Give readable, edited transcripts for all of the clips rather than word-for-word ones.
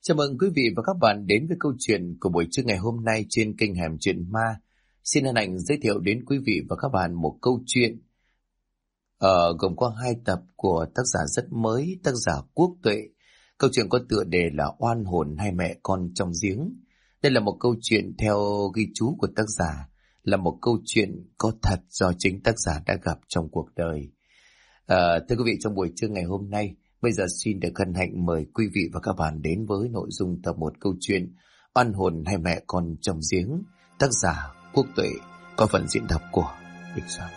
Chào mừng quý vị và các bạn đến với câu chuyện của buổi trưa ngày hôm nay trên kênh Hẻm Chuyện Ma. Xin hân hạnh giới thiệu đến quý vị và các bạn một câu chuyện gồm có 2 tập của tác giả rất mới, tác giả Quốc Tuệ. Câu chuyện có tựa đề là Oan hồn hai mẹ con trong giếng. Đây là một câu chuyện theo ghi chú của tác giả, là một câu chuyện có thật do chính tác giả đã gặp trong cuộc đời. Thưa quý vị, trong buổi trưa ngày hôm nay, bây giờ xin được hân hạnh mời quý vị và các bạn đến với nội dung tập 1 câu chuyện Oan hồn hai mẹ con trong giếng, tác giả Quốc Tuệ, có phần diễn đọc của Bích Soạn.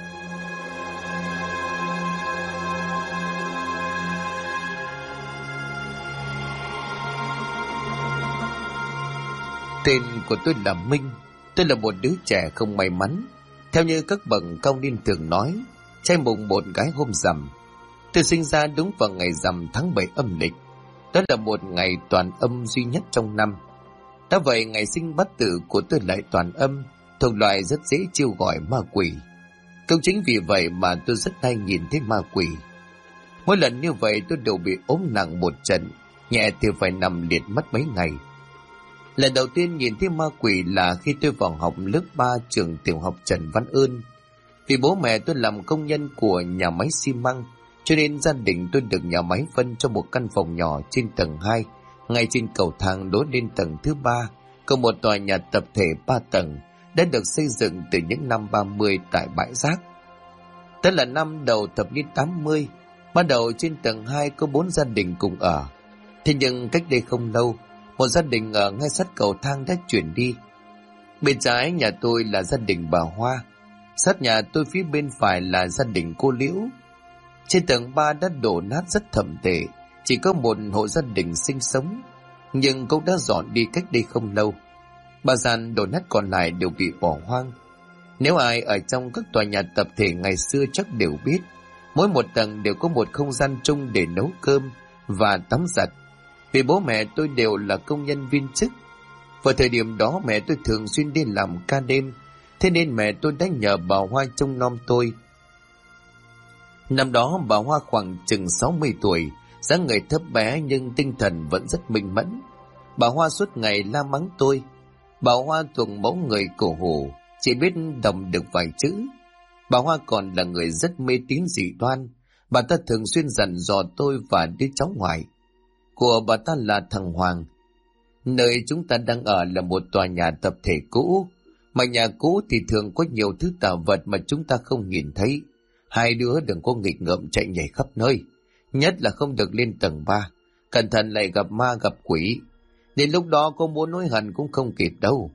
Tên của tôi là Minh. Tôi là một đứa trẻ không may mắn. Theo như các bậc cao niên thường nói, trai mùng 1 gái hôm rằm. Tôi sinh ra đúng vào ngày rằm tháng 7 âm lịch. Đó là một ngày toàn âm duy nhất trong năm. Đã vậy, ngày sinh bát tự của tôi lại toàn âm, thuộc loại rất dễ chiêu gọi ma quỷ. Cũng chính vì vậy mà tôi rất hay nhìn thấy ma quỷ. Mỗi lần như vậy tôi đều bị ốm nặng một trận, nhẹ thì phải nằm liệt mất mấy ngày. Lần đầu tiên nhìn thấy ma quỷ là khi tôi vào học lớp 3 trường tiểu học Trần Văn Ơn. Vì bố mẹ tôi làm công nhân của nhà máy xi măng, cho nên gia đình tôi được nhà máy phân cho một căn phòng nhỏ trên tầng 2, ngay trên cầu thang đối lên tầng thứ 3, có một tòa nhà tập thể 3 tầng đã được xây dựng từ những năm 30 tại bãi rác. Đó là năm đầu thập niên 80, ban đầu trên tầng 2 có 4 gia đình cùng ở. Thế nhưng cách đây không lâu, một gia đình ở ngay sát cầu thang đã chuyển đi. Bên trái nhà tôi là gia đình bà Hoa, sát nhà tôi phía bên phải là gia đình cô Liễu. Trên tầng 3 đã đổ nát rất thậm tệ, chỉ có một hộ gia đình sinh sống, nhưng cũng đã dọn đi cách đây không lâu. Ba gian đổ nát còn lại đều bị bỏ hoang. Nếu ai ở trong các tòa nhà tập thể ngày xưa chắc đều biết, mỗi một tầng đều có một không gian chung để nấu cơm và tắm giặt. Vì bố mẹ tôi đều là công nhân viên chức, vào thời điểm đó mẹ tôi thường xuyên đi làm ca đêm, thế nên mẹ tôi đã nhờ bà Hoa trông nom tôi. Năm đó bà Hoa khoảng chừng 60 tuổi, dáng người thấp bé nhưng tinh thần vẫn rất minh mẫn. Bà Hoa suốt ngày la mắng tôi. Bà Hoa thuộc mẫu người cổ hủ, chỉ biết đọc được vài chữ. Bà Hoa còn là người rất mê tín dị đoan. Bà ta thường xuyên dặn dò tôi và đứa cháu ngoại của bà ta là thằng Hoàng. Nơi chúng ta đang ở là một tòa nhà tập thể cũ, mà nhà cũ thì thường có nhiều thứ tà vật mà chúng ta không nhìn thấy. Hai đứa đừng có nghịch ngợm chạy nhảy khắp nơi, nhất là không được lên tầng 3, cẩn thận lại gặp ma gặp quỷ, đến lúc đó có muốn hối hận cũng không kịp đâu.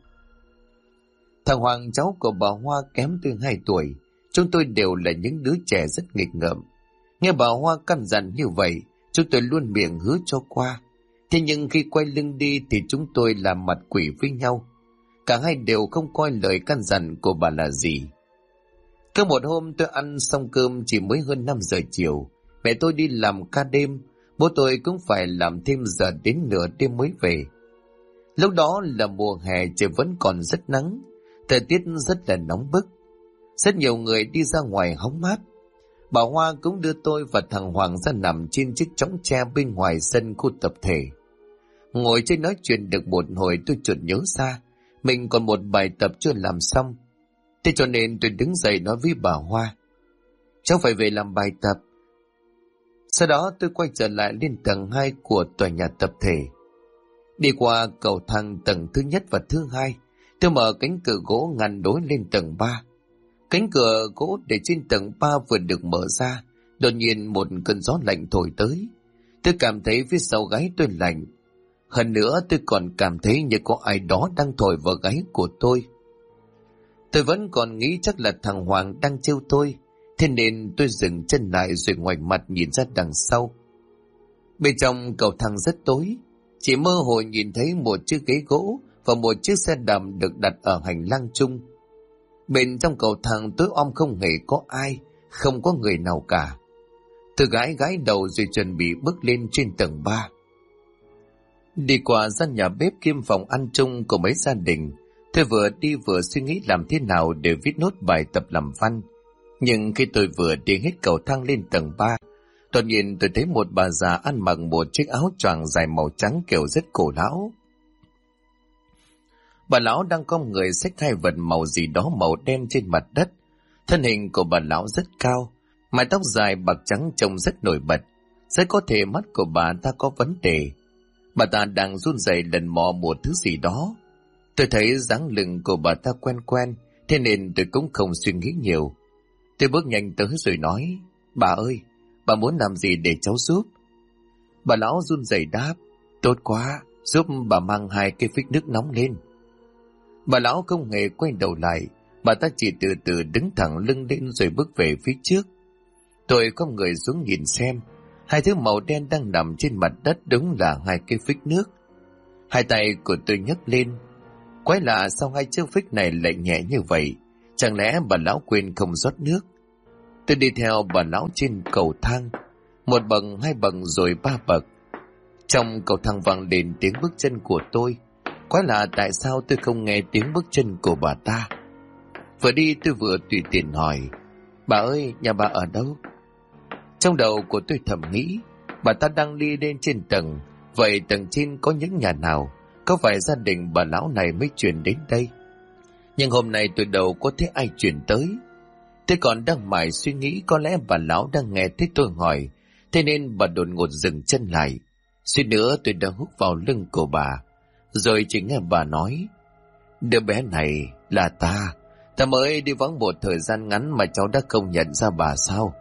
Thằng Hoàng, cháu của bà Hoa, kém tôi 2 tuổi, chúng tôi đều là những đứa trẻ rất nghịch ngợm. Nghe bà Hoa căn dặn như vậy, chúng tôi luôn miệng hứa cho qua. Thế nhưng khi quay lưng đi thì chúng tôi làm mặt quỷ với nhau. Cả hai đều không coi lời căn dặn của bà là gì. Có một hôm tôi ăn xong cơm chỉ mới hơn 5 giờ chiều. Mẹ tôi đi làm ca đêm, bố tôi cũng phải làm thêm giờ đến nửa đêm mới về. Lúc đó là mùa hè, trời vẫn còn rất nắng, thời tiết rất là nóng bức. Rất nhiều người đi ra ngoài hóng mát. Bà Hoa cũng đưa tôi và thằng Hoàng ra nằm trên chiếc chõng tre bên ngoài sân khu tập thể. Ngồi chơi nói chuyện được một hồi, tôi chợt nhớ ra mình còn một bài tập chưa làm xong. Thế cho nên tôi đứng dậy nói với bà Hoa, cháu phải về làm bài tập. Sau đó tôi quay trở lại lên tầng 2 của tòa nhà tập thể. Đi qua cầu thang tầng thứ nhất và thứ 2, tôi mở cánh cửa gỗ ngăn đối lên tầng 3. Cánh cửa gỗ để trên tầng 3 vừa được mở ra, đột nhiên một cơn gió lạnh thổi tới. Tôi cảm thấy phía sau gáy tôi lạnh. Hơn nữa tôi còn cảm thấy như có ai đó đang thổi vào gáy của tôi. Tôi vẫn còn nghĩ chắc là thằng Hoàng đang trêu tôi, thế nên tôi dừng chân lại rồi ngoảnh mặt nhìn ra đằng sau. Bên trong cầu thang rất tối, chỉ mơ hồ nhìn thấy một chiếc ghế gỗ và một chiếc xe đạp được đặt ở hành lang chung. Bên trong cầu thang tối om không hề có ai, không có người nào cả. Tôi gãi đầu rồi chuẩn bị bước lên trên tầng 3. Đi qua gian nhà bếp kiêm phòng ăn chung của mấy gia đình, tôi vừa đi vừa suy nghĩ làm thế nào để viết nốt bài tập làm văn. Nhưng khi tôi vừa đi hết cầu thang lên tầng 3, Đột nhiên tôi thấy một bà già ăn mặc một chiếc áo choàng dài màu trắng kiểu rất cổ lão. Bà lão đang cong người xách hai vật màu gì đó màu đen trên mặt đất. Thân hình của bà lão rất cao, mái tóc dài bạc trắng trông rất nổi bật. Rất có thể mắt của bà ta có vấn đề. Bà ta đang run rẩy lần mò một thứ gì đó. Tôi thấy dáng lưng của bà ta quen quen, thế nên tôi cũng không suy nghĩ nhiều. Tôi bước nhanh tới rồi nói, bà ơi, bà muốn làm gì để cháu giúp? Bà lão run rẩy đáp, tốt quá, giúp bà mang hai cái phích nước nóng lên. Bà lão không hề quay đầu lại, bà ta chỉ từ từ đứng thẳng lưng lên rồi bước về phía trước. Tôi không người xuống nhìn xem, hai thứ màu đen đang nằm trên mặt đất đúng là hai cái phích nước. Hai tay của tôi nhấc lên. Quái lạ sao hai chiếc phích này lại nhẹ như vậy? Chẳng lẽ bà lão quên không rót nước? Tôi đi theo bà lão trên cầu thang, một bậc, hai bậc rồi ba bậc. Trong cầu thang vang lên tiếng bước chân của tôi. Quái lạ tại sao tôi không nghe tiếng bước chân của bà ta. Vừa đi tôi vừa tùy tiện hỏi, bà ơi, nhà bà ở đâu? Trong đầu của tôi thầm nghĩ, bà ta đang đi lên trên tầng, vậy tầng trên có những nhà nào? Có phải gia đình bà lão này mới chuyển đến đây? Nhưng hôm nay tôi đâu có thấy ai chuyển tới. Tôi còn đang mải suy nghĩ có lẽ bà lão đang nghe thấy tôi hỏi, thế nên bà đột ngột dừng chân lại. Suýt nữa tôi đã hút vào lưng của bà. Rồi chỉ nghe bà nói, đứa bé này là ta mới đi vắng một thời gian ngắn mà cháu đã không nhận ra bà sao?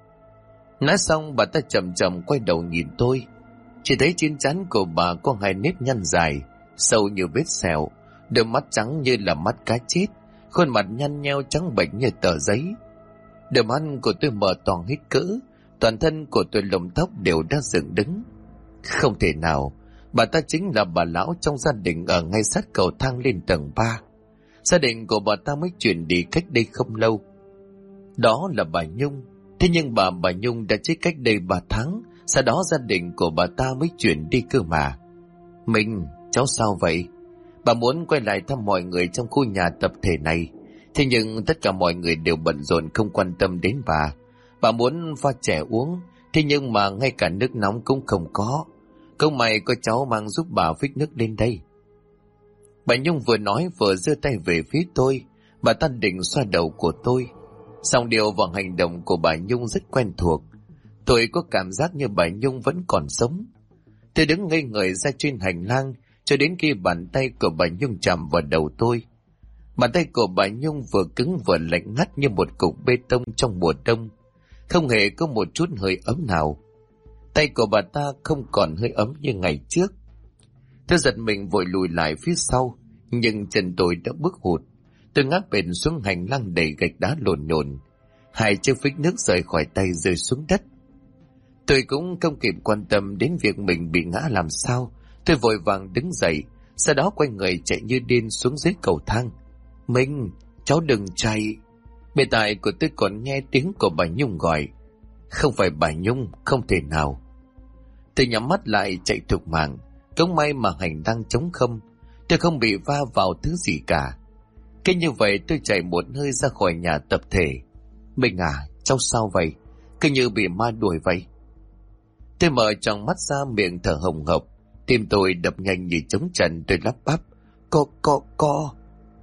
Nói xong bà ta chậm chậm quay đầu nhìn tôi. Chỉ thấy trên trán của bà có hai nếp nhăn dài, sâu như vết sẹo, đôi mắt trắng như là mắt cá chết, khuôn mặt nhăn nheo trắng bệch như tờ giấy. Đôi mắt của tôi mở toàn hết cỡ, toàn thân của tôi lông tóc đều đã dựng đứng. Không thể nào, bà ta chính là bà lão trong gia đình ở ngay sát cầu thang lên tầng 3. Gia đình của bà ta mới chuyển đi cách đây không lâu. Đó là bà Nhung. Thế nhưng bà Nhung đã chết cách đây 3 tháng, sau đó gia đình của bà ta mới chuyển đi cơ mà. Mình, cháu sao vậy? Bà muốn quay lại thăm mọi người trong khu nhà tập thể này, thế nhưng tất cả mọi người đều bận rộn không quan tâm đến bà. Bà muốn pha chè uống, thế nhưng mà ngay cả nước nóng cũng không có. Không may có cháu mang giúp bà phích nước lên đây. Bà Nhung vừa nói vừa giơ tay về phía tôi. Bà ta định xoa đầu của tôi. Song điều và hành động của bà Nhung rất quen thuộc. Tôi có cảm giác như bà Nhung vẫn còn sống. Tôi đứng ngây người ra trên hành lang cho đến khi bàn tay của bà Nhung chạm vào đầu tôi. Bàn tay của bà Nhung vừa cứng vừa lạnh ngắt như một cục bê tông trong mùa đông, không hề có một chút hơi ấm nào. Tay của bà ta không còn hơi ấm như ngày trước. Tôi giật mình vội lùi lại phía sau, nhưng chân tôi đã bước hụt. Tôi ngã bệt xuống hành lang đầy gạch đá lồn nhồn. Hai chiếc phích nước rời khỏi tay rơi xuống đất. Tôi cũng không kịp quan tâm đến việc mình bị ngã làm sao. Tôi vội vàng đứng dậy, sau đó quay người chạy như điên xuống dưới cầu thang. Minh, cháu đừng chạy. Bên tai của tôi còn nghe tiếng của bà Nhung gọi. Không phải bà Nhung, không thể nào. Tôi nhắm mắt lại chạy thục mạng. Cũng may mà hành lang trống không, tôi không bị va vào thứ gì cả. Cứ như vậy tôi chạy một hơi ra khỏi nhà tập thể. Mình à, cháu sao vậy? Cứ như bị ma đuổi vậy. Tôi mở tròng mắt ra, miệng thở hồng hộc, tim tôi đập nhanh như trống trần. Tôi lắp bắp, co.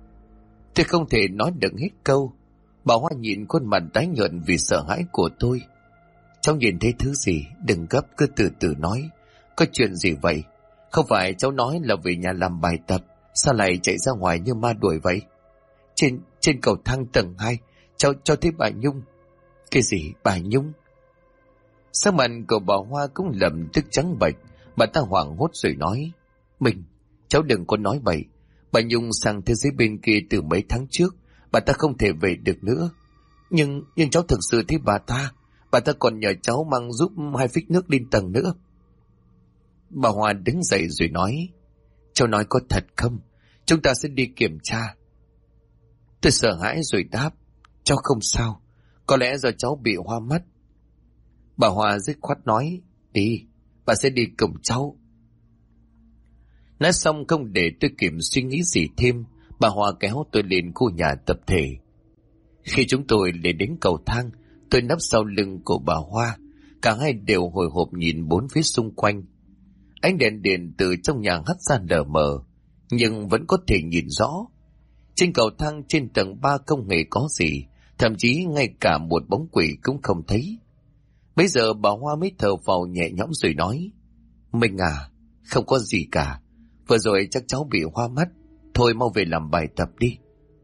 Tôi không thể nói được hết câu. Bà Hoa nhìn khuôn mặt tái nhợt vì sợ hãi của tôi. Cháu nhìn thấy thứ gì? Đừng gấp, cứ từ từ nói. Có chuyện gì vậy? Không phải cháu nói là về nhà làm bài tập, sao lại chạy ra ngoài như ma đuổi vậy? Trên cầu thang tầng 2, cháu thấy bà Nhung. Cái gì bà Nhung? Sắc mặt của bà Hoa cũng lập tức trắng bệch. Bà ta hoảng hốt rồi nói, mình, cháu đừng có nói bậy. Bà Nhung sang thế giới bên kia từ mấy tháng trước, bà ta không thể về được nữa. Nhưng cháu thực sự thấy bà ta còn nhờ cháu mang giúp 2 phích nước lên tầng nữa. Bà Hoa đứng dậy rồi nói, cháu nói có thật không? Chúng ta sẽ đi kiểm tra. Tôi sợ hãi rồi đáp, cháu không sao, có lẽ do cháu bị hoa mắt. Bà Hoa dứt khoát nói, đi, bà sẽ đi cùng cháu. Nói xong không để tôi kịp suy nghĩ gì thêm, bà Hoa kéo tôi lên khu nhà tập thể. Khi chúng tôi lên đến cầu thang, tôi nấp sau lưng của bà Hoa. Cả hai đều hồi hộp nhìn bốn phía xung quanh. Ánh đèn điện từ trong nhà hắt ra lờ mờ, nhưng vẫn có thể nhìn rõ. Trên cầu thang trên tầng 3 không hề có gì, thậm chí ngay cả một bóng quỷ cũng không thấy. Bây giờ bà Hoa mới thở phào nhẹ nhõm rồi nói: Mình à, không có gì cả. Vừa rồi chắc cháu bị hoa mắt. Thôi mau về làm bài tập đi.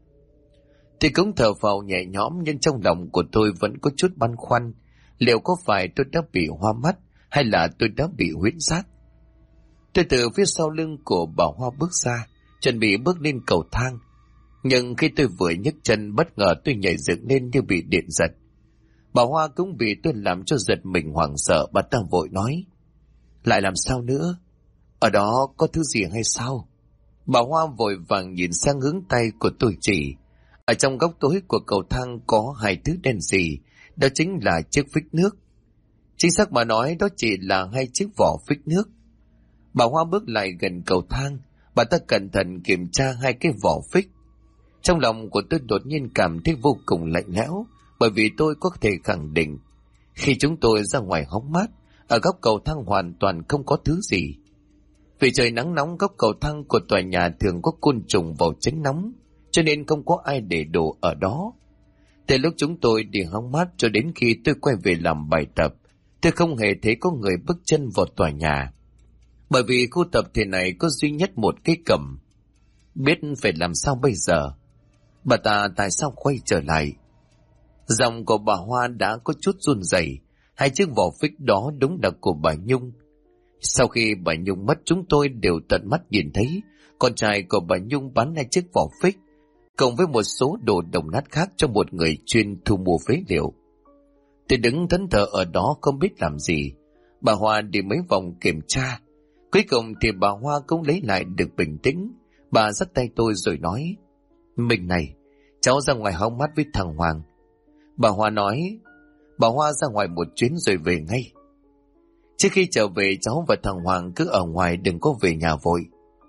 Thì cũng thở phào nhẹ nhõm, nhưng trong lòng của tôi vẫn có chút băn khoăn. Liệu có phải tôi đã bị hoa mắt hay là tôi đã bị huyễn giác? Tôi từ phía sau lưng của bà Hoa bước ra, chuẩn bị bước lên cầu thang. Nhưng khi tôi vừa nhấc chân, bất ngờ tôi nhảy dựng lên như bị điện giật. Bà Hoa cũng bị tôi làm cho giật mình hoảng sợ. Bà ta vội nói: Lại làm sao nữa? Ở đó có thứ gì hay sao? Bà Hoa vội vàng nhìn sang hướng tay của tôi chỉ. Ở trong góc tối của cầu thang có hai thứ đen sì, đó chính là chiếc phích nước. Chính xác mà nói, đó chỉ là hai chiếc vỏ phích nước. Bà Hoa bước lại gần cầu thang, bà ta cẩn thận kiểm tra hai cái vỏ phích. Trong lòng của tôi đột nhiên cảm thấy vô cùng lạnh lẽo, bởi vì tôi có thể khẳng định khi chúng tôi ra ngoài hóng mát, ở góc cầu thang hoàn toàn không có thứ gì. Vì trời nắng nóng, góc cầu thang của tòa nhà thường có côn trùng vào tránh nóng, cho nên không có ai để đồ ở đó. Từ lúc chúng tôi đi hóng mát cho đến khi tôi quay về làm bài tập, tôi không hề thấy có người bước chân vào tòa nhà. Bởi vì khu tập thể này có duy nhất một cái cẩm. Biết phải làm sao bây giờ? Bà ta tại sao quay trở lại? Giọng của bà Hoa đã có chút run rẩy. Hai chiếc vỏ phích đó đúng là của bà Nhung. Sau khi bà Nhung mất, chúng tôi đều tận mắt nhìn thấy con trai của bà Nhung bán hai chiếc vỏ phích cộng với một số đồ đồng nát khác cho một người chuyên thu mua phế liệu. Tôi đứng thẫn thờ ở đó không biết làm gì. Bà Hoa đi mấy vòng kiểm tra. Cuối cùng thì bà Hoa cũng lấy lại được bình tĩnh. Bà dắt tay tôi rồi nói: Mình này, cháu ra ngoài hóng mát với thằng Hoàng. Bà Hoa nói. Bà Hoa ra ngoài một chuyến rồi về ngay. Trước khi trở về, cháu và thằng Hoàng cứ ở ngoài, đừng có về nhà vội.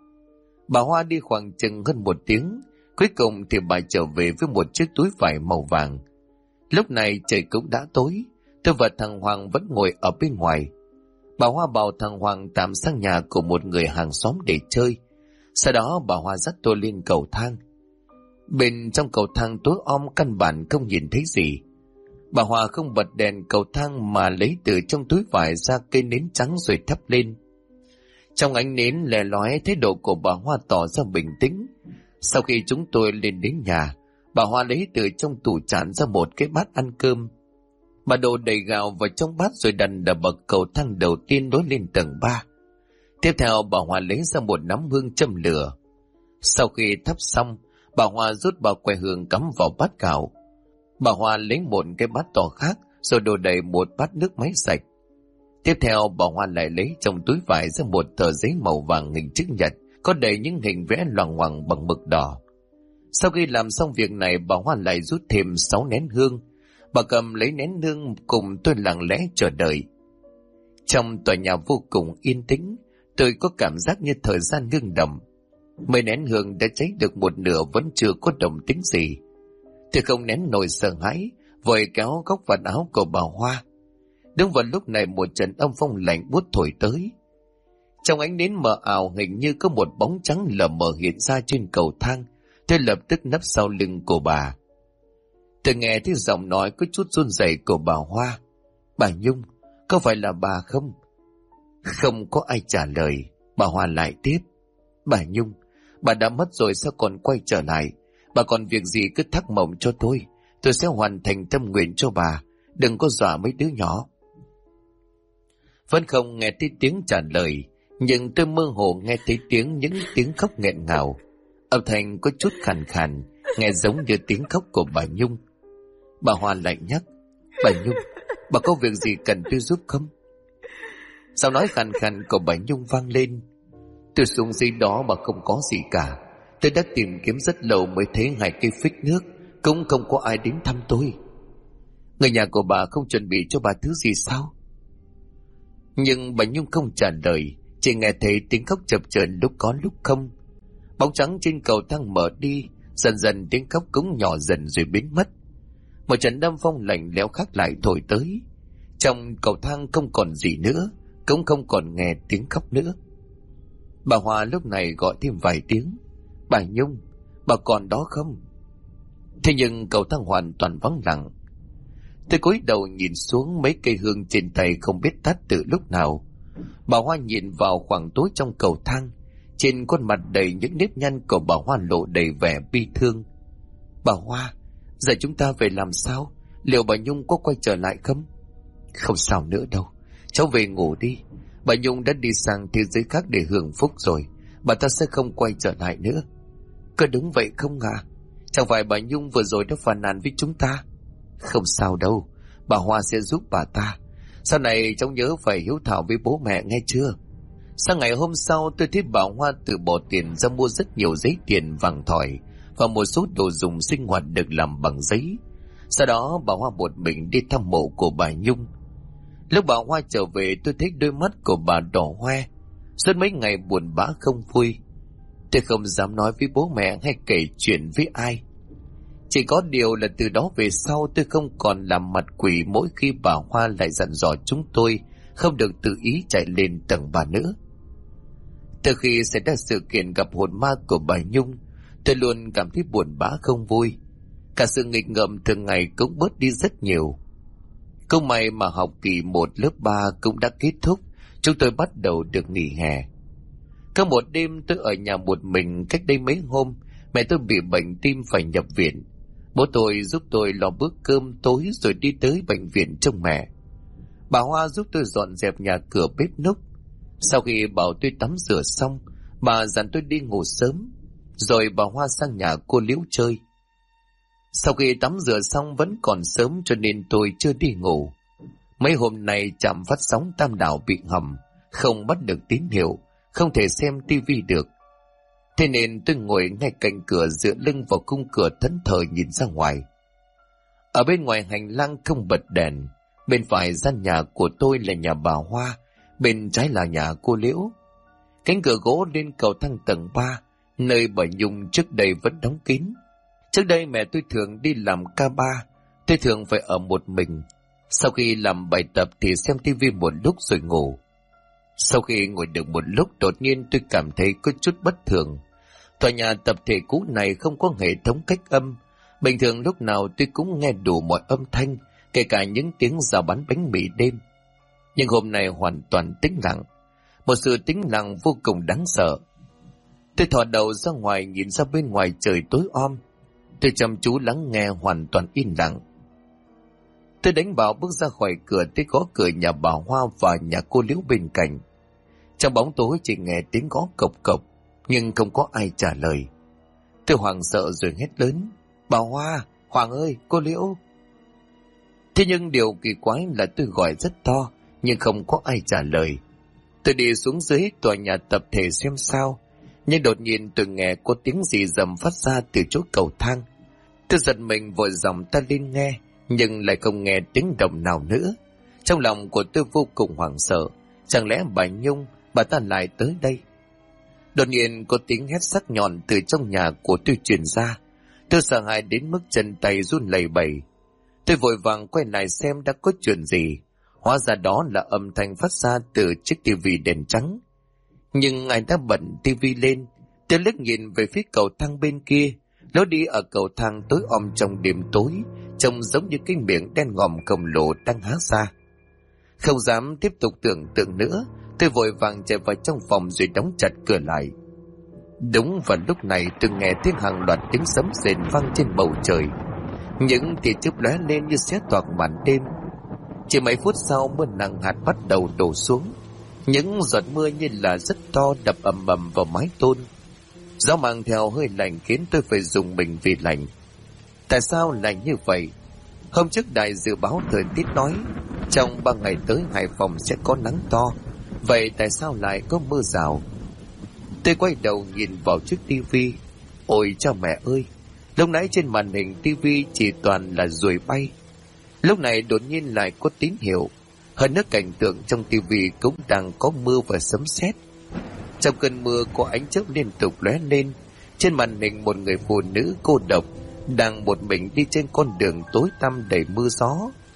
Bà Hoa đi khoảng chừng hơn một tiếng. Cuối cùng thì bà trở về với một chiếc túi vải màu vàng. Lúc này trời cũng đã tối. Tôi và thằng Hoàng vẫn ngồi ở bên ngoài. Bà Hoa bảo thằng Hoàng tạm sang nhà của một người hàng xóm để chơi. Sau đó bà Hoa dắt tôi lên cầu thang. Bên trong cầu thang tối om, căn bản không nhìn thấy gì. Bà Hoa không bật đèn cầu thang mà lấy từ trong túi vải ra cây nến trắng rồi thắp lên. Trong ánh nến lè lóe, thái độ của bà Hoa tỏ ra bình tĩnh. Sau khi chúng tôi lên đến nhà, bà Hoa lấy từ trong tủ chản ra một cái bát ăn cơm. Bà đổ đầy gạo vào trong bát rồi đặt ở bậc cầu thang đầu tiên nối lên tầng 3. Tiếp theo bà Hoa lấy ra một nắm hương châm lửa. Sau khi thắp xong, bà Hoa rút bao que hương cắm vào bát gạo. Bà Hoa lấy một cái bát to khác rồi đổ đầy một bát nước máy sạch. Tiếp theo bà Hoa lại lấy trong túi vải ra một tờ giấy màu vàng hình chữ nhật, có đầy những hình vẽ loằng ngoằng bằng mực đỏ. Sau khi làm xong việc này, bà Hoa lại rút thêm 6 nén hương. Bà cầm lấy nén hương cùng tôi lặng lẽ chờ đợi. Trong tòa nhà vô cùng yên tĩnh, tôi có cảm giác như thời gian ngưng động. Mấy nén hương đã cháy được một nửa vẫn chưa có động tĩnh gì. Tôi không nén nổi sợ hãi, vội kéo góc vạt áo của bà Hoa. Đúng vào lúc này một trận âm phong lạnh buốt thổi tới. Trong ánh nến mờ ảo, hình như có một bóng trắng lờ mờ hiện ra trên cầu thang. Tôi lập tức nấp sau lưng của bà. Tôi nghe thấy giọng nói có chút run rẩy của bà Hoa. Bà Nhung, có phải là bà không? Không có ai trả lời. Bà Hoa lại tiếp. Bà Nhung, bà đã mất rồi sao còn quay trở lại? Bà còn việc gì cứ thắc mộng cho tôi sẽ hoàn thành tâm nguyện cho bà. Đừng có dọa mấy đứa nhỏ. Vẫn không nghe thấy tiếng trả lời, nhưng tôi mơ hồ nghe thấy những tiếng khóc nghẹn ngào. Âm thanh có chút khàn khàn, nghe giống như tiếng khóc của bà Nhung. Bà Hoa lại nhắc. Bà Nhung, bà có việc gì cần tôi giúp không? Sau nói khàn khàn của bà Nhung vang lên. Tôi xuống dưới đó mà không có gì cả. Tôi đã tìm kiếm rất lâu mới thấy hai cây phích nước, cũng không có ai đến thăm tôi. Người nhà của bà không chuẩn bị cho bà thứ gì sao? Nhưng bà Nhung không trả lời, chỉ nghe thấy tiếng khóc chập chờn lúc có lúc không. Bóng trắng trên cầu thang mở đi, dần dần tiếng khóc cũng nhỏ dần rồi biến mất. Một trận âm phong lạnh lẽo khác lại thổi tới. Trong cầu thang không còn gì nữa, cũng không còn nghe tiếng khóc nữa. Bà Hoa lúc này gọi thêm vài tiếng. Bà Nhung, bà còn đó không? Thế nhưng cầu thang hoàn toàn vắng lặng. Tôi cúi đầu nhìn xuống, mấy cây hương trên tay không biết tắt từ lúc nào. Bà Hoa nhìn vào khoảng tối trong cầu thang. Trên khuôn mặt đầy những nếp nhăn của bà Hoa lộ đầy vẻ bi thương. Bà Hoa, giờ chúng ta về làm sao? Liệu bà Nhung có quay trở lại không? Không sao nữa đâu, cháu về ngủ đi. Bà Nhung đã đi sang thế giới khác để hưởng phúc rồi, bà ta sẽ không quay trở lại nữa. Có đúng vậy không à? Chẳng phải bà Nhung vừa rồi đã phàn nàn với chúng ta? Không sao đâu, bà Hoa sẽ giúp bà ta. Sau này cháu nhớ phải hiếu thảo với bố mẹ nghe chưa? Sang ngày hôm sau, tôi thấy bà Hoa tự bỏ tiền ra mua rất nhiều giấy tiền, vàng thỏi và một số đồ dùng sinh hoạt được làm bằng giấy. Sau đó bà Hoa một mình đi thăm mộ của bà Nhung. Lúc bà Hoa trở về, tôi thấy đôi mắt của bà đỏ hoe. Suốt mấy ngày buồn bã không vui, tôi không dám nói với bố mẹ hay kể chuyện với ai. Chỉ có điều là từ đó về sau tôi không còn làm mặt quỷ mỗi khi bà Hoa lại dặn dò chúng tôi không được tự ý chạy lên tầng 3 nữa. Từ khi xảy ra sự kiện gặp hồn ma của bà Nhung, tôi luôn cảm thấy buồn bã không vui. Cả sự nghịch ngợm thường ngày cũng bớt đi rất nhiều. Cũng may mà học kỳ 1 lớp 3 cũng đã kết thúc, chúng tôi bắt đầu được nghỉ hè. Có một đêm tôi ở nhà một mình. Cách đây mấy hôm, mẹ tôi bị bệnh tim phải nhập viện. Bố tôi giúp tôi lo bữa cơm tối rồi đi tới bệnh viện trông mẹ. Bà Hoa giúp tôi dọn dẹp nhà cửa bếp núc. Sau khi bảo tôi tắm rửa xong, bà dặn tôi đi ngủ sớm, rồi bà Hoa sang nhà cô Liễu chơi. Sau khi tắm rửa xong vẫn còn sớm cho nên tôi chưa đi ngủ. Mấy hôm nay trạm phát sóng Tam Đảo bị hầm, không bắt được tín hiệu, không thể xem tivi được. Thế nên tôi ngồi ngay cạnh cửa dựa lưng vào khung cửa thẫn thờ nhìn ra ngoài. Ở bên ngoài hành lang không bật đèn, bên phải gian nhà của tôi là nhà bà Hoa, bên trái là nhà cô Liễu. Cánh cửa gỗ lên cầu thang tầng 3, nơi bà Nhung trước đây vẫn đóng kín. Trước đây mẹ tôi thường đi làm ca 3, tôi thường phải ở một mình. Sau khi làm bài tập thì xem tivi một lúc rồi ngủ. Sau khi ngồi được một lúc, đột nhiên tôi cảm thấy có chút bất thường. Tòa nhà tập thể cũ này không có hệ thống cách âm. Bình thường lúc nào tôi cũng nghe đủ mọi âm thanh, kể cả những tiếng rao bán bánh mì đêm. Nhưng hôm nay hoàn toàn tĩnh lặng, một sự tĩnh lặng vô cùng đáng sợ. Tôi thò đầu ra ngoài nhìn ra bên ngoài trời tối om. Tôi chăm chú lắng nghe, hoàn toàn yên lặng. Tôi đánh bảo bước ra khỏi cửa, tới gõ cửa nhà bà Hoa và nhà cô Liễu bên cạnh. Trong bóng tối chỉ nghe tiếng gõ cộc cộc, nhưng không có ai trả lời. Tôi hoảng sợ rồi hét lớn: Bà Hoa, Hoàng ơi, cô Liễu. Thế nhưng điều kỳ quái là tôi gọi rất to, nhưng không có ai trả lời. Tôi đi xuống dưới tòa nhà tập thể xem sao, nhưng đột nhiên tôi nghe có tiếng gì rầm phát ra từ chỗ cầu thang. Tôi giật mình vội dòng ta lên nghe, nhưng lại không nghe tiếng động nào nữa. Trong lòng của tôi vô cùng hoảng sợ, chẳng lẽ bà Nhung, bà ta lại tới đây? Đột nhiên có tiếng hét sắc nhọn từ trong nhà của tôi truyền ra. Tôi sợ hãi đến mức chân tay run lẩy bẩy. Tôi vội vàng quay lại xem đã có chuyện gì. Hóa ra đó là âm thanh phát ra từ chiếc tivi đèn trắng. Nhưng ai đã bật tivi lên. Tôi liếc nhìn về phía cầu thang bên kia. Lối đi ở cầu thang tối om trong đêm tối, trông giống như cái miệng đen ngòm khổng lồ đang há ra. Không dám tiếp tục tưởng tượng nữa, tôi vội vàng chạy vào trong phòng rồi đóng chặt cửa lại. Đúng vào lúc này tôi nghe tiếng hàng loạt tiếng sấm rền vang trên bầu trời. Những tia chớp lóe lên như xé toạc màn đêm. Chỉ mấy phút sau, mưa nặng hạt bắt đầu đổ xuống. Những giọt mưa như là rất to đập ầm ầm vào mái tôn. Gió mang theo hơi lạnh khiến tôi phải dùng mình vì lạnh. Tại sao lại như vậy? Hôm trước đài dự báo thời tiết nói trong 3 ngày tới Hải Phòng sẽ có nắng to. Vậy tại sao lại có mưa rào? Tôi quay đầu nhìn vào chiếc tivi. Ôi cha mẹ ơi! Lúc nãy trên màn hình tivi chỉ toàn là ruồi bay. Lúc này đột nhiên lại có tín hiệu. Hơn nữa cảnh tượng trong tivi cũng đang có mưa và sấm sét. Trong cơn mưa có ánh chớp liên tục lóe lên. Trên màn hình một người phụ nữ cô độc đang một mình đi trên con đường tối tăm đầy mưa gió.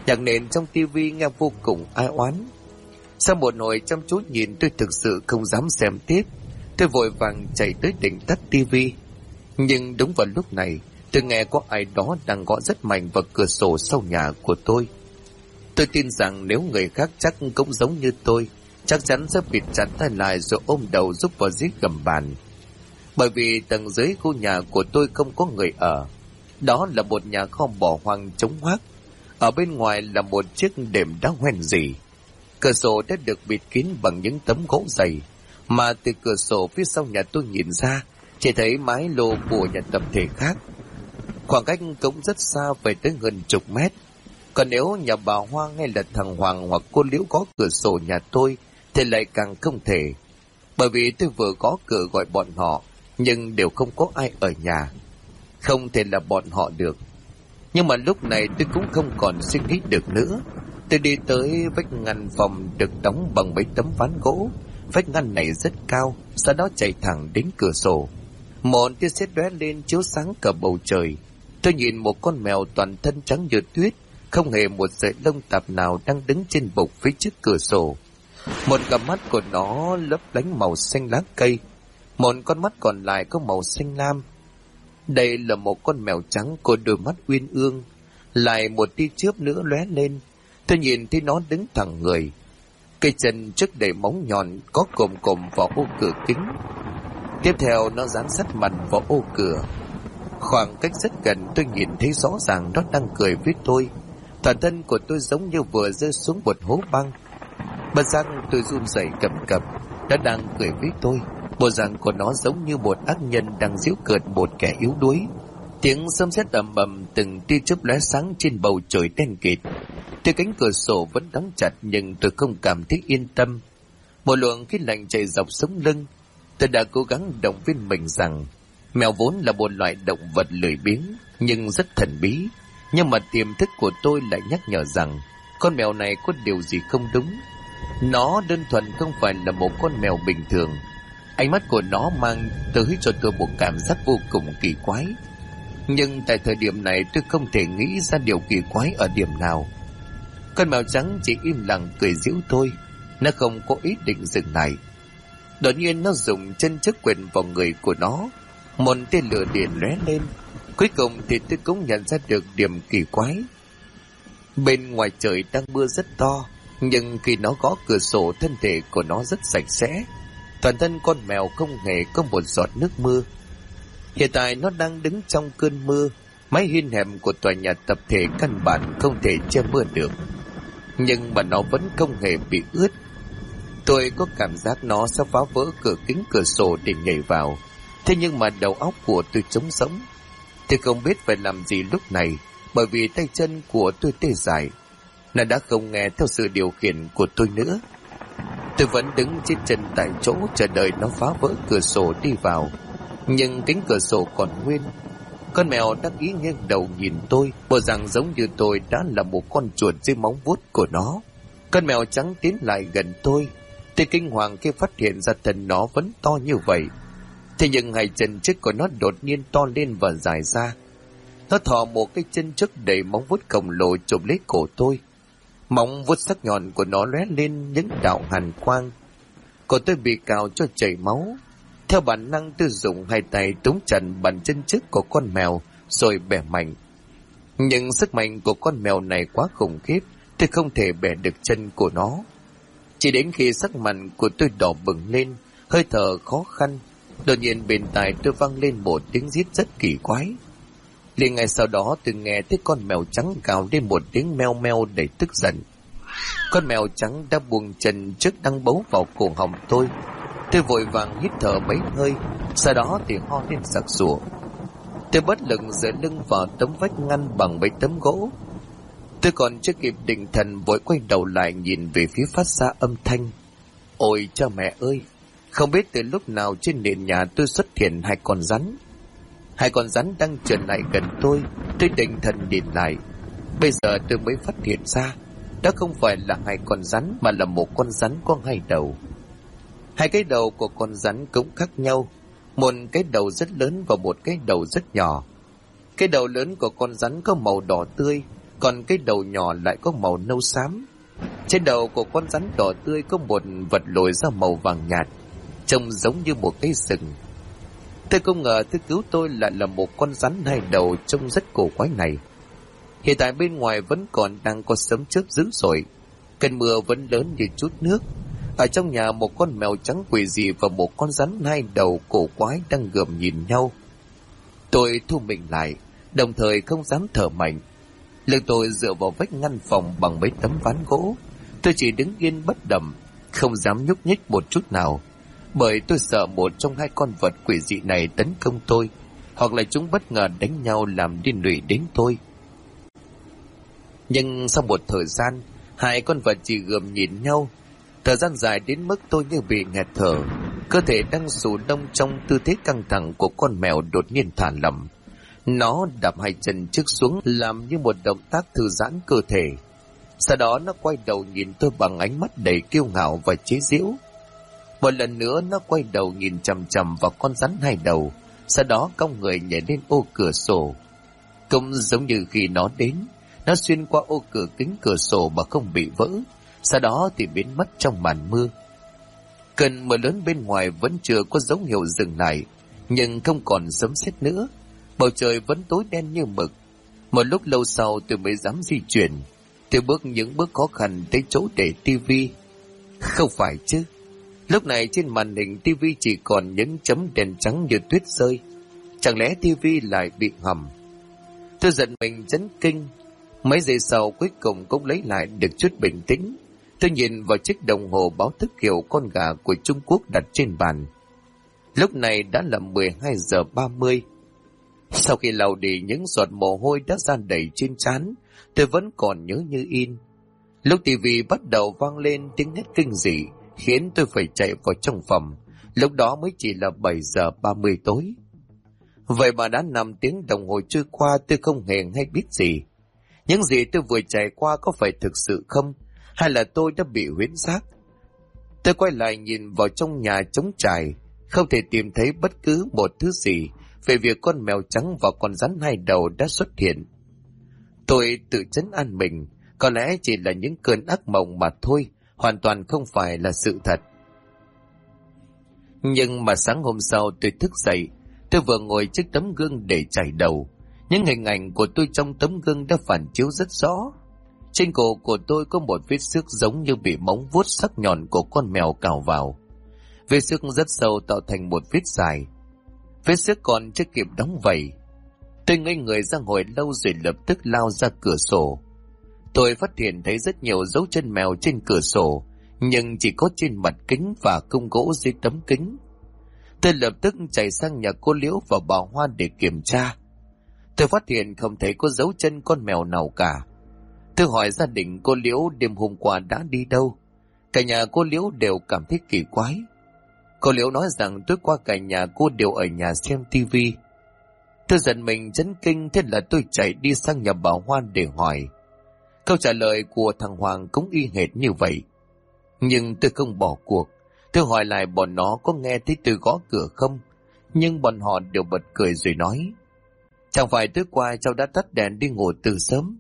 Nhạc nền trong tivi nghe vô cùng ai oán. Sau một hồi chăm chú nhìn, tôi thực sự không dám xem tiếp. Tôi vội vàng chạy tới định tắt tivi. Nhưng đúng vào lúc này, tôi nghe có ai đó đang gõ rất mạnh vào cửa sổ sau nhà của tôi. Tôi tin rằng nếu người khác chắc cũng giống như tôi, chắc chắn sẽ bịt chặt tay lại rồi ôm đầu rúc vào dưới gầm bàn. Bởi vì tầng dưới khu nhà của tôi không có người ở. Đó là một nhà kho bỏ hoang trống hoác. Ở bên ngoài là một chiếc đệm đá hoen rỉ. Cửa sổ đã được bịt kín bằng những tấm gỗ dày, mà từ cửa sổ phía sau nhà tôi nhìn ra, chỉ thấy mái lô của nhà tập thể khác. Khoảng cách cũng rất xa, về tới gần chục mét. Còn nếu nhà bà Hoang hay là thằng Hoàng hoặc cô Liễu có cửa sổ nhà tôi thì lại càng không thể. Bởi vì tôi vừa có cửa gọi bọn họ, nhưng đều không có ai ở nhà. Không thể là bọn họ được. Nhưng mà lúc này tôi cũng không còn suy nghĩ được nữa. Tôi đi tới vách ngăn phòng được đóng bằng mấy tấm ván gỗ. Vách ngăn này rất cao, sau đó chạy thẳng đến cửa sổ. Một tia sét lóe lên chiếu sáng cả bầu trời. Tôi nhìn một con mèo toàn thân trắng như tuyết, không hề một sợi lông tạp nào đang đứng trên bục phía trước cửa sổ. Một cặp mắt của nó lấp lánh màu xanh lá cây, một con mắt còn lại có màu xanh lam. Đây là một con mèo trắng có đôi mắt uyên ương, lại một tia chớp nữa lóe lên. Tôi nhìn thấy nó đứng thẳng người, cây chân trước đầy móng nhọn có cồm cồm vào ô cửa kính. Tiếp theo nó dán sát mặt vào ô cửa. Khoảng cách rất gần, tôi nhìn thấy rõ ràng nó đang cười với tôi. Toàn thân của tôi giống như vừa rơi xuống một hố băng. Bất giác tôi run rẩy cầm cập. Nó đang cười với tôi. Bộ dạng của nó giống như một ác nhân đang giễu cợt một kẻ yếu đuối. Tiếng sấm sét ầm ầm, từng tia chớp lóe sáng trên bầu trời đen kịt. Từ cánh cửa sổ vẫn đóng chặt, nhưng tôi không cảm thấy yên tâm. Một luồng khí lạnh chạy dọc sống lưng. Tôi đã cố gắng động viên mình rằng mèo vốn là một loại động vật lười biếng nhưng rất thần bí. Nhưng mà tiềm thức của tôi lại nhắc nhở rằng con mèo này có điều gì không đúng. Nó đơn thuần không phải là một con mèo bình thường. Ánh mắt của nó mang tới cho tôi một cảm giác vô cùng kỳ quái. Nhưng tại thời điểm này tôi không thể nghĩ ra điều kỳ quái ở điểm nào. Con mèo trắng chỉ im lặng cười giễu tôi. Nó không có ý định dừng lại. Đột nhiên nó dùng chân trước quyền vào người của nó. Một tia lửa điện lóe lên. Cuối cùng thì tôi cũng nhận ra được điểm kỳ quái. Bên ngoài trời đang mưa rất to, nhưng khi nó gõ cửa sổ, thân thể của nó rất sạch sẽ. Toàn thân con mèo không hề có một giọt nước mưa. Hiện tại nó đang đứng trong cơn mưa. Mái hiên hẻm của tòa nhà tập thể căn bản không thể che mưa được, nhưng mà nó vẫn không hề bị ướt. Tôi có cảm giác nó sẽ phá vỡ cửa kính cửa sổ để nhảy vào. Thế nhưng mà đầu óc của tôi trống rỗng. Tôi không biết phải làm gì lúc này, bởi vì tay chân của tôi tê dại. Nó đã không nghe theo sự điều khiển của tôi nữa. Tôi vẫn đứng trên chân tại chỗ chờ đợi nó phá vỡ cửa sổ đi vào. Nhưng cánh cửa sổ còn nguyên. Con mèo đắc ý nghiêng đầu nhìn tôi, bộ dạng giống như tôi đã là một con chuột dưới móng vuốt của nó. Con mèo trắng tiến lại gần tôi. Tôi kinh hoàng khi phát hiện ra thân nó vẫn to như vậy. Thế nhưng hai chân trước của nó đột nhiên to lên và dài ra. Nó thò một cái chân trước đầy móng vuốt khổng lồ chụp lấy cổ tôi. Móng vuốt sắc nhọn của nó lóe lên những đạo hàn quang. Cổ tôi bị cào cho chảy máu. Theo bản năng tôi dùng hai tay túm chặt bàn chân trước của con mèo rồi bẻ mạnh. Nhưng sức mạnh của con mèo này quá khủng khiếp, tôi không thể bẻ được chân của nó. Chỉ đến khi sắc mặt của tôi đỏ bừng lên, hơi thở khó khăn, đột nhiên bên tai tôi vang lên một tiếng rít rất kỳ quái. Liền ngay sau đó tôi nghe thấy con mèo trắng gào lên một tiếng meo meo đầy tức giận. Con mèo trắng đã buông chân trước đang bấu vào cổ họng tôi. Tôi vội vàng hít thở mấy hơi, sau đó thì ho lên sặc sụa. Tôi bất lực dựa lưng vào tấm vách ngăn bằng mấy tấm gỗ. Tôi còn chưa kịp định thần, vội quay đầu lại nhìn về phía phát ra âm thanh. Ôi cha mẹ ơi! Không biết từ lúc nào trên nền nhà tôi xuất hiện hai con rắn. Hai con rắn đang trườn lại gần tôi. Tôi định thần nhìn lại. Bây giờ tôi mới phát hiện ra, đó không phải là hai con rắn mà là một con rắn có hai đầu. Hai cái đầu của con rắn cũng khác nhau. Một cái đầu rất lớn và một cái đầu rất nhỏ. Cái đầu lớn của con rắn có màu đỏ tươi, còn cái đầu nhỏ lại có màu nâu xám. Trên đầu của con rắn đỏ tươi có một vật lồi ra màu vàng nhạt, trông giống như một cái sừng. Tôi không ngờ thứ cứu tôi lại là một con rắn hai đầu trông rất cổ quái này. Hiện tại bên ngoài vẫn còn đang có sấm chớp dữ dội, cơn mưa vẫn lớn như chút nước. Ở trong nhà, một con mèo trắng quỷ dị và một con rắn hai đầu cổ quái đang gườm nhìn nhau. Tôi thu mình lại, đồng thời không dám thở mạnh. Lưng tôi dựa vào vách ngăn phòng bằng mấy tấm ván gỗ. Tôi chỉ đứng yên bất động, không dám nhúc nhích một chút nào, bởi tôi sợ một trong hai con vật quỷ dị này tấn công tôi, hoặc là chúng bất ngờ đánh nhau làm liên lụy đến tôi. Nhưng sau một thời gian, hai con vật chỉ gườm nhìn nhau. Thời gian dài đến mức tôi như bị nghẹt thở. Cơ thể đang xù lông trong tư thế căng thẳng của con mèo đột nhiên thả lỏng. Nó đạp hai chân trước xuống làm như một động tác thư giãn cơ thể. Sau đó nó quay đầu nhìn tôi bằng ánh mắt đầy kiêu ngạo và chế giễu. Một lần nữa nó quay đầu nhìn chằm chằm vào con rắn hai đầu. Sau đó cong người nhảy lên ô cửa sổ. Cũng giống như khi nó đến, nó xuyên qua ô cửa kính cửa sổ mà không bị vỡ. Sau đó thì biến mất trong màn mưa. Cơn mưa lớn bên ngoài vẫn chưa có dấu hiệu dừng lại, nhưng không còn sấm sét nữa. Bầu trời vẫn tối đen như mực. Một lúc lâu sau tôi mới dám di chuyển. Tôi bước những bước khó khăn tới chỗ để tivi. Không phải chứ, lúc này trên màn hình tivi chỉ còn những chấm đèn trắng như tuyết rơi. Chẳng lẽ tivi lại bị hầm? Tôi giận mình chấn kinh. Mấy giây sau cuối cùng cũng lấy lại được chút bình tĩnh. Tôi nhìn vào chiếc đồng hồ báo thức hiệu con gà của Trung Quốc đặt trên bàn. Lúc này đã là 12 giờ 30. Sau khi lau đi những giọt mồ hôi đã ra đầy trên trán, tôi vẫn còn nhớ như in. Lúc tivi bắt đầu vang lên tiếng hét kinh dị, khiến tôi phải chạy vào trong phòng. Lúc đó mới chỉ là 7 giờ 30 tối. Vậy mà đã 5 tiếng đồng hồ trôi qua, tôi không hề hay biết gì. Những gì tôi vừa trải qua có phải thực sự không? Hay là tôi đã bị huyễn giác? Tôi quay lại nhìn vào trong nhà trống trải, không thể tìm thấy bất cứ một thứ gì về việc con mèo trắng và con rắn hai đầu đã xuất hiện. Tôi tự trấn an mình, có lẽ chỉ là những cơn ác mộng mà thôi, hoàn toàn không phải là sự thật. Nhưng mà sáng hôm sau tôi thức dậy, tôi vừa ngồi trước tấm gương để chải đầu. Những hình ảnh của tôi trong tấm gương đã phản chiếu rất rõ. Trên cổ của tôi có một vết xước giống như bị móng vuốt sắc nhọn của con mèo cào vào. Vết xước rất sâu tạo thành một vết dài. Vết xước còn chưa kịp đóng vảy. Tôi ngây người ra hồi lâu rồi lập tức lao ra cửa sổ. Tôi phát hiện thấy rất nhiều dấu chân mèo trên cửa sổ, nhưng chỉ có trên mặt kính và khung gỗ dưới tấm kính. Tôi lập tức chạy sang nhà cô Liễu và bà Hoa để kiểm tra. Tôi phát hiện không thấy có dấu chân con mèo nào cả. Tôi hỏi gia đình cô Liễu đêm hôm qua đã đi đâu. Cả nhà cô Liễu đều cảm thấy kỳ quái. Cô Liễu nói rằng tối qua cả nhà cô đều ở nhà xem tivi. Tôi giận mình chấn kinh, thế là tôi chạy đi sang nhà bà Hoa để hỏi. Câu trả lời của thằng Hoàng cũng y hệt như vậy. Nhưng tôi không bỏ cuộc. Tôi hỏi lại bọn nó có nghe thấy tôi gõ cửa không, nhưng bọn họ đều bật cười rồi nói: chẳng phải tối qua cháu đã tắt đèn đi ngủ từ sớm.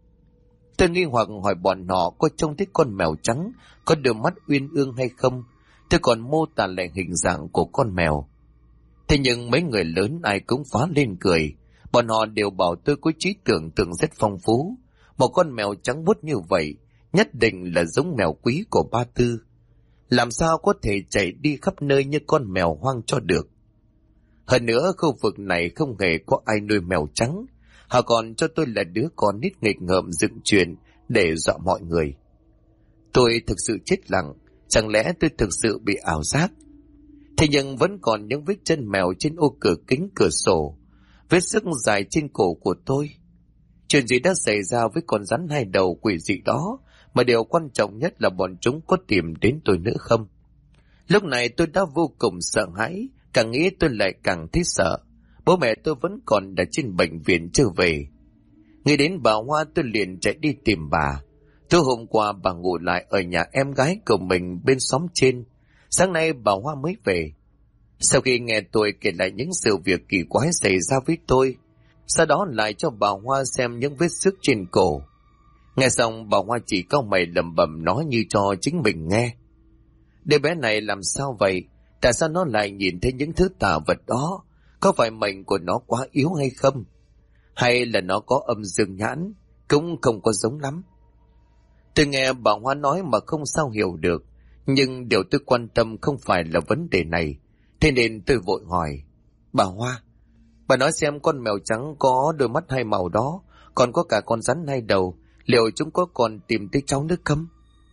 Tôi nghi hoặc hỏi bọn họ có trông thấy con mèo trắng có đôi mắt uyên ương hay không. Tôi còn mô tả lại hình dạng của con mèo. Thế nhưng mấy người lớn ai cũng phá lên cười. Bọn họ đều bảo tôi có trí tưởng tượng rất phong phú. Một con mèo trắng muốt như vậy nhất định là giống mèo quý của ba Tư. Làm sao có thể chạy đi khắp nơi như con mèo hoang cho được. Hơn nữa khu vực này không hề có ai nuôi mèo trắng. Họ còn cho tôi là đứa con nít nghịch ngợm dựng chuyện để dọa mọi người. Tôi thực sự chết lặng. Chẳng lẽ tôi thực sự bị ảo giác? Thế nhưng vẫn còn những vết chân mèo trên ô cửa kính cửa sổ, vết xước dài trên cổ của tôi. Chuyện gì đã xảy ra với con rắn hai đầu quỷ dị đó, mà điều quan trọng nhất là bọn chúng có tìm đến tôi nữa không? Lúc này tôi đã vô cùng sợ hãi, càng nghĩ tôi lại càng thấy sợ. Bố mẹ tôi vẫn còn ở trên bệnh viện chưa về. Nghĩ đến bà Hoa tôi liền chạy đi tìm bà. Tối hôm qua bà ngủ lại ở nhà em gái của mình bên xóm trên. Sáng nay bà Hoa mới về. Sau khi nghe tôi kể lại những sự việc kỳ quái xảy ra với tôi, sau đó lại cho bà Hoa xem những vết xước trên cổ, Nghe xong bà Hoa chỉ cau mày lẩm bẩm nói như cho chính mình nghe. Đứa bé này làm sao vậy? Tại sao nó lại nhìn thấy những thứ tà vật đó? Có phải mệnh của nó quá yếu hay không? Hay là nó có âm dương nhãn? Cũng không có giống lắm. Tôi nghe bà Hoa nói mà không sao hiểu được. Nhưng điều tôi quan tâm không phải là vấn đề này. Thế nên tôi vội hỏi. Bà Hoa, bà nói xem con mèo trắng có đôi mắt hai màu đó, còn có cả con rắn hai đầu, liệu chúng có còn tìm thấy cháu nữa không?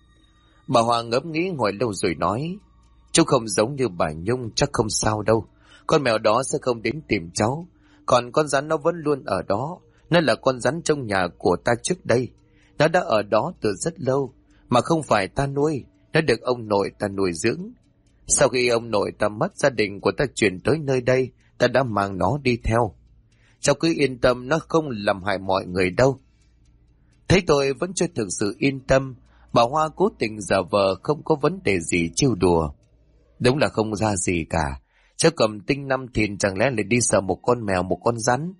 Bà Hoa ngẫm nghĩ ngồi lâu rồi nói. Chúng không giống như bà Nhung, chắc không sao đâu. Con mèo đó sẽ không đến tìm cháu. Còn con rắn nó vẫn luôn ở đó. Nó là con rắn trong nhà của ta trước đây. Nó đã ở đó từ rất lâu, mà không phải ta nuôi. Nó được ông nội ta nuôi dưỡng. Sau khi ông nội ta mất, gia đình của ta chuyển tới nơi đây, ta đã mang nó đi theo. Cháu cứ yên tâm, nó không làm hại mọi người đâu. Thấy tôi vẫn chưa thực sự yên tâm, bà Hoa cố tình giả vờ không có vấn đề gì trêu đùa. Đúng là không ra gì cả. Cháu cầm tinh năm thìn chẳng lẽ lại đi sợ một con mèo, một con rắn?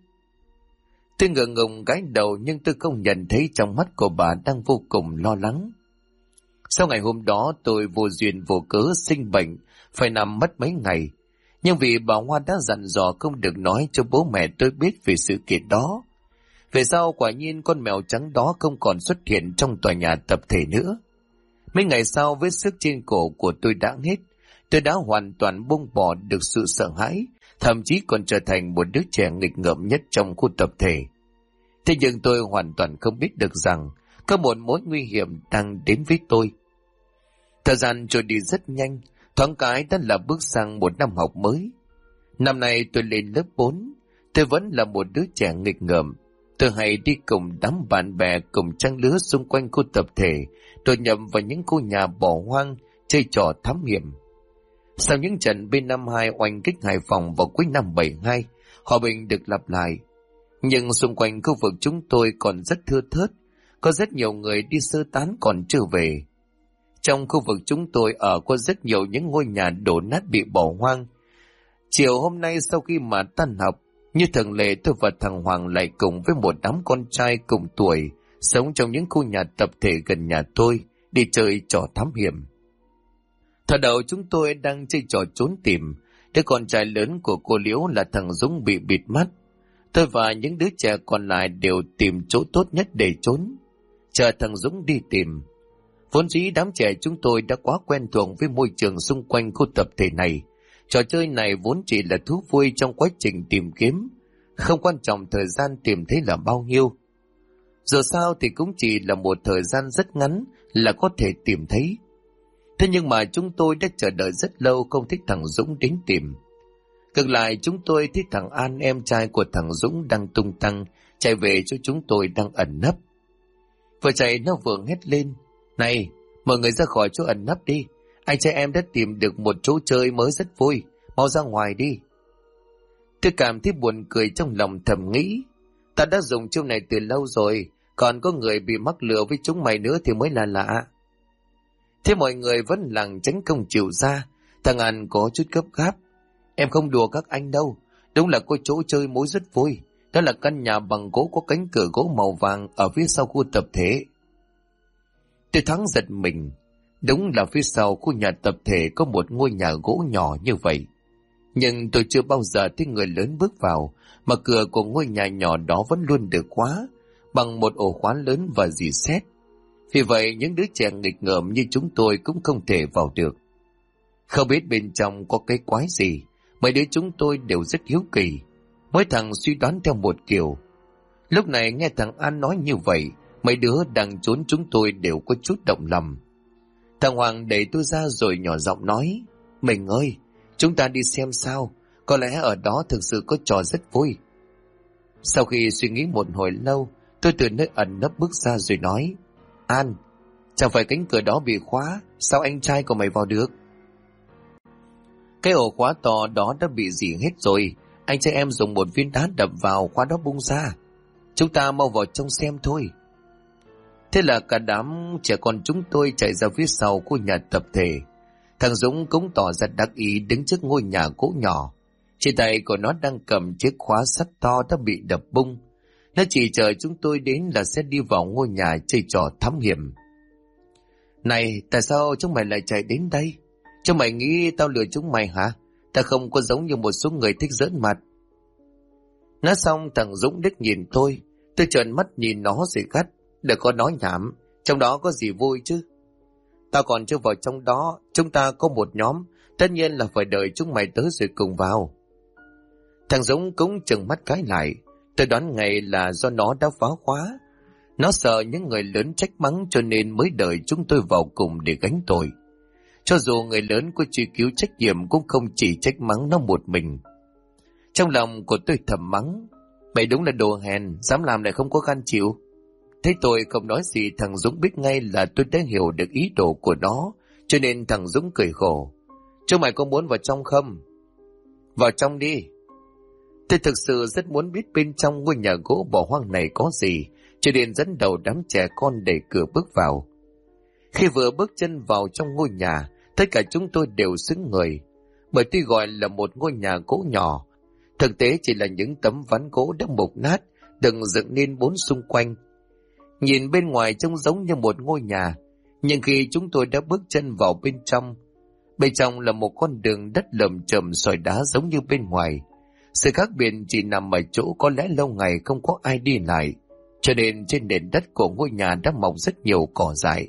Tôi ngượng ngùng gãi đầu, nhưng tôi không nhận thấy trong mắt của bà đang vô cùng lo lắng. Sau ngày hôm đó tôi vô duyên vô cớ sinh bệnh, phải nằm mất mấy ngày. Nhưng vì bà Hoa đã dặn dò không được nói cho bố mẹ tôi biết về sự kiện đó. Về sau quả nhiên con mèo trắng đó không còn xuất hiện trong tòa nhà tập thể nữa. Mấy ngày sau vết xước trên cổ của tôi đã hết. Tôi đã hoàn toàn buông bỏ được sự sợ hãi, thậm chí còn trở thành một đứa trẻ nghịch ngợm nhất trong khu tập thể. Thế nhưng tôi hoàn toàn không biết được rằng có một mối nguy hiểm đang đến với tôi. Thời gian trôi đi rất nhanh, thoáng cái đã là bước sang một năm học mới. Năm nay tôi lên lớp 4, tôi vẫn là một đứa trẻ nghịch ngợm. Tôi hay đi cùng đám bạn bè cùng trang lứa xung quanh khu tập thể, đột nhập vào những khu nhà bỏ hoang, chơi trò thám hiểm. Sau những trận B-52 oanh kích Hải Phòng vào cuối năm 72, hòa bình được lặp lại. Nhưng xung quanh khu vực chúng tôi còn rất thưa thớt, có rất nhiều người đi sơ tán còn chưa về. Trong khu vực chúng tôi ở có rất nhiều những ngôi nhà đổ nát bị bỏ hoang. Chiều hôm nay sau khi mà tan học, như thường lệ tôi và thằng Hoàng lại cùng với một đám con trai cùng tuổi sống trong những khu nhà tập thể gần nhà tôi đi chơi trò thám hiểm. Thời đầu chúng tôi đang chơi trò trốn tìm. Đứa con trai lớn của cô Liễu là thằng Dũng bị bịt mắt. Tôi và những đứa trẻ còn lại đều tìm chỗ tốt nhất để trốn, chờ thằng Dũng đi tìm. Vốn dĩ đám trẻ chúng tôi đã quá quen thuộc với môi trường xung quanh khu tập thể này. Trò chơi này vốn chỉ là thú vui trong quá trình tìm kiếm, không quan trọng thời gian tìm thấy là bao nhiêu. Dù sao thì cũng chỉ là một thời gian rất ngắn là có thể tìm thấy. Thế nhưng mà chúng tôi đã chờ đợi rất lâu không thích thằng Dũng đến tìm. Ngược lại chúng tôi thấy thằng An, em trai của thằng Dũng, đang tung tăng chạy về chỗ chúng tôi đang ẩn nấp. Vừa chạy nó vừa hét lên. Này, mọi người ra khỏi chỗ ẩn nấp đi. Anh trai em đã tìm được một chỗ chơi mới rất vui. Mau ra ngoài đi. Tôi cảm thấy buồn cười trong lòng thầm nghĩ. Ta đã dùng chiêu này từ lâu rồi. Còn có người bị mắc lừa với chúng mày nữa thì mới là lạ. Thế mọi người vẫn lảng tránh không chịu ra. Thằng An có chút gấp gáp. Em không đùa các anh đâu. Đúng là có chỗ chơi mới rất vui. Đó là căn nhà bằng gỗ có cánh cửa gỗ màu vàng ở phía sau khu tập thể. Tôi thoáng giật mình. Đúng là phía sau khu nhà tập thể có một ngôi nhà gỗ nhỏ như vậy. Nhưng tôi chưa bao giờ thấy người lớn bước vào, mà cửa của ngôi nhà nhỏ đó vẫn luôn được khóa bằng một ổ khóa lớn và rì sét. Vì vậy những đứa trẻ nghịch ngợm như chúng tôi cũng không thể vào được. Không biết bên trong có cái quái gì, mấy đứa chúng tôi đều rất hiếu kỳ. Mỗi thằng suy đoán theo một kiểu. Lúc này nghe thằng An nói như vậy, mấy đứa đang trốn chúng tôi đều có chút động lòng. Thằng Hoàng đẩy tôi ra rồi nhỏ giọng nói. Mình ơi, chúng ta đi xem sao, có lẽ ở đó thực sự có trò rất vui. Sau khi suy nghĩ một hồi lâu, tôi từ nơi ẩn nấp bước ra rồi nói. An, chẳng phải cánh cửa đó bị khóa, sao anh trai của mày vào được? Cái ổ khóa to đó đã bị rỉ hết rồi, anh trai em dùng một viên đá đập vào khóa đó bung ra. Chúng ta mau vào trong xem thôi. Thế là cả đám trẻ con chúng tôi chạy ra phía sau của nhà tập thể. Thằng Dũng cũng tỏ ra đắc ý đứng trước ngôi nhà gỗ nhỏ. Trên tay của nó đang cầm chiếc khóa sắt to đã bị đập bung. Nó chỉ chờ chúng tôi đến là sẽ đi vào ngôi nhà chơi trò thám hiểm. Này, tại sao chúng mày lại chạy đến đây? Chúng mày nghĩ tao lừa chúng mày hả? Ta không có giống như một số người thích giỡn mặt. Nói xong thằng Dũng đích nhìn tôi trợn mắt nhìn nó rồi gắt. Đừng có nói nhảm, trong đó có gì vui chứ? Tao còn chưa vào trong đó, chúng ta có một nhóm, tất nhiên là phải đợi chúng mày tới rồi cùng vào. Thằng Dũng cũng trừng mắt cái lại, tôi đoán ngay là do nó đã phá khóa. Nó sợ những người lớn trách mắng cho nên mới đợi chúng tôi vào cùng để gánh tội. Cho dù người lớn có truy cứu trách nhiệm cũng không chỉ trách mắng nó một mình. Trong lòng của tôi thầm mắng, mày đúng là đồ hèn, dám làm lại không có gan chịu. Thấy tôi không nói gì, thằng Dũng biết ngay là tôi đã hiểu được ý đồ của nó, cho nên thằng Dũng cười khổ. Chúng mày có muốn vào trong không? Vào trong đi. Tôi thực sự rất muốn biết bên trong ngôi nhà gỗ bỏ hoang này có gì, cho nên dẫn đầu đám trẻ con đẩy cửa bước vào. Khi vừa bước chân vào trong ngôi nhà, tất cả chúng tôi đều sững người, bởi tuy gọi là một ngôi nhà gỗ nhỏ, thực tế chỉ là những tấm ván gỗ đã mục nát, đừng dựng nên bốn xung quanh. Nhìn bên ngoài trông giống như một ngôi nhà, nhưng khi chúng tôi đã bước chân vào bên trong là một con đường đất lởm chởm sỏi đá giống như bên ngoài. Sự khác biệt chỉ nằm ở chỗ có lẽ lâu ngày không có ai đi lại, cho nên trên nền đất của ngôi nhà đã mọc rất nhiều cỏ dại.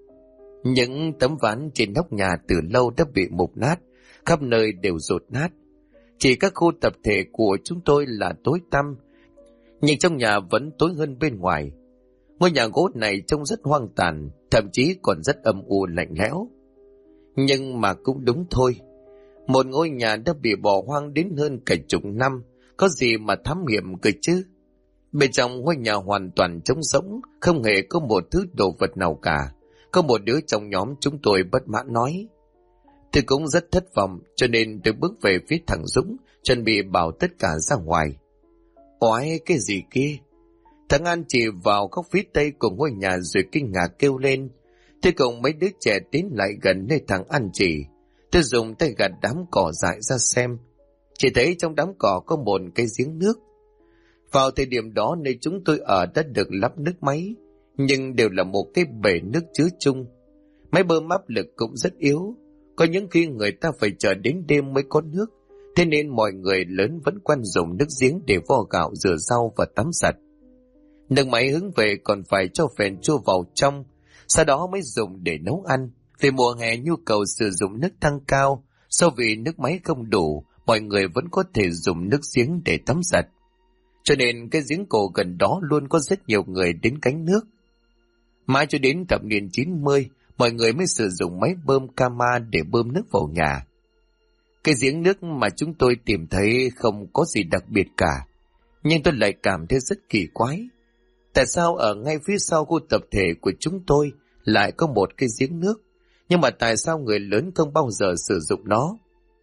Những tấm ván trên nóc nhà từ lâu đã bị mục nát, khắp nơi đều dột nát. Chỉ các khu tập thể của chúng tôi là tối tăm, nhưng trong nhà vẫn tối hơn bên ngoài. Ngôi nhà gỗ này trông rất hoang tàn, thậm chí còn rất âm u lạnh lẽo. Nhưng mà cũng đúng thôi, một ngôi nhà đã bị bỏ hoang đến hơn cả chục năm, có gì mà thám hiểm cơ chứ? Bên trong ngôi nhà hoàn toàn trống rỗng, không hề có một thứ đồ vật nào cả. Có một đứa trong nhóm chúng tôi bất mãn nói. Tôi cũng rất thất vọng, cho nên tôi bước về phía thằng Dũng, chuẩn bị bảo tất cả ra ngoài. Oái, cái gì kia? Thằng An chỉ vào góc phía tây của ngôi nhà rồi kinh ngạc kêu lên. Tôi cùng mấy đứa trẻ tiến lại gần nơi thằng An chỉ. Tôi dùng tay gạt đám cỏ dại ra xem. Chỉ thấy trong đám cỏ có một cái giếng nước. Vào thời điểm đó nơi chúng tôi ở đã được lắp nước máy, nhưng đều là một cái bể nước chứa chung. Máy bơm áp lực cũng rất yếu, có những khi người ta phải chờ đến đêm mới có nước, thế nên mọi người lớn vẫn quen dùng nước giếng để vo gạo, rửa rau và tắm giặt. Nước máy hứng về còn phải cho phèn chua vào trong, sau đó mới dùng để nấu ăn. Vì mùa hè nhu cầu sử dụng nước tăng cao, do vì nước máy không đủ, mọi người vẫn có thể dùng nước giếng để tắm giặt. Cho nên cái giếng cổ gần đó luôn có rất nhiều người đến gánh nước. Mãi cho đến thập niên 90, mọi người mới sử dụng máy bơm Kama để bơm nước vào nhà. Cái giếng nước mà chúng tôi tìm thấy không có gì đặc biệt cả, nhưng tôi lại cảm thấy rất kỳ quái. Tại sao ở ngay phía sau khu tập thể của chúng tôi lại có một cái giếng nước, nhưng mà tại sao người lớn không bao giờ sử dụng nó?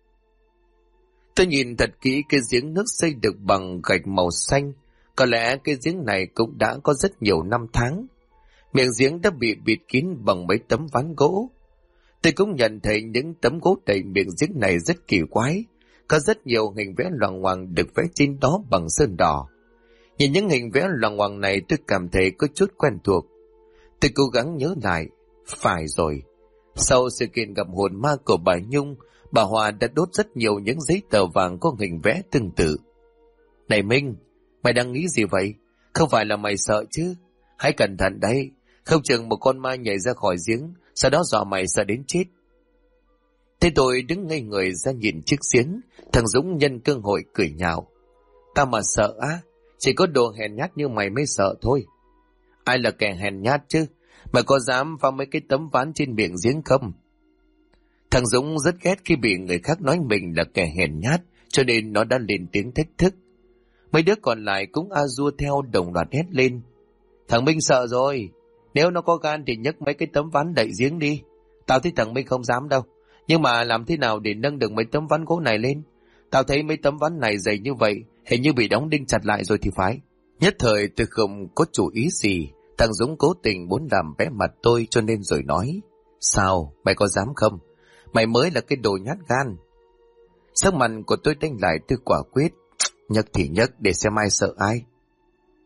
Tôi nhìn thật kỹ cái giếng nước xây được bằng gạch màu xanh, có lẽ cái giếng này cũng đã có rất nhiều năm tháng. Miệng giếng đã bị bịt kín bằng mấy tấm ván gỗ. Tôi cũng nhận thấy những tấm gỗ đầy miệng giếng này rất kỳ quái, có rất nhiều hình vẽ loằng ngoằng được vẽ trên đó bằng sơn đỏ. Nhìn những hình vẽ loằng ngoằng này tôi cảm thấy có chút quen thuộc. Tôi cố gắng nhớ lại, phải rồi. Sau sự kiện gặp hồn ma của bà Nhung, bà Hòa đã đốt rất nhiều những giấy tờ vàng có hình vẽ tương tự. Này Minh, mày đang nghĩ gì vậy? Không phải là mày sợ chứ? Hãy cẩn thận đấy, không chừng một con ma nhảy ra khỏi giếng, sau đó dọa mày sợ đến chết. Thế tôi đứng ngây người ra nhìn chiếc giếng, thằng Dũng nhân cơ hội cười nhạo. Tao mà sợ á, chỉ có đồ hèn nhát như mày mới sợ thôi. Ai là kẻ hèn nhát chứ? Mày có dám vào mấy cái tấm ván trên miệng giếng không? Thằng Dũng rất ghét khi bị người khác nói mình là kẻ hèn nhát, cho nên nó đã lên tiếng thách thức. Mấy đứa còn lại cũng a dua theo đồng loạt hét lên. Thằng Minh sợ rồi, nếu nó có gan thì nhấc mấy cái tấm ván đậy giếng đi. Tao thấy thằng Minh không dám đâu, nhưng mà làm thế nào để nâng được mấy tấm ván gỗ này lên? Tao thấy mấy tấm ván này dày như vậy, hình như bị đóng đinh chặt lại rồi thì phải. Nhất thời tôi không có chủ ý gì, thằng Dũng cố tình muốn làm bé mặt tôi cho nên rồi nói. Sao, mày có dám không? Mày mới là cái đồ nhát gan. Sắc mặt của tôi đánh lại, tôi quả quyết. Nhấc thì nhấc để xem ai sợ ai.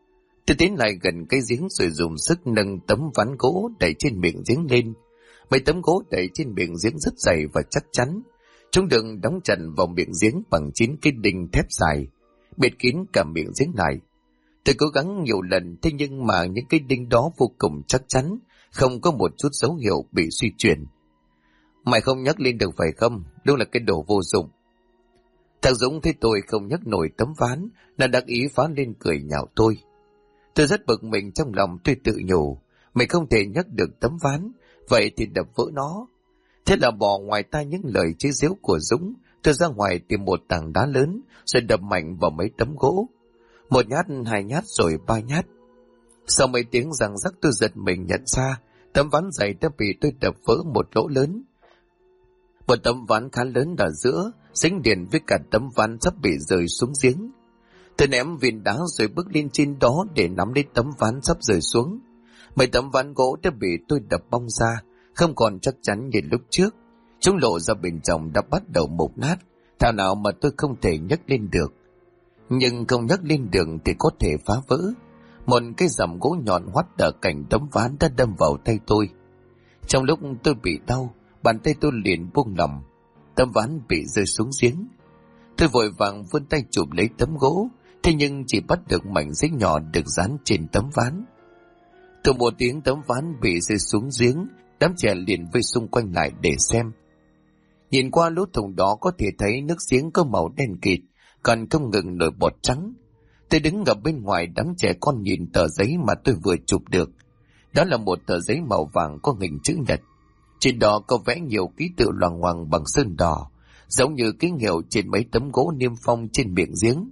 Tôi tiến lại gần cái giếng rồi dùng sức nâng tấm ván gỗ đẩy trên miệng giếng lên. Mấy tấm gỗ đẩy trên miệng giếng rất dày và chắc chắn. Chúng được đóng chặt vào miệng giếng bằng 9 cái đinh thép dài, bịt kín cả miệng giếng lại. Tôi cố gắng nhiều lần, thế nhưng mà những cái đinh đó vô cùng chắc chắn, không có một chút dấu hiệu bị suy chuyển. Mày không nhấc lên được phải không? Đúng là cái đồ vô dụng. Thằng Dũng thấy tôi không nhấc nổi tấm ván, nó đắc ý phá lên cười nhạo tôi. Tôi rất bực mình trong lòng, tôi tự nhủ, mày không thể nhấc được tấm ván, vậy thì đập vỡ nó. Thế là bỏ ngoài tai những lời chế giễu của Dũng, tôi ra ngoài tìm một tảng đá lớn, rồi đập mạnh vào mấy tấm gỗ. 1 nhát, 2 nhát rồi 3 nhát. Sau mấy tiếng giằng rắc tôi giật mình nhận ra, tấm ván dày đã bị tôi đập vỡ một lỗ lớn. Một tấm ván khá lớn ở giữa, dính liền với cả tấm ván sắp bị rơi xuống giếng. Tôi ném viên đá rồi bước lên trên đó để nắm lấy tấm ván sắp rơi xuống. Mấy tấm ván gỗ đã bị tôi đập bong ra, không còn chắc chắn như lúc trước. Chúng lộ ra bên trong đã bắt đầu mục nát, thảo nào mà tôi không thể nhấc lên được. Nhưng không nhấc lên được thì có thể phá vỡ. Một cái rằm gỗ nhọn hoắt ở cạnh tấm ván đã đâm vào tay tôi. Trong lúc tôi bị đau, bàn tay tôi liền buông lỏng, tấm ván bị rơi xuống giếng. Tôi vội vàng vươn tay chụp lấy tấm gỗ, thế nhưng chỉ bắt được mảnh giấy nhỏ được dán trên tấm ván. Từ một tiếng tấm ván bị rơi xuống giếng, đám trẻ liền vây xung quanh lại để xem. Nhìn qua lỗ thủng đó có thể thấy nước giếng có màu đen kịt, còn không ngừng nổi bọt trắng. Tôi đứng ở bên ngoài, đám trẻ con nhìn tờ giấy mà tôi vừa chụp được. Đó là một tờ giấy màu vàng có hình chữ nhật. Trên đó có vẽ nhiều ký tự loằng ngoằng bằng sơn đỏ, giống như ký hiệu trên mấy tấm gỗ niêm phong trên miệng giếng.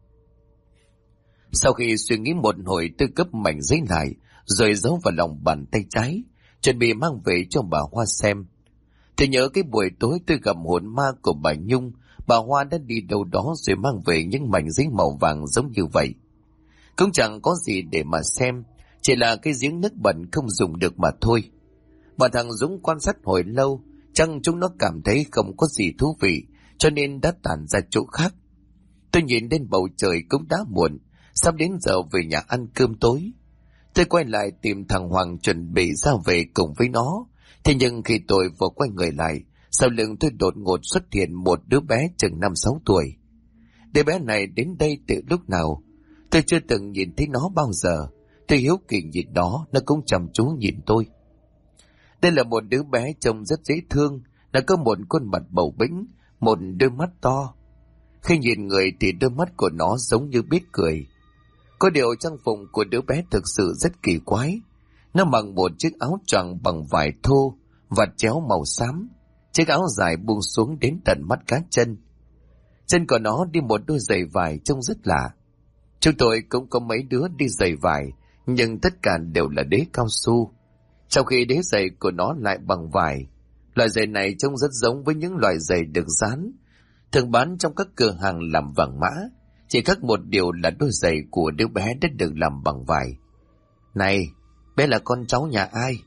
Sau khi suy nghĩ một hồi, tôi gấp mảnh giấy lại, rồi giấu vào lòng bàn tay trái, chuẩn bị mang về cho bà Hoa xem. Tôi nhớ cái buổi tối tôi gặp hồn ma của bà Nhung, bà Hoa đã đi đâu đó rồi mang về những mảnh giấy màu vàng giống như vậy. Cũng chẳng có gì để mà xem, chỉ là cái giếng nước bẩn không dùng được mà thôi. Bà thằng Dũng quan sát hồi lâu, chăng chúng nó cảm thấy không có gì thú vị, cho nên đã tản ra chỗ khác. Tôi nhìn lên bầu trời cũng đã muộn, sắp đến giờ về nhà ăn cơm tối. Tôi quay lại tìm thằng Hoàng chuẩn bị ra về cùng với nó. Thế nhưng khi tôi vừa quay người lại, sau lưng tôi đột ngột xuất hiện một đứa bé chừng 5-6 tuổi. Đứa bé này đến đây từ lúc nào? Tôi chưa từng nhìn thấy nó bao giờ. Tôi hiếu kỳ nhìn nó cũng chăm chú nhìn tôi. Đây là một đứa bé trông rất dễ thương, nó có một khuôn mặt bầu bĩnh, một đôi mắt to. Khi nhìn người thì đôi mắt của nó giống như biết cười. Có điều trang phục của đứa bé thực sự rất kỳ quái. Nó mặc một chiếc áo choàng bằng vải thô, vạt chéo màu xám. Chiếc áo dài buông xuống đến tận mắt cá chân. Chân của nó đi một đôi giày vải trông rất lạ. Chúng tôi cũng có mấy đứa đi giày vải, nhưng tất cả đều là đế cao su. Trong khi đế giày của nó lại bằng vải. Loại giày này trông rất giống với những loại giày được dán, thường bán trong các cửa hàng làm vàng mã. Chỉ khác một điều là đôi giày của đứa bé đã được làm bằng vải. Này, bé là con cháu nhà ai?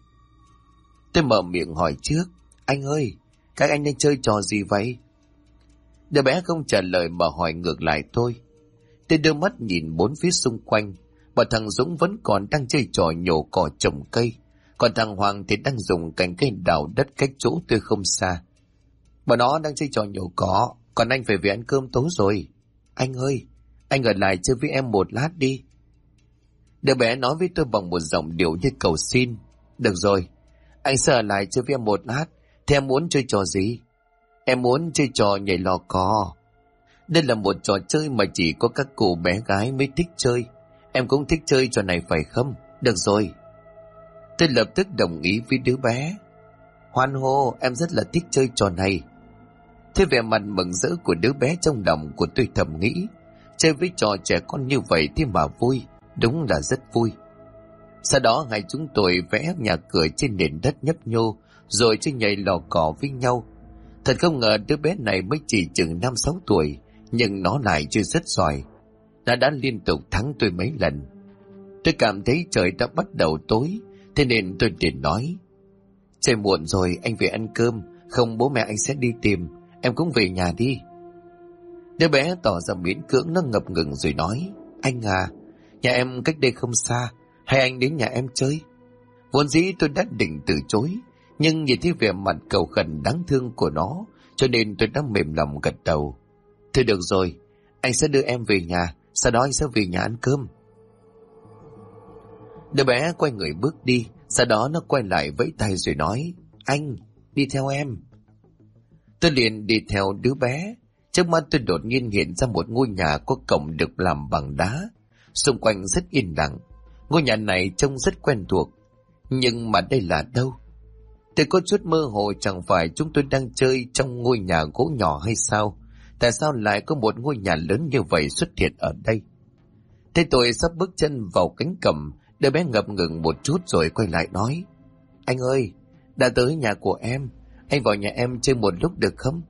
Tôi mở miệng hỏi trước. Anh ơi, các anh đang chơi trò gì vậy? Đứa bé không trả lời mà hỏi ngược lại tôi. Tôi đưa mắt nhìn bốn phía xung quanh. Bà thằng Dũng vẫn còn đang chơi trò nhổ cỏ trồng cây, còn thằng Hoàng thì đang dùng cành cây đào đất cách chỗ tôi không xa. Bà nó đang chơi trò nhổ cỏ, còn anh phải về ăn cơm tối rồi. Anh ơi, anh ở lại chơi với em một lát đi. Đứa bé nói với tôi bằng một giọng điệu như cầu xin. Được rồi, anh sẽ ở lại chơi với em một lát. Thế em muốn chơi trò gì? Em muốn chơi trò nhảy lò cò. Đây là một trò chơi mà chỉ có các cô bé gái mới thích chơi. Em cũng thích chơi trò này phải không? Được rồi. Tôi lập tức đồng ý với đứa bé. Hoan hô, em rất là thích chơi trò này. Thế vẻ mặt mừng rỡ của đứa bé trong lòng của tôi thầm nghĩ, chơi với trò trẻ con như vậy thì mà vui, đúng là rất vui. Sau đó hai chúng tôi vẽ nhà cửa trên nền đất nhấp nhô, rồi chơi nhảy lò cò với nhau. Thật không ngờ đứa bé này mới chỉ chừng 5-6 tuổi, nhưng nó lại chơi rất giỏi. Nó đã liên tục thắng tôi mấy lần. Tôi cảm thấy trời đã bắt đầu tối, thế nên tôi liền nói, trời muộn rồi, anh về ăn cơm, không bố mẹ anh sẽ đi tìm, em cũng về nhà đi. Đứa bé tỏ ra miễn cưỡng, nó ngập ngừng rồi nói, anh à, Nhà em cách đây không xa, hay anh đến nhà em chơi? Vốn dĩ tôi đã định từ chối, nhưng nhìn thấy vẻ mặt cầu khẩn đáng thương của nó, cho nên tôi đã mềm lòng gật đầu. Thôi được rồi, anh sẽ đưa em về nhà, sau đó anh sẽ về nhà ăn cơm. Đứa bé quay người bước đi, sau đó nó quay lại vẫy tay rồi nói, anh, đi theo em. Tôi liền đi theo đứa bé. Trước mắt tôi đột nhiên hiện ra một ngôi nhà có cổng được làm bằng đá. Xung quanh rất yên lặng. Ngôi nhà này trông rất quen thuộc. Nhưng mà đây là đâu? Tôi có chút mơ hồ, chẳng phải chúng tôi đang chơi trong ngôi nhà gỗ nhỏ hay sao? Tại sao lại có một ngôi nhà lớn như vậy xuất hiện ở đây? Thế tôi sắp bước chân vào cánh cổng, đứa bé ngập ngừng một chút rồi quay lại nói, anh ơi, đã tới nhà của em, anh vào nhà em chơi một lúc được không?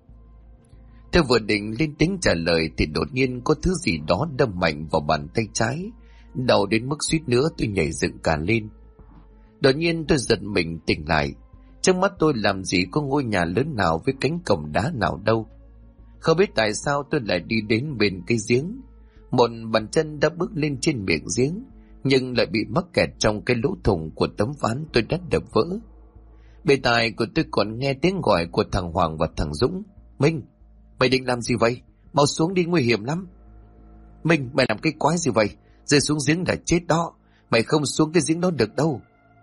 Tôi vừa định lên tiếng trả lời thì đột nhiên có thứ gì đó đâm mạnh vào bàn tay trái, đau đến mức suýt nữa tôi nhảy dựng cả lên. Đột nhiên tôi giật mình tỉnh lại. Trước mắt tôi làm gì có ngôi nhà lớn nào với cánh cổng đá nào đâu. Không biết tại sao tôi lại đi đến bên cái giếng. Một bàn chân đã bước lên trên miệng giếng, nhưng lại bị mắc kẹt trong cái lỗ thủng của tấm ván tôi đã đập vỡ. Bên tai của tôi còn nghe tiếng gọi của thằng Hoàng và thằng Dũng. Minh, mày định làm gì vậy? Mau xuống đi, nguy hiểm lắm. Minh, mày làm cái quái gì vậy? Rơi xuống giếng là chết đó. Mày không xuống cái giếng đó được đâu.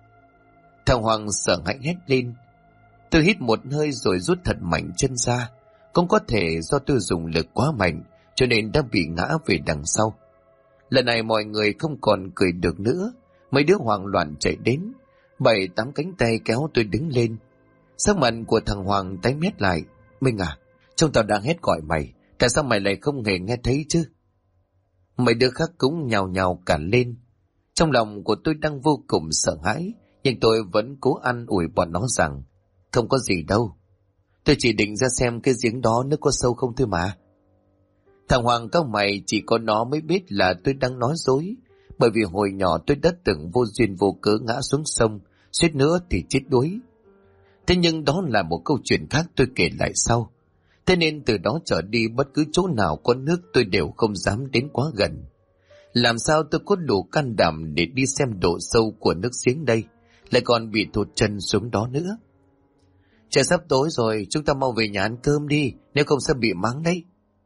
Thằng Hoàng sợ hãi hét lên. Tôi hít một hơi rồi rút thật mạnh chân ra. Cũng có thể do tôi dùng lực quá mạnh, cho nên đã bị ngã về đằng sau. Lần này mọi người không còn cười được nữa. Mấy đứa hoảng loạn chạy đến, 7-8 cánh tay kéo tôi đứng lên. Sắc mặt của thằng Hoàng tái mét lại. Minh à, chúng tao đang hét gọi mày, tại sao mày lại không hề nghe thấy chứ? Mấy đứa khác cũng nhào nhào cả lên. Trong lòng của tôi đang vô cùng sợ hãi, nhưng tôi vẫn cố an ủi bọn nó rằng không có gì đâu. Tôi chỉ định ra xem cái giếng đó nước có sâu không thôi mà. Thằng Hoàng cau mày, chỉ có nó mới biết là tôi đang nói dối, bởi vì hồi nhỏ tôi đã từng vô duyên vô cớ ngã xuống sông, suýt nữa thì chết đuối. Thế nhưng đó là một câu chuyện khác tôi kể lại sau. Thế nên từ đó trở đi bất cứ chỗ nào có nước tôi đều không dám đến quá gần. Làm sao tôi có đủ can đảm để đi xem độ sâu của nước giếng đây, lại còn bị thụt chân xuống đó nữa. Trời sắp tối rồi, chúng ta mau về nhà ăn cơm đi, nếu không sẽ bị mắng đấy.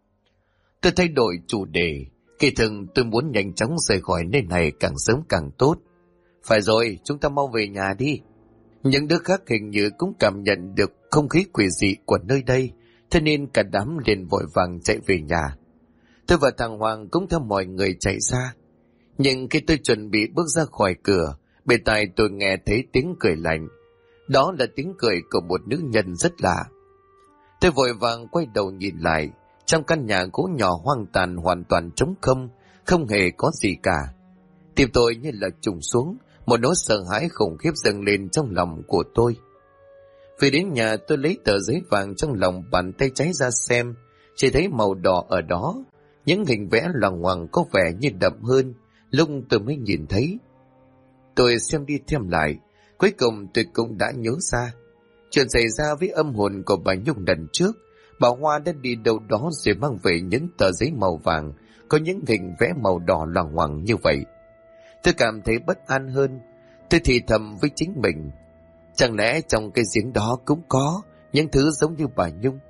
Tôi thay đổi chủ đề. Kỳ thực tôi muốn nhanh chóng rời khỏi nơi này càng sớm càng tốt. Phải rồi, chúng ta mau về nhà đi. Những đứa khác hình như cũng cảm nhận được không khí quỷ dị của nơi đây, thế nên cả đám liền vội vàng chạy về nhà. Tôi và thằng Hoàng cũng theo mọi người chạy ra. Nhưng khi tôi chuẩn bị bước ra khỏi cửa, bên tai tôi nghe thấy tiếng cười lạnh. Đó là tiếng cười của một nữ nhân rất lạ. Tôi vội vàng quay đầu nhìn lại. Trong căn nhà gỗ nhỏ hoang tàn hoàn toàn trống không, không hề có gì cả. Tim tôi như là trùng xuống, một nỗi sợ hãi khủng khiếp dâng lên trong lòng của tôi. Về đến nhà tôi lấy tờ giấy vàng trong lòng bàn tay trái ra xem, chỉ thấy màu đỏ ở đó, những hình vẽ loằng ngoằng có vẻ như đậm hơn lúc tôi mới nhìn thấy. Tôi xem đi xem lại, cuối cùng tôi cũng đã nhớ ra. Chuyện xảy ra với âm hồn của bà Nhung lần trước, bà Hoa đã đi đâu đó rồi mang về những tờ giấy màu vàng, có những hình vẽ màu đỏ loằng ngoằng như vậy. Tôi cảm thấy bất an hơn. Tôi thì thầm với chính mình, chẳng lẽ trong cái giếng đó cũng có những thứ giống như bà Nhung?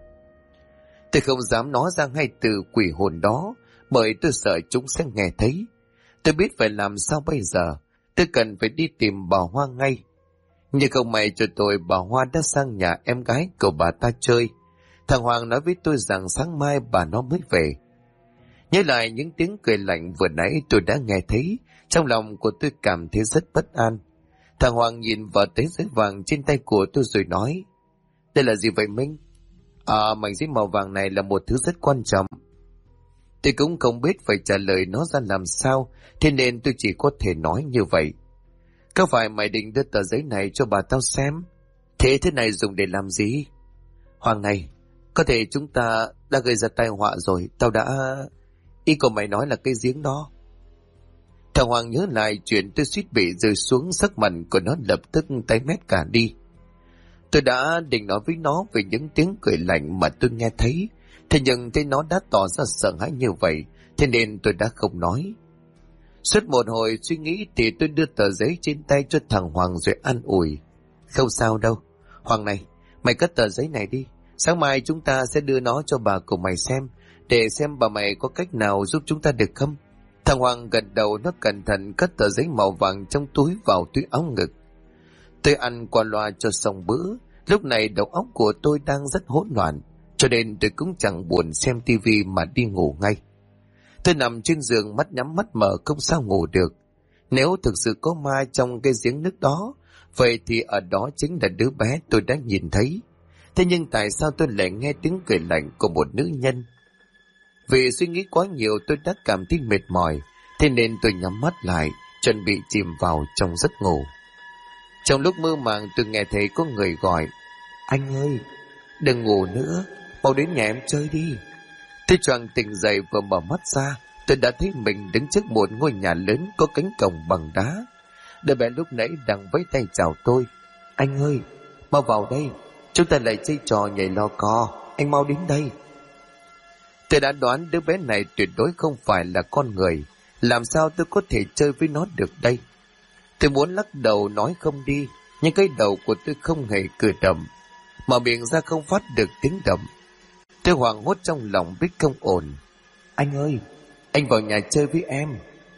Tôi không dám nói ra ngay từ quỷ hồn đó, bởi tôi sợ chúng sẽ nghe thấy. Tôi biết phải làm sao bây giờ. Tôi cần phải đi tìm bà Hoa ngay. Nhưng không may cho tôi, bà Hoa đã sang nhà em gái của bà ta chơi. Thằng Hoàng nói với tôi rằng sáng mai bà nó mới về. Nhớ lại những tiếng cười lạnh vừa nãy tôi đã nghe thấy, trong lòng của tôi cảm thấy rất bất an. Thằng Hoàng nhìn vào tấm giấy vàng trên tay của tôi rồi nói, đây là gì vậy Minh? Mảnh giấy màu vàng này là một thứ rất quan trọng. Tôi cũng không biết phải trả lời nó ra làm sao, thế nên tôi chỉ có thể nói như vậy. Có phải mày định đưa tờ giấy này cho bà tao xem? Thế này dùng để làm gì? Hoàng này, có thể chúng ta đã gây ra tai họa rồi, tao đã... Ý của mày nói là cái giếng đó. Thằng Hoàng nhớ lại chuyện tôi suýt bị rơi xuống, sắc mặt của nó lập tức tái mét cả đi. Tôi đã định nói với nó về những tiếng cười lạnh mà tôi nghe thấy, thế nhưng thấy nó đã tỏ ra sợ hãi như vậy, thế nên tôi đã không nói. Suốt một hồi suy nghĩ thì tôi đưa tờ giấy trên tay cho thằng Hoàng rồi an ủi. Không sao đâu. Hoàng này, mày cất tờ giấy này đi. Sáng mai chúng ta sẽ đưa nó cho bà của mày xem, để xem bà mày có cách nào giúp chúng ta được không. Thằng Hoàng gật đầu, nó cẩn thận cất tờ giấy màu vàng trong túi vào túi áo ngực. Tôi ăn qua loa cho xong bữa. Lúc này đầu óc của tôi đang rất hỗn loạn, cho nên tôi cũng chẳng buồn xem tivi mà đi ngủ ngay. Tôi nằm trên giường, mắt nhắm mắt mở không sao ngủ được. Nếu thực sự có ma trong cái giếng nước đó, vậy thì ở đó chính là đứa bé tôi đã nhìn thấy. Thế nhưng tại sao tôi lại nghe tiếng cười lạnh của một nữ nhân? Vì suy nghĩ quá nhiều tôi đã cảm thấy mệt mỏi, thế nên tôi nhắm mắt lại, chuẩn bị chìm vào trong giấc ngủ. Trong lúc mơ màng tôi nghe thấy có người gọi. Anh ơi, đừng ngủ nữa, mau đến nhà em chơi đi. Tôi choàng tỉnh dậy, vừa mở mắt ra, tôi đã thấy mình đứng trước một ngôi nhà lớn có cánh cổng bằng đá. Đứa bé lúc nãy đang vẫy tay chào tôi. Anh ơi, mau vào đây, chúng ta lại chơi trò nhảy lò cò, anh mau đến đây. Tôi đã đoán đứa bé này tuyệt đối không phải là con người, làm sao tôi có thể chơi với nó được đây? Tôi muốn lắc đầu nói không đi, nhưng cái đầu của tôi không hề cử động, mà miệng ra không phát được tiếng động. Tôi hoảng hốt trong lòng biết không ổn. Anh ơi, anh vào nhà chơi với em.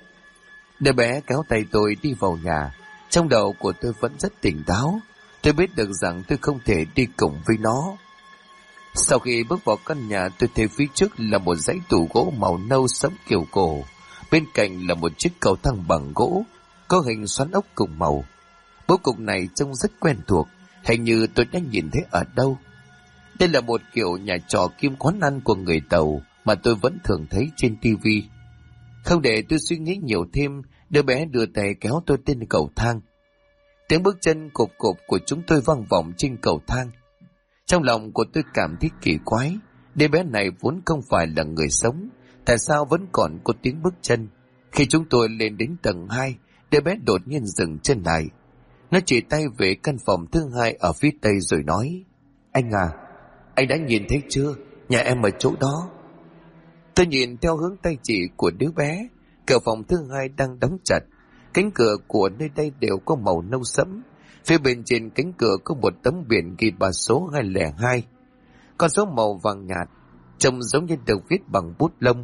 Đứa bé kéo tay tôi đi vào nhà. Trong đầu của tôi vẫn rất tỉnh táo. Tôi biết được rằng tôi không thể đi cùng với nó. Sau khi bước vào căn nhà, tôi thấy phía trước là một dãy tủ gỗ màu nâu sẫm kiểu cổ. Bên cạnh là một chiếc cầu thang bằng gỗ, có hình xoắn ốc cùng màu. Bố cục này trông rất quen thuộc, hình như tôi đã nhìn thấy ở đâu. Đây là một kiểu nhà trọ kim quán ăn của người Tàu mà tôi vẫn thường thấy trên tivi. Không để tôi suy nghĩ nhiều thêm, đứa bé đưa tay kéo tôi lên cầu thang. Tiếng bước chân cộp cộp của chúng tôi vang vọng trên cầu thang. Trong lòng của tôi cảm thấy kỳ quái, đứa bé này vốn không phải là người sống, tại sao vẫn còn có tiếng bước chân? Khi chúng tôi lên đến tầng 2, đứa bé đột nhiên dừng chân lại. Nó chỉ tay về căn phòng thứ 2 ở phía tây rồi nói, anh à, anh đã nhìn thấy chưa? Nhà em ở chỗ đó. Tôi nhìn theo hướng tay chỉ của đứa bé. Cửa phòng thứ 2 đang đóng chặt. Cánh cửa của nơi đây đều có màu nâu sẫm. Phía bên trên cánh cửa có một tấm biển ghi ba số 202. Con số màu vàng nhạt, trông giống như được viết bằng bút lông.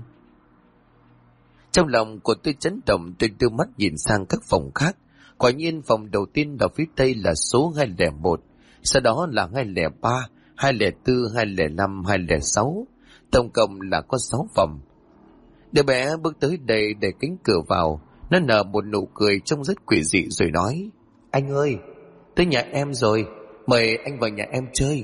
Trong lòng của tôi chấn động, tôi đưa mắt nhìn sang các phòng khác. Quả nhiên phòng đầu tiên ở phía tây là số 201, sau đó là 203, 204, 205, 206. Tổng cộng là có 6 phòng. Đứa bé bước tới đây để cánh cửa vào. Nó nở một nụ cười trông rất quỷ dị rồi nói, anh ơi, tới nhà em rồi, mời anh vào nhà em chơi.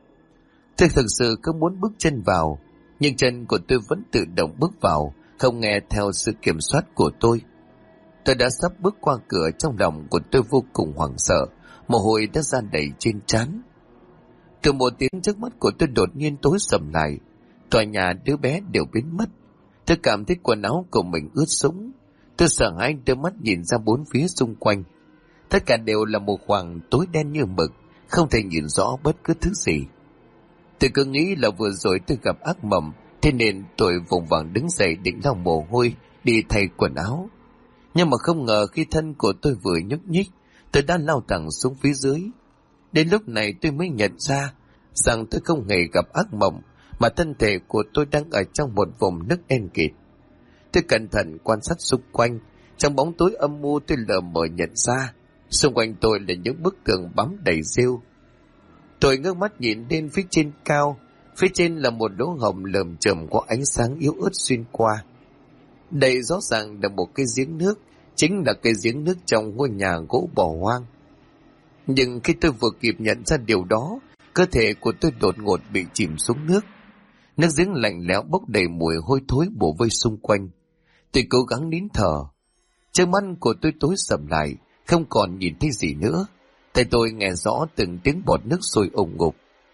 Tôi thực sự không muốn bước chân vào, nhưng chân của tôi vẫn tự động bước vào, không nghe theo sự kiểm soát của tôi. Tôi đã sắp bước qua cửa, trong lòng của tôi vô cùng hoảng sợ, mồ hôi đã ra đầy trên trán. Từ một tiếng trước mắt của tôi đột nhiên tối sầm lại, tòa nhà đứa bé đều biến mất. Tôi cảm thấy quần áo của mình ướt sũng. Tôi sợ hãi đưa mắt nhìn ra bốn phía xung quanh. Tất cả đều là một khoảng tối đen như mực, không thể nhìn rõ bất cứ thứ gì. Tôi cứ nghĩ là vừa rồi tôi gặp ác mộng, thế nên tôi vùng vàng đứng dậy định lau mồ hôi đi thay quần áo. Nhưng mà không ngờ khi thân của tôi vừa nhúc nhích, tôi đã lao thẳng xuống phía dưới. Đến lúc này tôi mới nhận ra rằng tôi không hề gặp ác mộng, mà thân thể của tôi đang ở trong một vùng nước đen kịt. Tôi cẩn thận quan sát xung quanh. Trong bóng tối âm u, tôi lờ mờ nhận ra xung quanh tôi là những bức tường bám đầy rêu. Tôi ngước mắt nhìn lên phía trên cao. Phía trên là một lỗ hổng lởm chởm có ánh sáng yếu ớt xuyên qua. Đây rõ ràng là một cái giếng nước, chính là cái giếng nước trong ngôi nhà gỗ bỏ hoang. Nhưng khi tôi vừa kịp nhận ra điều đó, cơ thể của tôi đột ngột bị chìm xuống nước. Nước giếng lạnh lẽo bốc đầy mùi hôi thối bủa vây xung quanh. Tôi cố gắng nín thở. Trước mắt của tôi tối sầm lại, không còn nhìn thấy gì nữa. Tay tôi nghe rõ từng tiếng bọt nước sôi ủng ngục.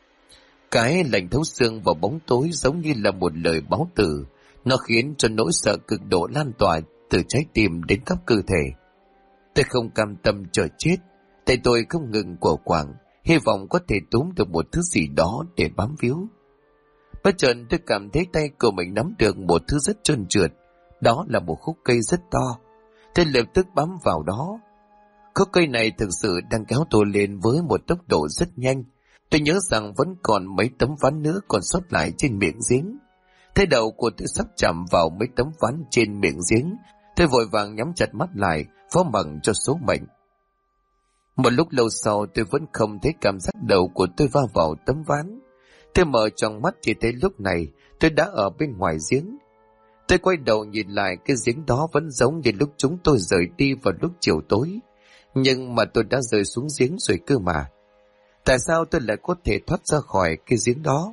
Cái lạnh thấu xương vào bóng tối giống như là một lời báo tử. Nó khiến cho nỗi sợ cực độ lan tỏa từ trái tim đến khắp cơ thể. Tôi không cam tâm chờ chết. Tay tôi không ngừng của quảng, hy vọng có thể túm được một thứ gì đó để bám víu. Bất chợt tôi cảm thấy tay của mình nắm được một thứ rất trơn trượt. Đó là một khúc cây rất to. Tôi lập tức bám vào đó. Khúc cây này thực sự đang kéo tôi lên với một tốc độ rất nhanh. Tôi nhớ rằng vẫn còn mấy tấm ván nữa còn sót lại trên miệng giếng. Thế đầu của tôi sắp chạm vào mấy tấm ván trên miệng giếng. Tôi vội vàng nhắm chặt mắt lại, phó mặc cho số mệnh. Một lúc lâu sau tôi vẫn không thấy cảm giác đầu của tôi va vào tấm ván. Tôi mở tròn mắt chỉ thấy lúc này tôi đã ở bên ngoài giếng. Tôi quay đầu nhìn lại, cái giếng đó vẫn giống như lúc chúng tôi rời đi vào lúc chiều tối. Nhưng mà tôi đã rơi xuống giếng rồi cơ mà. Tại sao tôi lại có thể thoát ra khỏi cái giếng đó?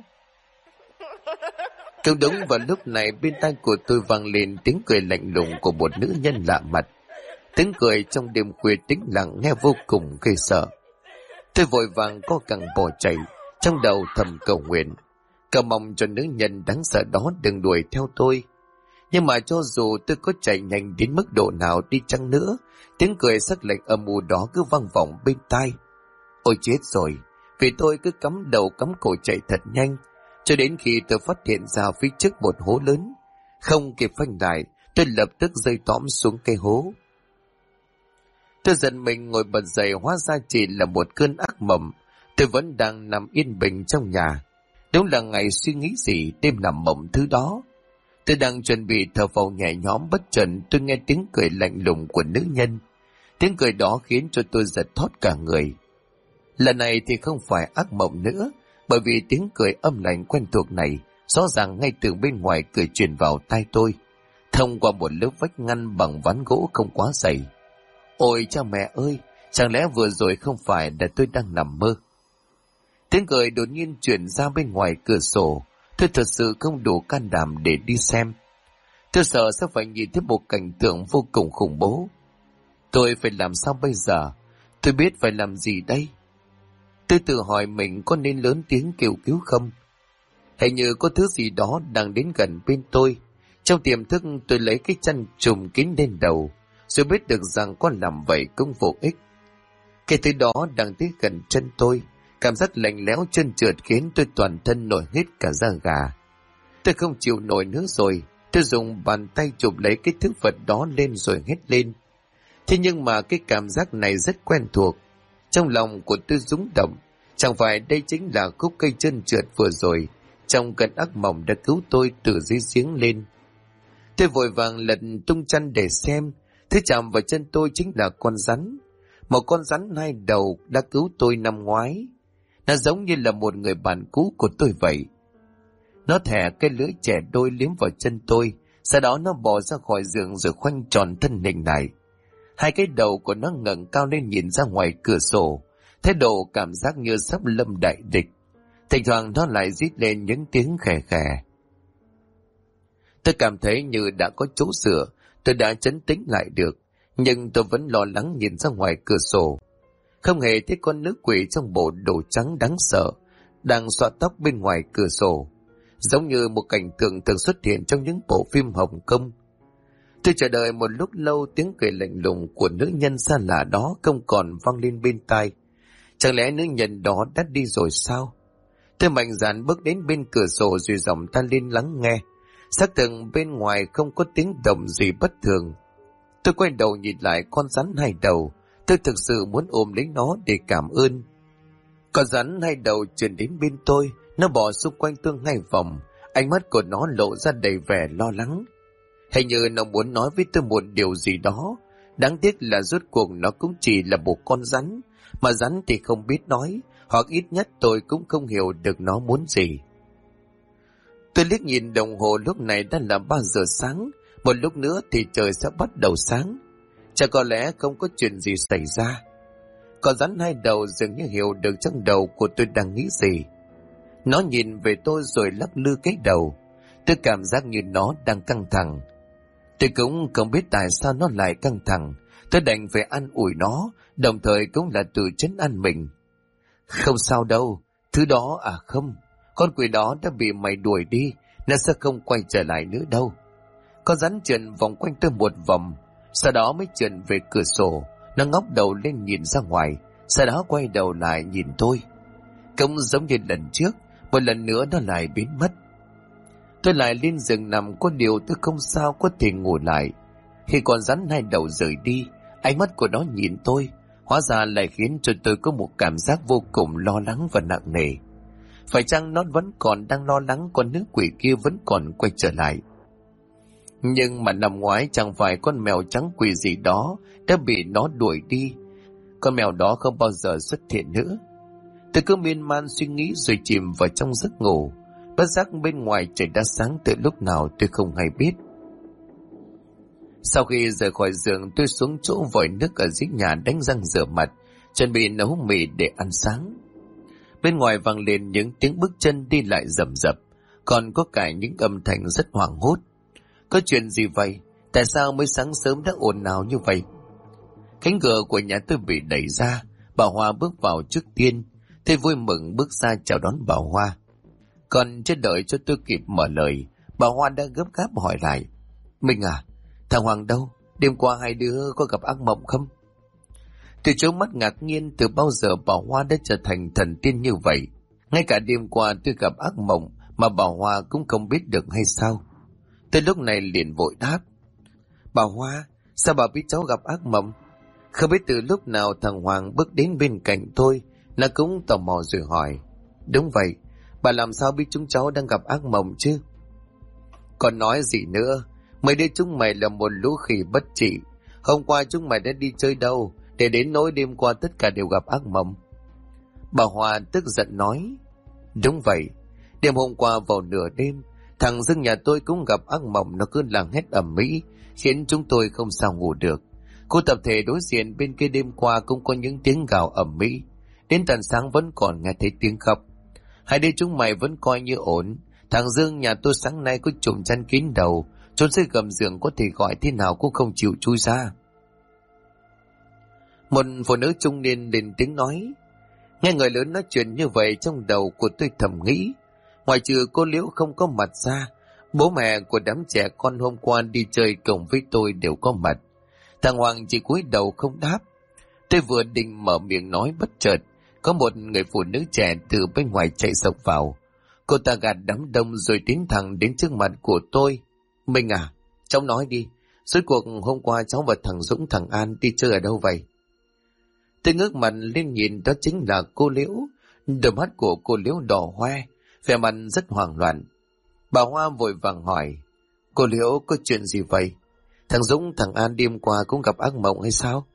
Cũng đúng vào lúc này bên tai của tôi vang lên tiếng cười lạnh lùng của một nữ nhân lạ mặt. Tiếng cười trong đêm khuya tĩnh lặng nghe vô cùng ghê sợ. Tôi vội vàng co cẳng bỏ chạy, trong đầu thầm cầu nguyện, cầu mong cho nữ nhân đáng sợ đó đừng đuổi theo tôi. Nhưng mà cho dù tôi có chạy nhanh đến mức độ nào đi chăng nữa, tiếng cười sắc lạnh âm u đó cứ vang vọng bên tai. Ôi chết rồi, vì tôi cứ cắm đầu cắm cổ chạy thật nhanh, cho đến khi tôi phát hiện ra phía trước một hố lớn. Không kịp phanh lại, tôi lập tức rơi tõm xuống cái hố. Tôi giật mình ngồi bật dậy, hóa ra chỉ là một cơn ác mộng. Tôi vẫn đang nằm yên bình trong nhà. Đúng là ngày suy nghĩ gì đêm nằm mộng thứ đó. Tôi đang chuẩn bị thở phào nhẹ nhõm, bất chợt tôi nghe tiếng cười lạnh lùng của nữ nhân. Tiếng cười đó khiến cho tôi giật thót cả người. Lần này thì không phải ác mộng nữa, bởi vì tiếng cười âm lạnh quen thuộc này rõ ràng ngay từ bên ngoài cười truyền vào tai tôi, thông qua một lớp vách ngăn bằng ván gỗ không quá dày. Ôi cha mẹ ơi, chẳng lẽ vừa rồi không phải là tôi đang nằm mơ? Tiếng cười đột nhiên truyền ra bên ngoài cửa sổ. Tôi thật sự không đủ can đảm để đi xem. Tôi sợ sẽ phải nhìn thấy một cảnh tượng vô cùng khủng bố. Tôi phải làm sao bây giờ? Tôi biết phải làm gì đây? Tôi tự hỏi mình có nên lớn tiếng kêu cứu không? Hình như có thứ gì đó đang đến gần bên tôi. Trong tiềm thức tôi lấy cái chăn trùm kín lên đầu, rồi biết được rằng có làm vậy cũng vô ích. Cái thứ đó đang tới gần chân tôi. Cảm giác lạnh lẽo chân trượt khiến tôi toàn thân nổi hết cả da gà. Tôi không chịu nổi nữa rồi. Tôi dùng bàn tay chụp lấy cái thứ vật đó lên rồi hét lên. Thế nhưng mà cái cảm giác này rất quen thuộc. Trong lòng của tôi rung động. Chẳng phải đây chính là khúc cây chân trượt vừa rồi trong cơn ác mộng đã cứu tôi từ dưới giếng lên. Tôi vội vàng lật tung chăn để xem. Thứ chạm vào chân tôi chính là con rắn. Một con rắn hai đầu đã cứu tôi năm ngoái. Nó giống như là một người bạn cũ của tôi vậy. Nó thè cái lưỡi trẻ đôi liếm vào chân tôi, sau đó nó bò ra khỏi giường rồi khoanh tròn thân hình lại. Hai cái đầu của nó ngẩng cao lên nhìn ra ngoài cửa sổ, thái độ cảm giác như sắp lâm đại địch. Thỉnh thoảng nó lại rít lên những tiếng khè khè. Tôi cảm thấy như đã có chỗ dựa, tôi đã trấn tĩnh lại được, nhưng tôi vẫn lo lắng nhìn ra ngoài cửa sổ. Không hề thấy con nữ quỷ trong bộ đồ trắng đáng sợ đang xoa tóc bên ngoài cửa sổ, giống như một cảnh tượng thường xuất hiện trong những bộ phim Hồng Kông. Tôi chờ đợi một lúc lâu, tiếng cười lạnh lùng của nữ nhân xa lạ đó không còn vang lên bên tai. Chẳng lẽ nữ nhân đó đã đi rồi sao? Tôi mạnh dạn bước đến bên cửa sổ rồi giọng ta lên lắng nghe. Xác thực bên ngoài không có tiếng động gì bất thường. Tôi quay đầu nhìn lại con rắn hai đầu. Tôi thực sự muốn ôm lấy nó để cảm ơn. Con rắn hai đầu chuyển đến bên tôi, nó bò xung quanh tôi ngay vòng, ánh mắt của nó lộ ra đầy vẻ lo lắng. Hình như nó muốn nói với tôi một điều gì đó. Đáng tiếc là rốt cuộc nó cũng chỉ là một con rắn, mà rắn thì không biết nói, hoặc ít nhất tôi cũng không hiểu được nó muốn gì. Tôi liếc nhìn đồng hồ, lúc này đã là 3 giờ sáng, một lúc nữa thì trời sẽ bắt đầu sáng. Chắc có lẽ không có chuyện gì xảy ra. Con rắn hai đầu dường như hiểu được trong đầu của tôi đang nghĩ gì. Nó nhìn về tôi rồi lắc lư cái đầu. Tôi cảm giác như nó đang căng thẳng. Tôi cũng không biết tại sao nó lại căng thẳng. Tôi đành phải an ủi nó, đồng thời cũng là tự trấn an mình. Không sao đâu, thứ đó à không, con quỷ đó đã bị mày đuổi đi, nó sẽ không quay trở lại nữa đâu. Con rắn trườn vòng quanh tôi một vòng, sau đó mới trườn về cửa sổ. Nó ngóc đầu lên nhìn ra ngoài, sau đó quay đầu lại nhìn tôi. Cũng giống như lần trước, một lần nữa nó lại biến mất. Tôi lại lên giường nằm, có điều tôi không sao có thể ngủ lại. Khi con rắn hai đầu rời đi, ánh mắt của nó nhìn tôi, hóa ra lại khiến cho tôi có một cảm giác vô cùng lo lắng và nặng nề. Phải chăng nó vẫn còn đang lo lắng con nữ quỷ kia vẫn còn quay trở lại? Nhưng mà năm ngoái chẳng phải con mèo trắng quỷ gì đó đã bị nó đuổi đi. Con mèo đó không bao giờ xuất hiện nữa. Tôi cứ miên man suy nghĩ rồi chìm vào trong giấc ngủ. Bất giác bên ngoài trời đã sáng từ lúc nào tôi không hay biết. Sau khi rời khỏi giường, tôi xuống chỗ vòi nước ở dưới nhà đánh răng rửa mặt, chuẩn bị nấu mì để ăn sáng. Bên ngoài vang lên những tiếng bước chân đi lại rầm rập, còn có cả những âm thanh rất hoảng hốt. Có chuyện gì vậy? Tại sao mới sáng sớm đã ồn ào như vậy? Cánh cửa của nhà tôi bị đẩy ra, bà Hoa bước vào trước tiên. Tôi vui mừng bước ra chào đón bà Hoa. Còn chưa đợi cho tôi kịp mở lời, bà Hoa đã gấp gáp hỏi lại. Mình à, thằng Hoàng đâu? Đêm qua hai đứa có gặp ác mộng không? Tôi trố mắt ngạc nhiên, từ bao giờ bà Hoa đã trở thành thần tiên như vậy. Ngay cả đêm qua tôi gặp ác mộng mà bà Hoa cũng không biết được hay sao? Tôi lúc này liền vội đáp. Bà Hoa, sao bà biết cháu gặp ác mộng? Không biết từ lúc nào thằng Hoàng bước đến bên cạnh tôi, nó cũng tò mò rồi hỏi. Đúng vậy, bà làm sao biết chúng cháu đang gặp ác mộng chứ? Còn nói gì nữa, mấy đứa chúng mày là một lũ khỉ bất trị. Hôm qua chúng mày đã đi chơi đâu, để đến nỗi đêm qua tất cả đều gặp ác mộng? Bà Hoa tức giận nói. Đúng vậy, đêm hôm qua vào nửa đêm, thằng Dương nhà tôi cũng gặp ác mộng, nó cứ làng hét ầm ĩ, khiến chúng tôi không sao ngủ được. Khu tập thể đối diện bên kia đêm qua cũng có những tiếng gào ầm ĩ, đến tận sáng vẫn còn nghe thấy tiếng khóc. Hai đứa chúng mày vẫn coi như ổn. Thằng Dương nhà tôi sáng nay có trùm chăn kín đầu, trốn dưới gầm giường, có thể gọi thế nào cũng không chịu chui ra. Một phụ nữ trung niên lên tiếng nói. Nghe người lớn nói chuyện như vậy, trong đầu của tôi thầm nghĩ, ngoài trừ cô Liễu không có mặt ra, bố mẹ của đám trẻ con hôm qua đi chơi cùng với tôi đều có mặt. Thằng Hoàng chỉ cúi đầu không đáp. Tôi vừa định mở miệng nói, bất chợt có một người phụ nữ trẻ từ bên ngoài chạy sộc vào. Cô ta gạt đám đông rồi tiến thẳng đến trước mặt của tôi. Mình à, cháu nói đi, rốt cuộc hôm qua cháu và thằng Dũng thằng An đi chơi ở đâu vậy? Tôi ngước mặt lên nhìn, đó chính là cô Liễu. Đôi mắt của cô Liễu đỏ hoe, vẻ mặt rất hoảng loạn. Bà Hoa vội vàng hỏi. Cô Liễu, có chuyện gì vậy? Thằng Dũng thằng An đêm qua cũng gặp ác mộng hay sao?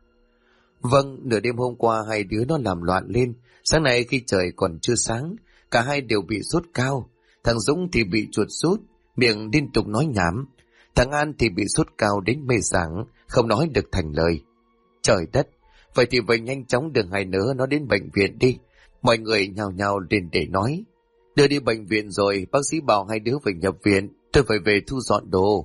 Vâng, nửa đêm hôm qua hai đứa nó làm loạn lên. Sáng nay khi trời còn chưa sáng, cả hai đều bị sốt cao. Thằng Dũng thì bị chuột rút, miệng liên tục nói nhảm. Thằng An thì bị sốt cao đến mê sảng, không nói được thành lời. Trời đất, vậy thì phải nhanh chóng đưa hai đứa nó đến bệnh viện đi. Mọi người nhào nhào lên để nói. Đưa đi bệnh viện rồi, bác sĩ bảo hai đứa phải nhập viện, tôi phải về thu dọn đồ.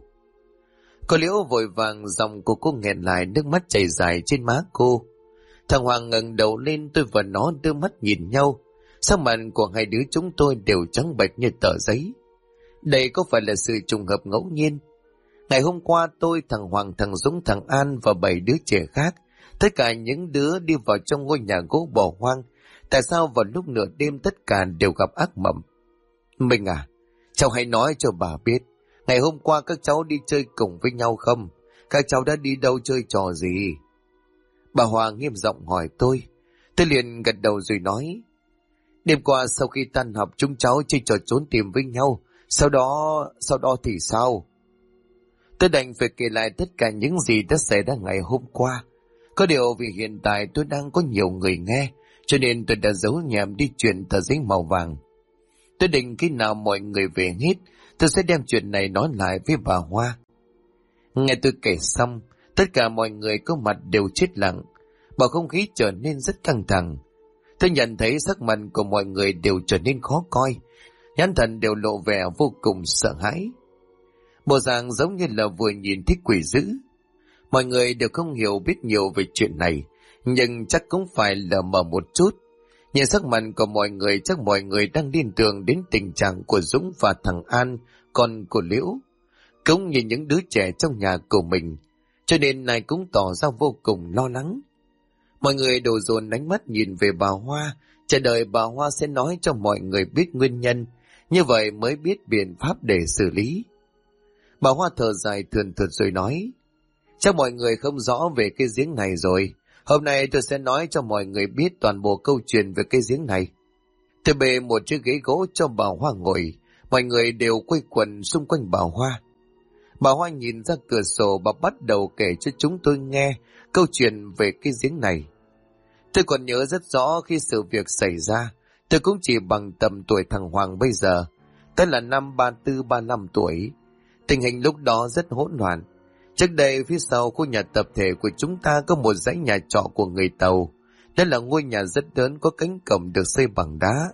Cô Liễu vội vàng, giọng của cô nghẹn lại, nước mắt chảy dài trên má cô. Thằng Hoàng ngẩng đầu lên, tôi và nó đưa mắt nhìn nhau. Sắc mặt của hai đứa chúng tôi đều trắng bệch như tờ giấy. Đây có phải là sự trùng hợp ngẫu nhiên? Ngày hôm qua tôi, thằng Hoàng, thằng Dũng, thằng An và 7 đứa trẻ khác, tất cả những đứa đi vào trong ngôi nhà gỗ bỏ hoang. Tại sao vào lúc nửa đêm tất cả đều gặp ác mộng? Mình à, cháu hãy nói cho bà biết, ngày hôm qua các cháu đi chơi cùng với nhau không? Các cháu đã đi đâu, chơi trò gì? Bà Hoa nghiêm giọng hỏi tôi. Tôi liền gật đầu rồi nói. Đêm qua sau khi tan học chúng cháu chơi trò trốn tìm với nhau. Sau đó thì sao? Tôi đành phải kể lại tất cả những gì đã xảy ra ngày hôm qua. Có điều vì hiện tại tôi đang có nhiều người nghe, cho nên tôi đã giấu nhẹm đi chuyện tờ giấy màu vàng. Tôi định khi nào mọi người về hết, tôi sẽ đem chuyện này nói lại với bà Hoa. Nghe tôi kể xong, tất cả mọi người có mặt đều chết lặng, bầu không khí trở nên rất căng thẳng. Tôi nhận thấy sắc mặt của mọi người đều trở nên khó coi, nhãn thần đều lộ vẻ vô cùng sợ hãi. Bộ dạng giống như là vừa nhìn thấy quỷ dữ. Mọi người đều không hiểu biết nhiều về chuyện này, nhưng chắc cũng phải lờ mờ một chút. Nhìn sắc mặt của mọi người, chắc mọi người đang liên tưởng đến tình trạng của Dũng và thằng An, con của Liễu, cũng như những đứa trẻ trong nhà của mình, cho nên này cũng tỏ ra vô cùng lo lắng. Mọi người đổ dồn ánh mắt nhìn về bà Hoa, chờ đợi bà Hoa sẽ nói cho mọi người biết nguyên nhân, như vậy mới biết biện pháp để xử lý. Bà Hoa thở dài thườn thượt rồi nói. Chắc mọi người không rõ về cái giếng này rồi. Hôm nay tôi sẽ nói cho mọi người biết toàn bộ câu chuyện về cái giếng này. Tôi bê một chiếc ghế gỗ cho bà Hoa ngồi. Mọi người đều quây quần xung quanh bà Hoa. Bà Hoa nhìn ra cửa sổ, bà bắt đầu kể cho chúng tôi nghe câu chuyện về cái giếng này. Tôi còn nhớ rất rõ khi sự việc xảy ra, tôi cũng chỉ bằng tầm tuổi thằng Hoàng bây giờ, tức là năm 34-35 tuổi. Tình hình lúc đó rất hỗn loạn. Trước đây phía sau khu nhà tập thể của chúng ta có một dãy nhà trọ của người Tàu. Đó là ngôi nhà rất lớn có cánh cổng được xây bằng đá.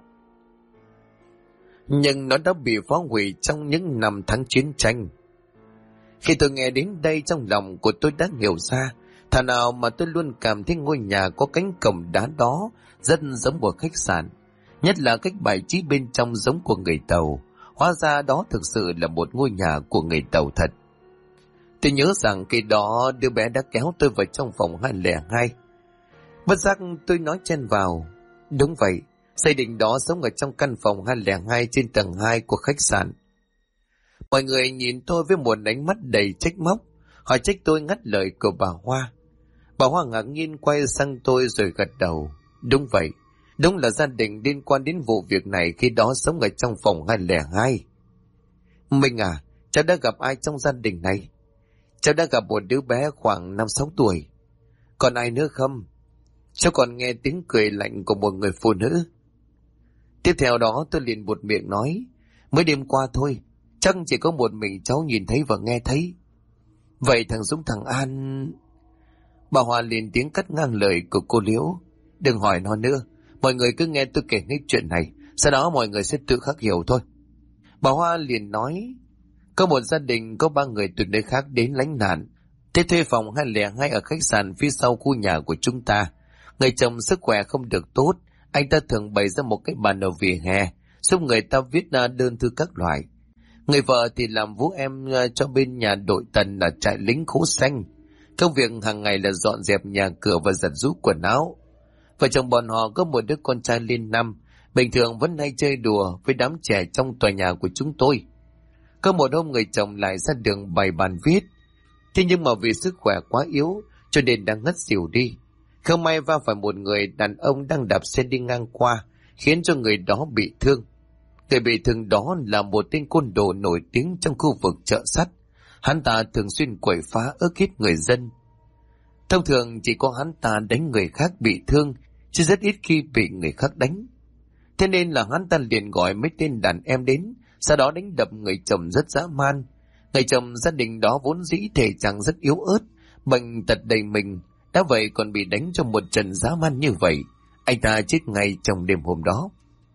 Nhưng nó đã bị phá hủy trong những năm tháng chiến tranh. Khi tôi nghe đến đây, trong lòng của tôi đã hiểu ra, thà nào mà tôi luôn cảm thấy ngôi nhà có cánh cổng đá đó rất giống một khách sạn. Nhất là cách bài trí bên trong giống của người Tàu. Hóa ra đó thực sự là một ngôi nhà của người Tàu thật. Tôi nhớ rằng khi đó đứa bé đã kéo tôi vào trong phòng 202. Bất giác tôi nói chen vào. Đúng vậy, gia đình đó sống ở trong căn phòng 202 trên tầng 2 của khách sạn. Mọi người nhìn tôi với một ánh mắt đầy trách móc. Họ trách tôi ngắt lời của bà Hoa. Bà Hoa ngạc nhiên quay sang tôi rồi gật đầu. Đúng vậy, đúng là gia đình liên quan đến vụ việc này khi đó sống ở trong phòng 202. Minh à, cháu đã gặp ai trong gia đình này? Cháu đã gặp một đứa bé khoảng 5-6 tuổi. Còn ai nữa không? Cháu còn nghe tiếng cười lạnh của một người phụ nữ. Tiếp theo đó tôi liền buột miệng nói, mới đêm qua thôi, chắc chỉ có một mình cháu nhìn thấy và nghe thấy. Vậy thằng Dũng thằng An... Bà Hoa liền tiếng cắt ngang lời của cô Liễu. Đừng hỏi nó nữa, mọi người cứ nghe tôi kể hết chuyện này, sau đó mọi người sẽ tự khắc hiểu thôi. Bà Hoa liền nói, có một gia đình có 3 người từ nơi khác đến lánh nạn. Thế thuê phòng 202 ở khách sạn phía sau khu nhà của chúng ta. Người chồng sức khỏe không được tốt, anh ta thường bày ra một cái bàn ở vỉa hè, giúp người ta viết đơn thư các loại. Người vợ thì làm vũ em cho bên nhà đội tần ở trại lính Khố Xanh. Công việc hàng ngày là dọn dẹp nhà cửa và giặt giũ quần áo. Vợ chồng bọn họ có một đứa con trai lên 5, bình thường vẫn hay chơi đùa với đám trẻ trong tòa nhà của chúng tôi. Có một hôm người chồng lại ra đường bày bàn viết. Thế nhưng mà vì sức khỏe quá yếu cho nên đang ngất xỉu đi. Không may va phải một người đàn ông đang đạp xe đi ngang qua, khiến cho người đó bị thương. Người bị thương đó là một tên côn đồ nổi tiếng trong khu vực chợ sắt. Hắn ta thường xuyên quậy phá ức hiếp người dân. Thông thường chỉ có hắn ta đánh người khác bị thương, chứ rất ít khi bị người khác đánh. Thế nên là hắn ta liền gọi mấy tên đàn em đến, sau đó đánh đập người chồng rất dã man. Người chồng gia đình đó vốn dĩ thể trạng rất yếu ớt, bệnh tật đầy mình, đã vậy còn bị đánh cho một trận dã man như vậy. Anh ta chết ngay trong đêm hôm đó.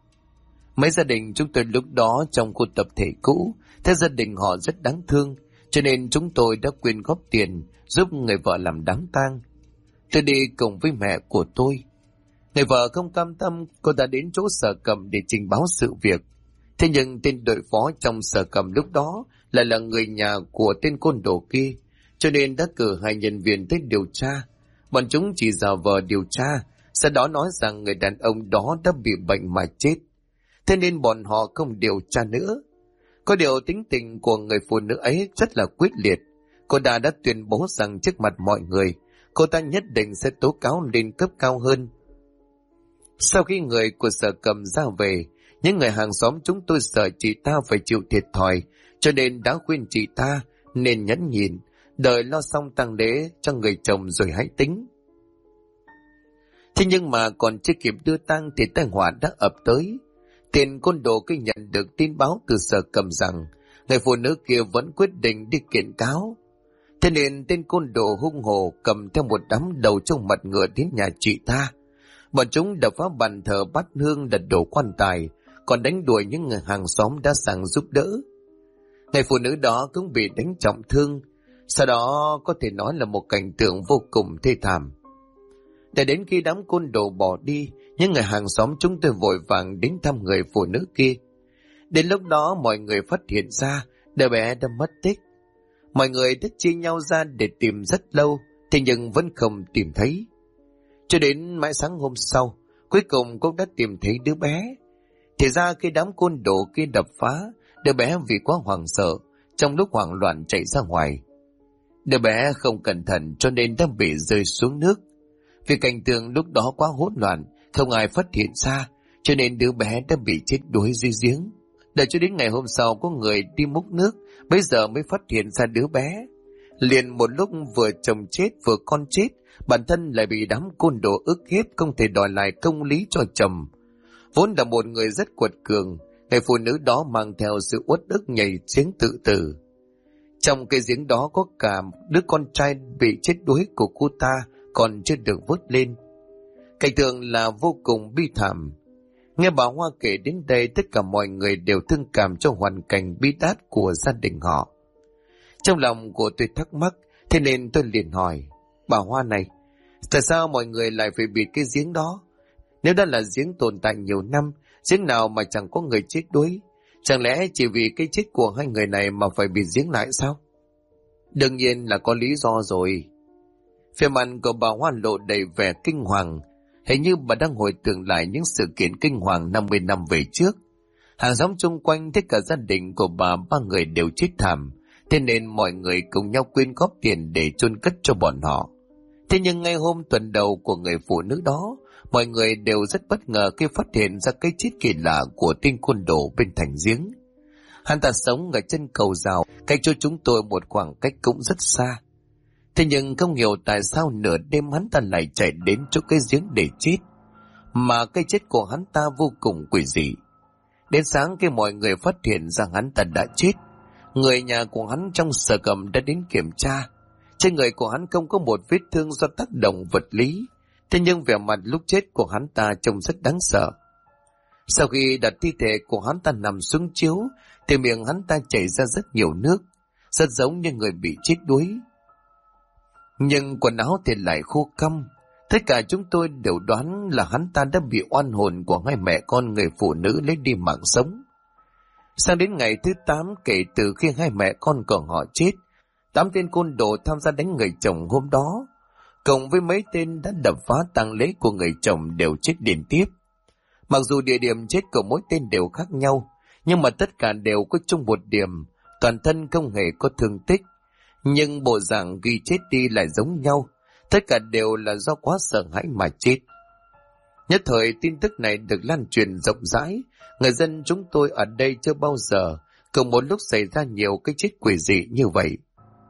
Mấy gia đình chúng tôi lúc đó trong khu tập thể cũ, thế gia đình họ rất đáng thương, cho nên chúng tôi đã quyên góp tiền giúp người vợ làm đám tang. Tôi đi cùng với mẹ của tôi. Người vợ không cam tâm, cô ta đến chỗ Sở Cầm để trình báo sự việc. Thế nhưng tên đội phó trong Sở Cầm lúc đó lại là người nhà của tên côn đồ kia, cho nên đã cử 2 nhân viên tới điều tra. Bọn chúng chỉ giả vờ điều tra, sau đó nói rằng người đàn ông đó đã bị bệnh mà chết. Thế nên bọn họ không điều tra nữa. Có điều tính tình của người phụ nữ ấy rất là quyết liệt. Cô ta đã tuyên bố rằng trước mặt mọi người, cô ta nhất định sẽ tố cáo lên cấp cao hơn. Sau khi người của Sở Cầm ra về, những người hàng xóm chúng tôi sợ chị ta phải chịu thiệt thòi, cho nên đã khuyên chị ta nên nhẫn nhịn, đợi lo xong tang lễ cho người chồng rồi hãy tính. Thế nhưng mà còn chưa kịp đưa tang thì tai họa đã ập tới. Tên côn đồ khi nhận được tin báo từ Sở Cầm rằng người phụ nữ kia vẫn quyết định đi kiện cáo. Thế nên tên côn đồ hung hồ cầm theo một đám đầu trong mặt ngựa đến nhà chị ta. Bọn chúng đập phá bàn thờ bát hương, đặt đổ quan tài, còn đánh đuổi những người hàng xóm đã sang giúp đỡ. Người phụ nữ đó cũng bị đánh trọng thương, sau đó có thể nói là một cảnh tượng vô cùng thê thảm. Để đến khi đám côn đồ bỏ đi, những người hàng xóm chúng tôi vội vàng đến thăm người phụ nữ kia. Đến lúc đó mọi người phát hiện ra đứa bé đã mất tích. Mọi người đã chia nhau ra để tìm rất lâu, thế nhưng vẫn không tìm thấy. Cho đến mãi sáng hôm sau, cuối cùng cũng đã tìm thấy đứa bé. Thì ra khi đám côn đồ kia đập phá, đứa bé vì quá hoảng sợ, trong lúc hoảng loạn chạy ra ngoài. Đứa bé không cẩn thận cho nên đã bị rơi xuống nước. Vì cảnh tượng lúc đó quá hỗn loạn, không ai phát hiện ra, cho nên đứa bé đã bị chết đuối dưới giếng. Đợi cho đến ngày hôm sau có người đi múc nước, bây giờ mới phát hiện ra đứa bé. Liền một lúc vừa chồng chết vừa con chết, bản thân lại bị đám côn đồ ức hiếp, không thể đòi lại công lý cho chồng. Vốn là một người rất quật cường, người phụ nữ đó mang theo sự uất ức nhảy giếng tự tử. Trong cái giếng đó có cả đứa con trai bị chết đuối của cô ta còn chưa được vớt lên. Cảnh tượng là vô cùng bi thảm. Nghe bà Hoa kể đến đây, tất cả mọi người đều thương cảm cho hoàn cảnh bi đát của gia đình họ. Trong lòng của tôi thắc mắc, thế nên tôi liền hỏi, bà Hoa này, tại sao mọi người lại phải bịt cái giếng đó? Nếu đã là giếng tồn tại nhiều năm, giếng nào mà chẳng có người chết đuối? Chẳng lẽ chỉ vì cái chết của hai người này mà phải bịt giếng lại sao? Đương nhiên là có lý do rồi. Phía mặt của bà Hoa lộ đầy vẻ kinh hoàng, hình như bà đang hồi tưởng lại những sự kiện kinh hoàng 50 năm về trước. Hàng xóm chung quanh, tất cả gia đình của bà ba người đều chết thảm, thế nên mọi người cùng nhau quyên góp tiền để chôn cất cho bọn họ. Thế nhưng ngay hôm tuần đầu của người phụ nữ đó, mọi người đều rất bất ngờ khi phát hiện ra cái chết kỳ lạ của tên côn đồ bên thành giếng. Hắn ta sống ở chân cầu rào, cách cho chúng tôi một khoảng cách cũng rất xa. Thế nhưng không hiểu tại sao nửa đêm hắn ta lại chạy đến chỗ cái giếng để chết, mà cái chết của hắn ta vô cùng quỷ dị. Đến sáng khi mọi người phát hiện ra hắn ta đã chết, người nhà của hắn trong Sở Cầm đã đến kiểm tra. Trên người của hắn không có một vết thương do tác động vật lý, thế nhưng vẻ mặt lúc chết của hắn ta trông rất đáng sợ. Sau khi đặt thi thể của hắn ta nằm xuống chiếu, thì miệng hắn ta chảy ra rất nhiều nước, rất giống như người bị chết đuối. Nhưng quần áo thì lại khô cong. Tất cả chúng tôi đều đoán là hắn ta đã bị oan hồn của hai mẹ con người phụ nữ lấy đi mạng sống. Sang đến ngày thứ 8 kể từ khi hai mẹ con của họ chết, 8 tên côn đồ tham gia đánh người chồng hôm đó, cộng với mấy tên đã đập phá tang lễ của người chồng đều chết liên tiếp. Mặc dù địa điểm chết của mỗi tên đều khác nhau, nhưng mà tất cả đều có chung một điểm, toàn thân không hề có thương tích. Nhưng bộ dạng ghi chết đi lại giống nhau, tất cả đều là do quá sợ hãi mà chết. Nhất thời tin tức này được lan truyền rộng rãi, người dân chúng tôi ở đây chưa bao giờ cùng một lúc xảy ra nhiều cái chết quỷ dị như vậy.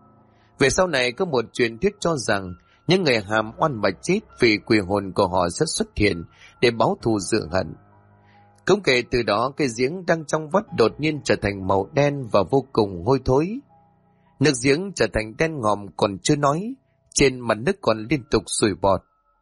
Về sau này có một truyền thuyết cho rằng những người hàm oan mà chết vì quỷ hồn của họ sẽ xuất hiện để báo thù rửa hận. Cũng kể từ đó, cái giếng đang trong vắt đột nhiên trở thành màu đen và vô cùng hôi thối. Nước giếng trở thành đen ngòm còn chưa nói, trên mặt nước còn liên tục sủi bọt.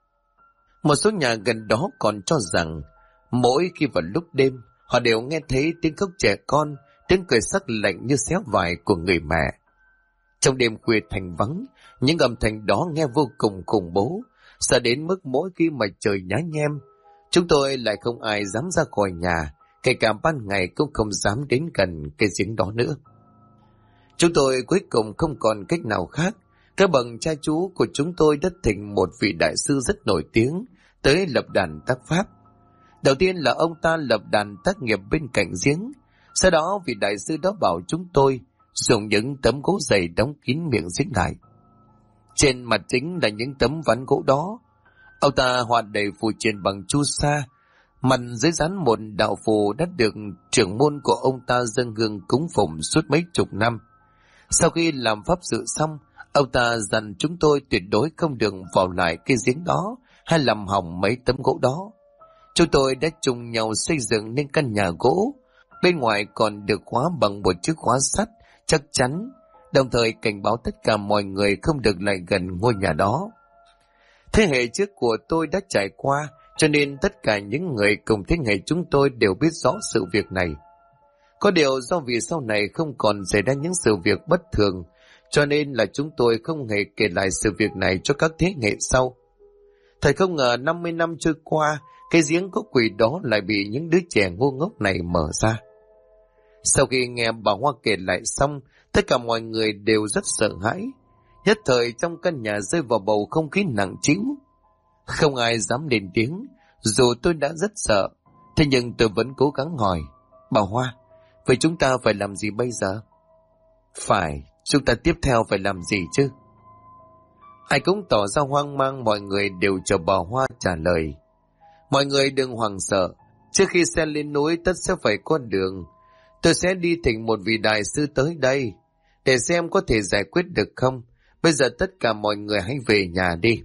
Một số nhà gần đó còn cho rằng mỗi khi vào lúc đêm, họ đều nghe thấy tiếng khóc trẻ con, tiếng cười sắc lạnh như xé vải của người mẹ. Trong đêm khuya thành vắng, những âm thanh đó nghe vô cùng khủng bố, sợ đến mức mỗi khi mà trời nhá nhem, chúng tôi lại không ai dám ra khỏi nhà, kể cả ban ngày cũng không dám đến gần cái giếng đó nữa. Chúng tôi cuối cùng không còn cách nào khác, các bậc cha chú của chúng tôi đã thỉnh một vị đại sư rất nổi tiếng tới lập đàn tác pháp. Đầu tiên là ông ta lập đàn tác nghiệp bên cạnh giếng, sau đó vị đại sư đó bảo chúng tôi dùng những tấm gỗ dày đóng kín miệng giếng lại. Trên mặt chính là những tấm ván gỗ đó, ông ta họa đầy phù triện bằng chu sa, mặt dưới dán một đạo phù đã được trưởng môn của ông ta dâng hương cúng phụng suốt mấy chục năm. Sau khi làm pháp sự xong, ông ta dặn chúng tôi tuyệt đối không được vào lại cái giếng đó hay làm hỏng mấy tấm gỗ đó. Chúng tôi đã chung nhau xây dựng nên căn nhà gỗ, bên ngoài còn được khóa bằng một chiếc khóa sắt chắc chắn, đồng thời cảnh báo tất cả mọi người không được lại gần ngôi nhà đó. Thế hệ trước của tôi đã trải qua, cho nên tất cả những người cùng thế hệ chúng tôi đều biết rõ sự việc này. Có điều do vì sau này không còn xảy ra những sự việc bất thường, cho nên là chúng tôi không hề kể lại sự việc này cho các thế hệ sau. Thật không ngờ 50 năm trôi qua, cái giếng có quỷ đó lại bị những đứa trẻ ngu ngốc này mở ra. Sau khi nghe bà Hoa kể lại xong, tất cả mọi người đều rất sợ hãi. Nhất thời trong căn nhà rơi vào bầu không khí nặng trĩu. Không ai dám lên tiếng, dù tôi đã rất sợ. Thế nhưng tôi vẫn cố gắng hỏi, bà Hoa, vậy chúng ta phải làm gì bây giờ? Phải, chúng ta tiếp theo phải làm gì chứ? Ai cũng tỏ ra hoang mang, mọi người đều chờ bà Hoa trả lời. Mọi người đừng hoảng sợ, trước khi xe lên núi tất sẽ phải có đường. Tôi sẽ đi thỉnh một vị đại sư tới đây, để xem có thể giải quyết được không. Bây giờ tất cả mọi người hãy về nhà đi.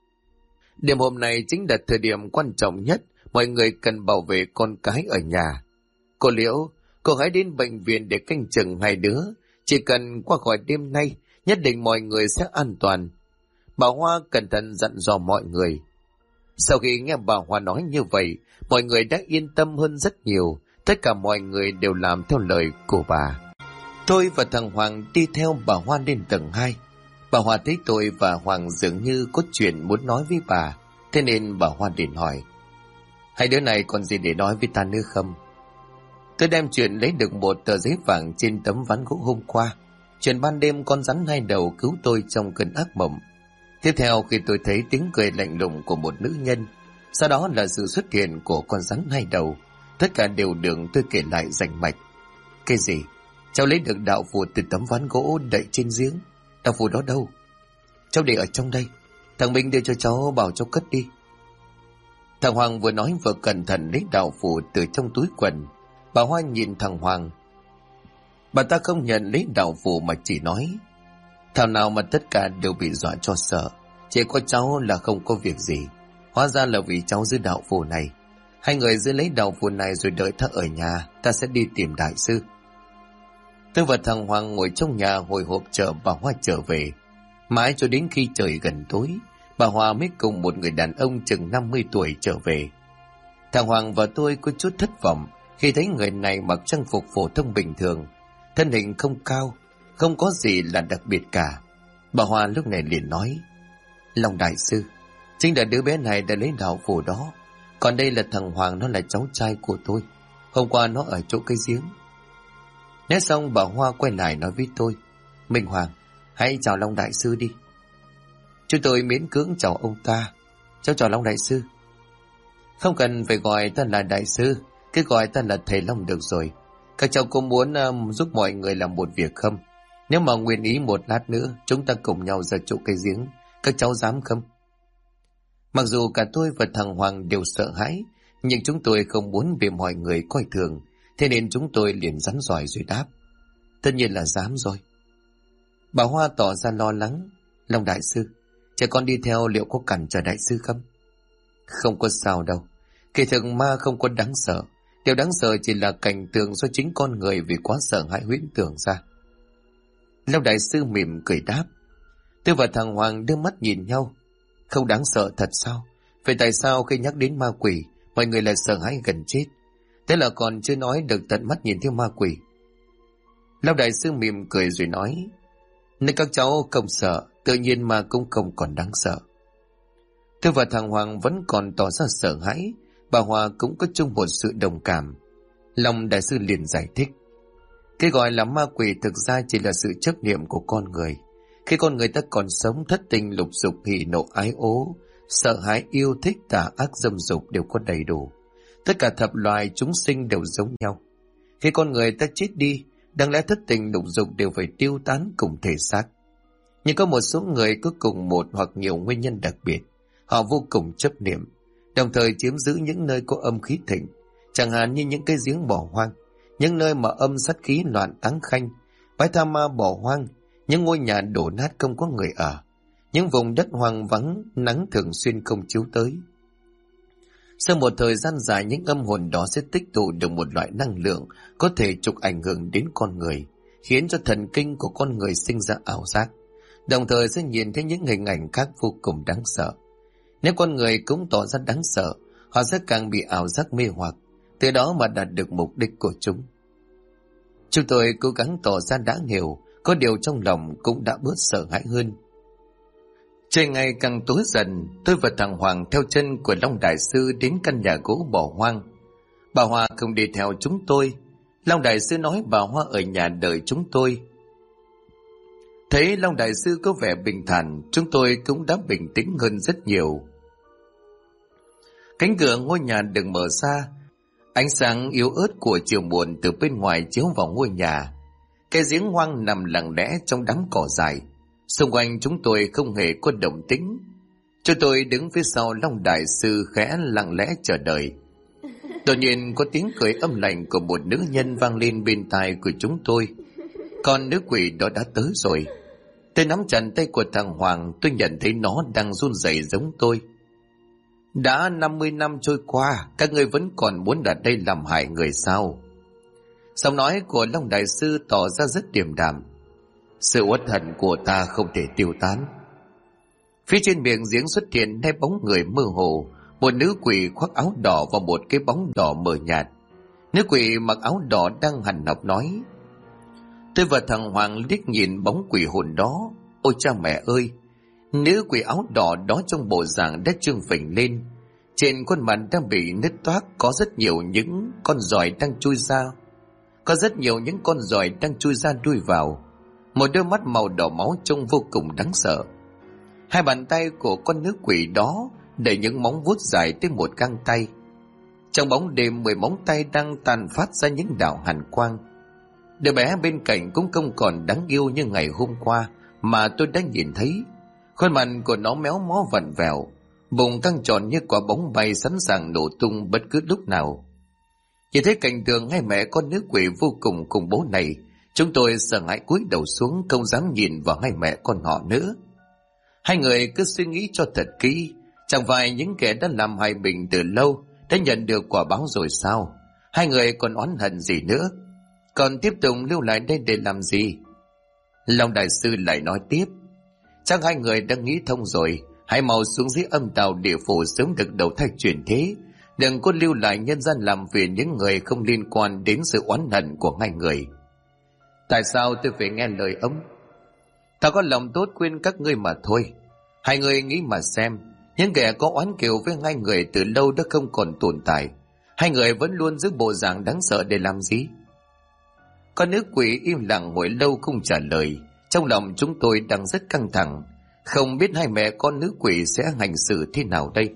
Đêm hôm nay chính là thời điểm quan trọng nhất, mọi người cần bảo vệ con cái ở nhà. Cô Liễu, cô hãy đến bệnh viện để canh chừng hai đứa. Chỉ cần qua khỏi đêm nay, nhất định mọi người sẽ an toàn. Bà Hoa cẩn thận dặn dò mọi người. Sau khi nghe bà Hoa nói như vậy, mọi người đã yên tâm hơn rất nhiều. Tất cả mọi người đều làm theo lời của bà. Tôi và thằng Hoàng đi theo bà Hoa lên tầng 2. Bà Hoa thấy tôi và Hoàng dường như có chuyện muốn nói với bà, thế nên bà Hoa liền hỏi: hai đứa này còn gì để nói với ta nữa không? Tôi đem chuyện lấy được một tờ giấy vàng trên tấm ván gỗ hôm qua, chuyện ban đêm con rắn hai đầu cứu tôi trong cơn ác mộng. Tiếp theo khi tôi thấy tiếng cười lạnh lùng của một nữ nhân, sau đó là sự xuất hiện của con rắn hai đầu, tất cả đều được tôi kể lại rành mạch. Cái gì? Cháu lấy được đạo phù từ tấm ván gỗ đậy trên giếng. Đạo phù đó đâu? Cháu để ở trong đây. Thằng Minh đưa cho cháu, bảo cháu cất đi. Thằng Hoàng vừa nói vừa cẩn thận lấy đạo phù từ trong túi quần. Bà Hoa nhìn thằng Hoàng. Bà ta không nhận lấy đạo phù mà chỉ nói: thảo nào mà tất cả đều bị dọa cho sợ. Chỉ có cháu là không có việc gì. Hóa ra là vì cháu giữ đạo phù này. Hai người giữ lấy đạo phù này rồi đợi ta ở nhà. Ta sẽ đi tìm đại sư. Tôi và thằng Hoàng ngồi trong nhà hồi hộp chờ bà Hoa trở về. Mãi cho đến khi trời gần tối, bà Hoa mới cùng một người đàn ông chừng 50 tuổi trở về. Thằng Hoàng và tôi có chút thất vọng khi thấy người này mặc trang phục phổ thông bình thường, thân hình không cao, không có gì là đặc biệt cả. Bà Hoa lúc này liền nói: Long đại sư, chính là đứa bé này đã lấy đạo phù đó. Còn đây là thằng Hoàng, nó là cháu trai của tôi. Hôm qua nó ở chỗ cây giếng. Nói xong bà Hoa quay lại nói với tôi: Minh Hoàng, hãy chào Long đại sư đi. Chúng tôi miễn cưỡng chào ông ta: Cháu chào Long đại sư. Không cần phải gọi ta là đại sư, cứ gọi ta là thầy Long được rồi. Các cháu có muốn giúp mọi người làm một việc không? Nếu mà nguyện ý một lát nữa, chúng ta cùng nhau ra chỗ cây giếng. Các cháu dám không? Mặc dù cả tôi và thằng Hoàng đều sợ hãi, nhưng chúng tôi không muốn bị mọi người coi thường, thế nên chúng tôi liền rắn giỏi rồi đáp: Tất nhiên là dám rồi. Bà Hoa tỏ ra lo lắng: Long đại sư, trẻ con đi theo liệu có cản trở đại sư không? Không có sao đâu. Kỳ thực ma không có đáng sợ. Điều đáng sợ chỉ là cảnh tượng do chính con người vì quá sợ hãi huyễn tưởng ra. Long đại sư mỉm cười đáp. Tôi và thằng Hoàng đưa mắt nhìn nhau. Không đáng sợ thật sao? Vậy tại sao khi nhắc đến ma quỷ, mọi người lại sợ hãi gần chết? Thế là còn chưa nói được tận mắt nhìn thấy ma quỷ. Long đại sư mỉm cười rồi nói: Nếu các cháu không sợ, tự nhiên ma cũng không còn đáng sợ. Tôi và thằng Hoàng vẫn còn tỏ ra sợ hãi. Bà Hoa cũng có chung một sự đồng cảm. Long đại sư liền giải thích: Cái gọi là ma quỷ thực ra chỉ là sự chấp niệm của con người. Khi con người ta còn sống, thất tình lục dục, hỉ nộ ái ố, sợ hãi, yêu thích, tà ác, dâm dục đều có đầy đủ. Tất cả thập loài chúng sinh đều giống nhau. Khi con người ta chết đi, đáng lẽ thất tình lục dục đều phải tiêu tán cùng thể xác. Nhưng có một số người có cùng một hoặc nhiều nguyên nhân đặc biệt, họ vô cùng chấp niệm, đồng thời chiếm giữ những nơi có âm khí thịnh, chẳng hạn như những cái giếng bỏ hoang, những nơi mà âm sát khí loạn táng khanh, bãi tha ma bỏ hoang, những ngôi nhà đổ nát không có người ở, những vùng đất hoang vắng, nắng thường xuyên không chiếu tới. Sau một thời gian dài, những âm hồn đó sẽ tích tụ được một loại năng lượng có thể chụp ảnh hưởng đến con người, khiến cho thần kinh của con người sinh ra ảo giác, đồng thời sẽ nhìn thấy những hình ảnh khác vô cùng đáng sợ. Nếu con người cũng tỏ ra đáng sợ, họ sẽ càng bị ảo giác mê hoặc, từ đó mà đạt được mục đích của chúng. Chúng tôi cố gắng tỏ ra đã hiểu, có điều trong lòng cũng đã bớt sợ hãi hơn. Trời ngày càng tối dần, tôi và thằng Hoàng theo chân của Long đại sư đến căn nhà gỗ bỏ hoang. Bà Hoa không đi theo chúng tôi. Long đại sư nói bà Hoa ở nhà đợi chúng tôi. Thấy Long đại sư có vẻ bình thản, chúng tôi cũng đã bình tĩnh hơn rất nhiều. Cánh cửa ngôi nhà được mở ra, ánh sáng yếu ớt của chiều muộn từ bên ngoài chiếu vào ngôi nhà. Cái giếng hoang nằm lặng lẽ trong đám cỏ dại. Xung quanh chúng tôi không hề có động tĩnh. Chúng tôi đứng phía sau Long Đại Sư khẽ lặng lẽ chờ đợi. Đột nhiên có tiếng cười âm lạnh của một nữ nhân vang lên bên tai của chúng tôi. Con nữ quỷ đó đã tới rồi. Tôi nắm chặt tay của thằng Hoàng, tôi nhận thấy nó đang run rẩy giống tôi. Đã 50 năm trôi qua, các ngươi vẫn còn muốn đặt đây làm hại người sao? Giọng nói của Long Đại Sư tỏ ra rất điềm đạm. Sự uất hận của ta không thể tiêu tán. Phía trên miệng giếng xuất hiện hai bóng người mơ hồ, một nữ quỷ khoác áo đỏ và một cái bóng đỏ mờ nhạt. Nữ quỷ mặc áo đỏ đang hằn học nói. Tôi và thằng Hoàng liếc nhìn bóng quỷ hồn đó. Ôi cha mẹ ơi! Nữ quỷ áo đỏ đó trong bộ dạng đã trương phình lên. Trên khuôn mặt đang bị nứt toác có rất nhiều những con giòi đang chui ra. Có rất nhiều những con giòi đang chui ra đuôi vào. Một đôi mắt màu đỏ máu trông vô cùng đáng sợ. Hai bàn tay của con nữ quỷ đó đẩy những móng vuốt dài tới một gang tay. Trong bóng đêm 10 móng tay đang tàn phát ra những đạo hàn quang. Đứa bé bên cạnh cũng không còn đáng yêu như ngày hôm qua mà tôi đã nhìn thấy. Khuôn mặt của nó méo mó vặn vẹo, bụng căng tròn như quả bóng bay sẵn sàng nổ tung bất cứ lúc nào. Nhìn thấy cảnh tượng hai mẹ con nữ quỷ vô cùng khủng bố này, chúng tôi sợ hãi cúi đầu xuống, không dám nhìn vào hai mẹ con họ nữa. Hai người cứ suy nghĩ cho thật kỹ, chẳng phải những kẻ đã làm hại mình từ lâu đã nhận được quả báo rồi sao? Hai người còn oán hận gì nữa? Còn tiếp tục lưu lại đây để làm gì? Long Đại Sư lại nói tiếp. Chắc hai người đã nghĩ thông rồi, hãy mau xuống dưới âm tào địa phủ sớm được đầu thai chuyển thế. Đừng có lưu lại nhân gian làm phiền những người không liên quan đến sự oán hận của hai người. Tại sao tôi phải nghe lời ông? Ta có lòng tốt khuyên các ngươi mà thôi. Hai người nghĩ mà xem, những kẻ có oán kiều với hai người từ lâu đã không còn tồn tại. Hai người vẫn luôn giữ bộ dạng đáng sợ để làm gì? Con nữ quỷ im lặng hồi lâu không trả lời. Trong lòng chúng tôi đang rất căng thẳng, không biết hai mẹ con nữ quỷ sẽ hành xử thế nào đây.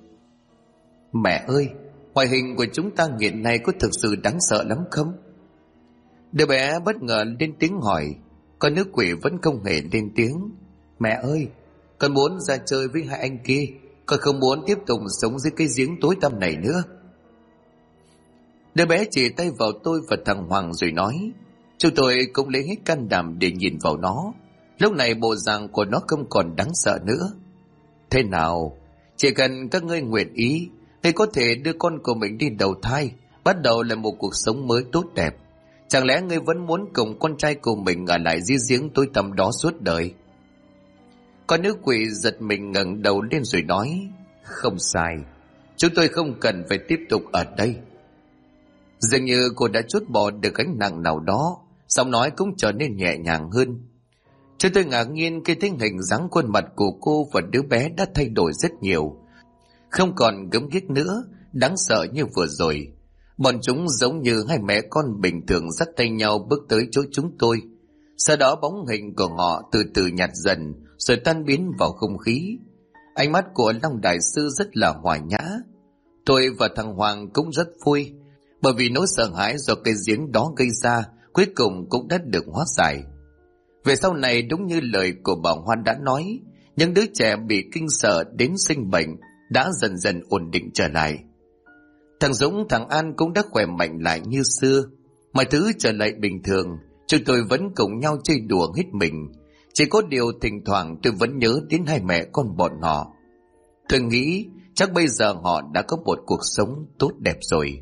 Mẹ ơi, ngoại hình của chúng ta hiện nay có thực sự đáng sợ lắm không? Đứa bé bất ngờ lên tiếng hỏi. Con nữ quỷ vẫn không hề lên tiếng. Mẹ ơi, con muốn ra chơi với hai anh kia, con không muốn tiếp tục sống dưới cái giếng tối tăm này nữa. Đứa bé chỉ tay vào tôi và thằng Hoàng rồi nói. Chúng tôi cũng lấy hết can đảm để nhìn vào nó. Lúc này bộ dạng của nó không còn đáng sợ nữa. Thế nào? Chỉ cần các ngươi nguyện ý, thì có thể đưa con của mình đi đầu thai, bắt đầu lại một cuộc sống mới tốt đẹp. Chẳng lẽ ngươi vẫn muốn cùng con trai của mình ở lại dưới giếng tối tăm đó suốt đời? Con nữ quỷ giật mình ngẩng đầu lên rồi nói. Không sai, chúng tôi không cần phải tiếp tục ở đây. Dường như cô đã trút bỏ được gánh nặng nào đó, giọng nói cũng trở nên nhẹ nhàng hơn. Chúng tôi ngạc nhiên khi thấy hình dáng khuôn mặt của cô và đứa bé đã thay đổi rất nhiều. Không còn gớm ghiếc nữa, đáng sợ như vừa rồi. Bọn chúng giống như hai mẹ con bình thường dắt tay nhau bước tới chỗ chúng tôi. Sau đó bóng hình của họ từ từ nhạt dần rồi tan biến vào không khí. Ánh mắt của Long Đại Sư rất là hòa nhã. Tôi và thằng Hoàng cũng rất vui, bởi vì nỗi sợ hãi do cái giếng đó gây ra cuối cùng cũng đã được hóa giải. Về sau này đúng như lời của bà Hoan đã nói, những đứa trẻ bị kinh sợ đến sinh bệnh đã dần dần ổn định trở lại. Thằng Dũng, thằng An cũng đã khỏe mạnh lại như xưa. Mọi thứ trở lại bình thường, chúng tôi vẫn cùng nhau chơi đùa hết mình. Chỉ có điều thỉnh thoảng tôi vẫn nhớ đến hai mẹ con bọn họ. Tôi nghĩ chắc bây giờ họ đã có một cuộc sống tốt đẹp rồi.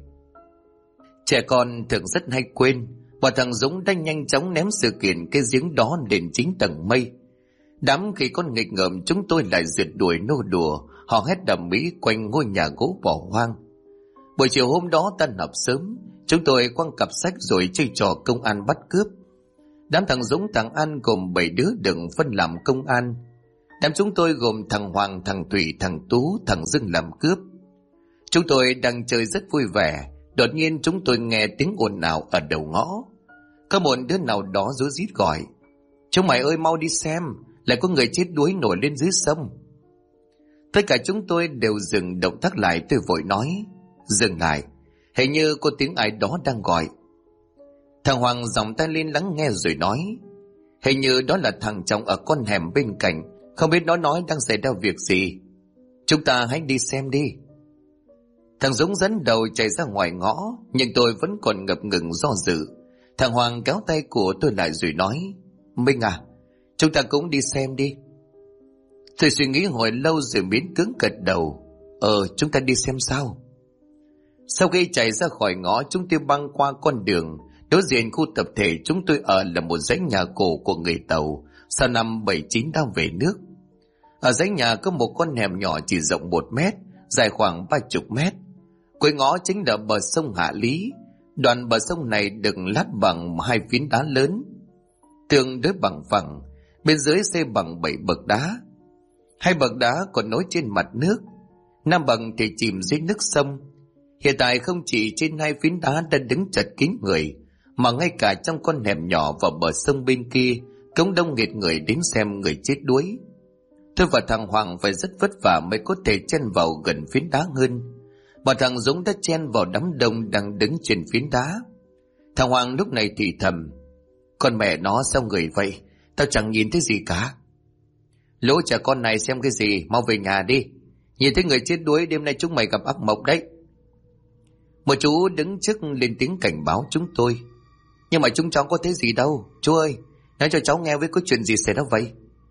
Trẻ con thường rất hay quên, và thằng Dũng đã nhanh chóng ném sự kiện cái giếng đó lên chính tầng mây. Đám khi con nghịch ngợm chúng tôi lại rượt đuổi nô đùa, họ hét đầm mỹ quanh ngôi nhà gỗ bỏ hoang. Buổi chiều hôm đó tan học sớm, chúng tôi quăng cặp sách rồi chơi trò công an bắt cướp. Đám thằng Dũng, thằng An gồm 7 đứa được phân làm công an. Đám chúng tôi gồm thằng Hoàng, thằng Thủy, thằng Tú, thằng Dương làm cướp. Chúng tôi đang chơi rất vui vẻ, đột nhiên chúng tôi nghe tiếng ồn ào ở đầu ngõ. Có một đứa nào đó rú rít gọi. Chúng mày ơi, mau đi xem, lại có người chết đuối nổi lên dưới sông. Tất cả chúng tôi đều dừng động tác lại. Tôi vội nói, dừng lại, hình như có tiếng ai đó đang gọi. Thằng Hoàng giọng tay lên lắng nghe rồi nói, Hình như đó là thằng chồng ở con hẻm bên cạnh, không biết nó nói đang xảy ra việc gì. Chúng ta hãy đi xem đi. Thằng Dũng dẫn đầu chạy ra ngoài ngõ, nhưng tôi vẫn còn ngập ngừng do dự. Thằng Hoàng kéo tay của tôi lại rồi nói, Minh à, chúng ta cũng đi xem đi. Tôi suy nghĩ hồi lâu rồi miễn cưỡng gật đầu. Chúng ta đi xem sao. Sau khi chạy ra khỏi ngõ, chúng tôi băng qua con đường. Đối diện khu tập thể chúng tôi ở là một dãy nhà cổ của người Tàu, sau năm 79 đã về nước. Ở dãy nhà có một con hẻm nhỏ chỉ rộng 1 mét, dài khoảng 30 mét. Cuối ngõ chính là bờ sông Hạ Lý. Đoạn bờ sông này được lát bằng 2 phiến đá lớn, tương đối bằng phẳng, bên dưới xây bằng 7 bậc đá. 2 bậc đá còn nối trên mặt nước, 5 bậc thì chìm dưới nước sông. Hiện tại không chỉ trên 2 phiến đá đã đứng chật kín người, mà ngay cả trong con hẻm nhỏ và bờ sông bên kia cũng đông nghịt người đến xem người chết đuối. Tôi và thằng Hoàng phải rất vất vả mới có thể chen vào gần phiến đá hơn, mà thằng Dũng đã chen vào đám đông đang đứng trên phiến đá. Thằng Hoàng lúc này thì thầm, con mẹ nó sao người vậy, tao chẳng nhìn thấy gì cả. Lũ trẻ con này xem cái gì, mau về nhà đi, nhìn thấy người chết đuối đêm nay chúng mày gặp ác mộng đấy. Một chú đứng trước lên tiếng cảnh báo chúng tôi, nhưng mà chúng cháu có thấy gì đâu. Chú ơi, nói cho cháu nghe với có chuyện gì xảy ra vậy.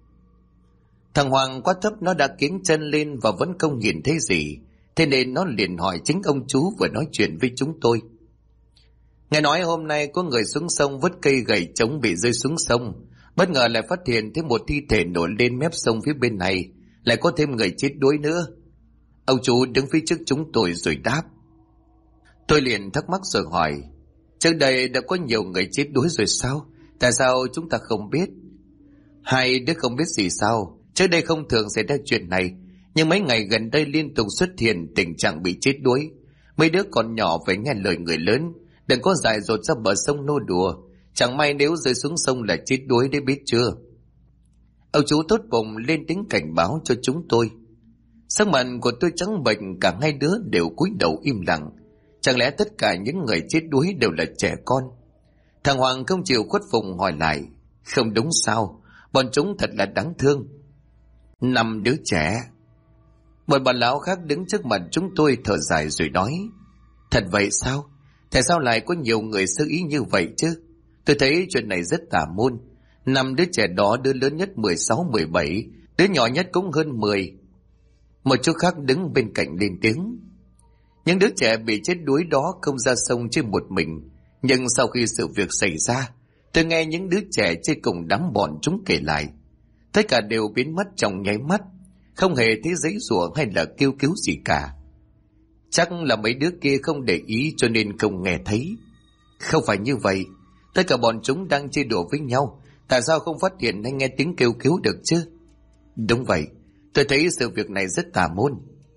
Thằng Hoàng quá thấp, nó đã kiếng chân lên và vẫn không nhìn thấy gì, thế nên nó liền hỏi chính ông chú vừa nói chuyện với chúng tôi. Nghe nói hôm nay có người xuống sông vứt cây gậy trống bị rơi xuống sông, bất ngờ lại phát hiện thấy một thi thể nổi lên mép sông phía bên này, lại có thêm người chết đuối nữa. Ông chú đứng phía trước chúng tôi rồi đáp. Tôi liền thắc mắc rồi hỏi, trước đây đã có nhiều người chết đuối rồi sao, tại sao chúng ta không biết? Hai đứa không biết gì sao? Trước đây không thường xảy ra chuyện này, nhưng mấy ngày gần đây liên tục xuất hiện tình trạng bị chết đuối. Mấy đứa còn nhỏ phải nghe lời người lớn, đừng có dại dột ra bờ sông nô đùa, chẳng may nếu rơi xuống sông là chết đuối đấy, biết chưa? Ông chú tốt bụng lên tiếng cảnh báo cho chúng tôi. Sắc mặt của tôi trắng bệch, cả hai đứa đều cúi đầu im lặng. Chẳng lẽ tất cả những người chết đuối đều là trẻ con? Thằng Hoàng không chịu khuất phục hỏi lại, không đúng sao, bọn chúng thật là đáng thương. 5 đứa trẻ. Một bà lão khác đứng trước mặt chúng tôi thở dài rồi nói, thật vậy sao? Tại sao lại có nhiều người sơ ý như vậy chứ? Tôi thấy chuyện này rất tà môn. 5 đứa trẻ đó, đứa lớn nhất 16, 17, đứa nhỏ nhất cũng hơn 10. Một chú khác đứng bên cạnh lên tiếng, những đứa trẻ bị chết đuối đó không ra sông trên một mình, nhưng sau khi sự việc xảy ra, tôi nghe những đứa trẻ chơi cùng đám bọn chúng kể lại, tất cả đều biến mất trong nháy mắt, không hề thấy giãy giụa hay là kêu cứu gì cả. Chắc là mấy đứa kia không để ý cho nên không nghe thấy. Không phải như vậy, tất cả bọn chúng đang chơi đùa với nhau, tại sao không phát hiện hay nghe tiếng kêu cứu được chứ? Đúng vậy, tôi thấy sự việc này rất tà môn.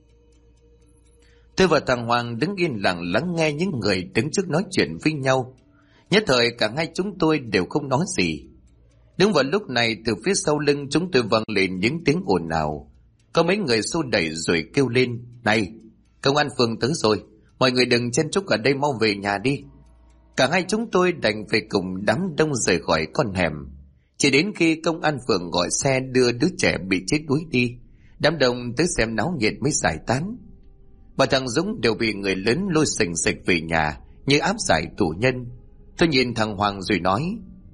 Tôi và thằng Hoàng đứng yên lặng lắng nghe những người đứng trước nói chuyện với nhau. Nhất thời cả hai chúng tôi đều không nói gì. Đúng vào lúc này, từ phía sau lưng chúng tôi vang lên những tiếng ồn ào. Có mấy người xô đẩy rồi kêu lên, này, công an phường tới rồi, mọi người đừng chen chúc ở đây, mau về nhà đi. Cả hai chúng tôi đành phải cùng đám đông rời khỏi con hẻm. Chỉ đến khi công an phường gọi xe đưa đứa trẻ bị chết đuối đi, đám đông tới xem náo nhiệt mới giải tán. Bà thằng Dũng đều bị người lớn lôi xình xịch về nhà như áp giải tù nhân. Tôi nhìn thằng Hoàng rồi nói,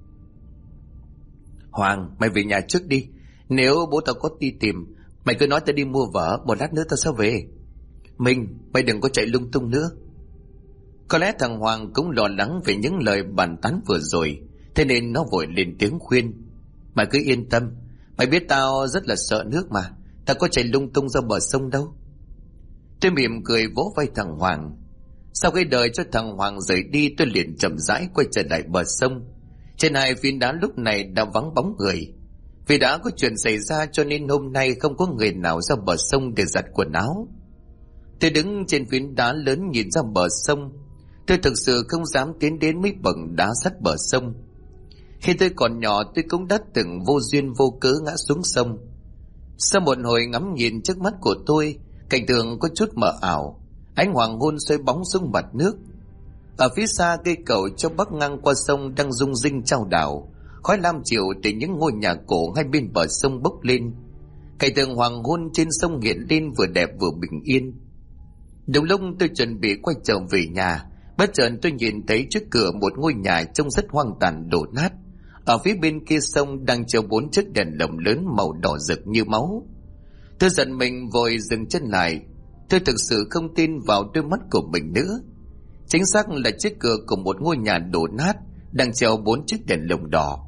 Hoàng, mày về nhà trước đi, nếu bố tao có đi tìm, mày cứ nói tao đi mua vở, một lát nữa tao sẽ về. Minh, mày đừng có chạy lung tung nữa. Có lẽ thằng Hoàng cũng lo lắng về những lời bàn tán vừa rồi, thế nên nó vội lên tiếng khuyên, mày cứ yên tâm, mày biết tao rất là sợ nước mà, tao có chạy lung tung ra bờ sông đâu. Tôi mỉm cười vỗ vai thằng Hoàng. Sau khi đợi cho thằng Hoàng rời đi, tôi liền chậm rãi quay trở lại bờ sông. Trên 2 phiến đá lúc này đã vắng bóng người. Vì đã có chuyện xảy ra cho nên hôm nay không có người nào ra bờ sông để giặt quần áo. Tôi đứng trên phiến đá lớn nhìn ra bờ sông. Tôi thực sự không dám tiến đến mấy bậc đá sát bờ sông. Khi tôi còn nhỏ, tôi cũng đã từng vô duyên vô cớ ngã xuống sông. Sau một hồi ngắm nhìn trước mắt của tôi, cảnh tượng có chút mờ ảo, ánh hoàng hôn xoay bóng xuống mặt nước. Ở phía xa, cây cầu cho bắc ngang qua sông đang rung rinh chao đảo, khói lam chịu từ những ngôi nhà cổ hai bên bờ sông bốc lên. Cảnh tượng hoàng hôn trên sông hiện lên vừa đẹp vừa bình yên. Đúng lúc tôi chuẩn bị quay trở về nhà, bất chợt tôi nhìn thấy trước cửa một ngôi nhà trông rất hoang tàn đổ nát. Ở phía bên kia sông đang treo 4 chiếc đèn lồng lớn màu đỏ rực như máu. Tôi giận mình vội dừng chân lại. Tôi thực sự không tin vào đôi mắt của mình nữa. Chính xác là chiếc cửa của một ngôi nhà đổ nát đang treo 4 chiếc đèn lồng đỏ.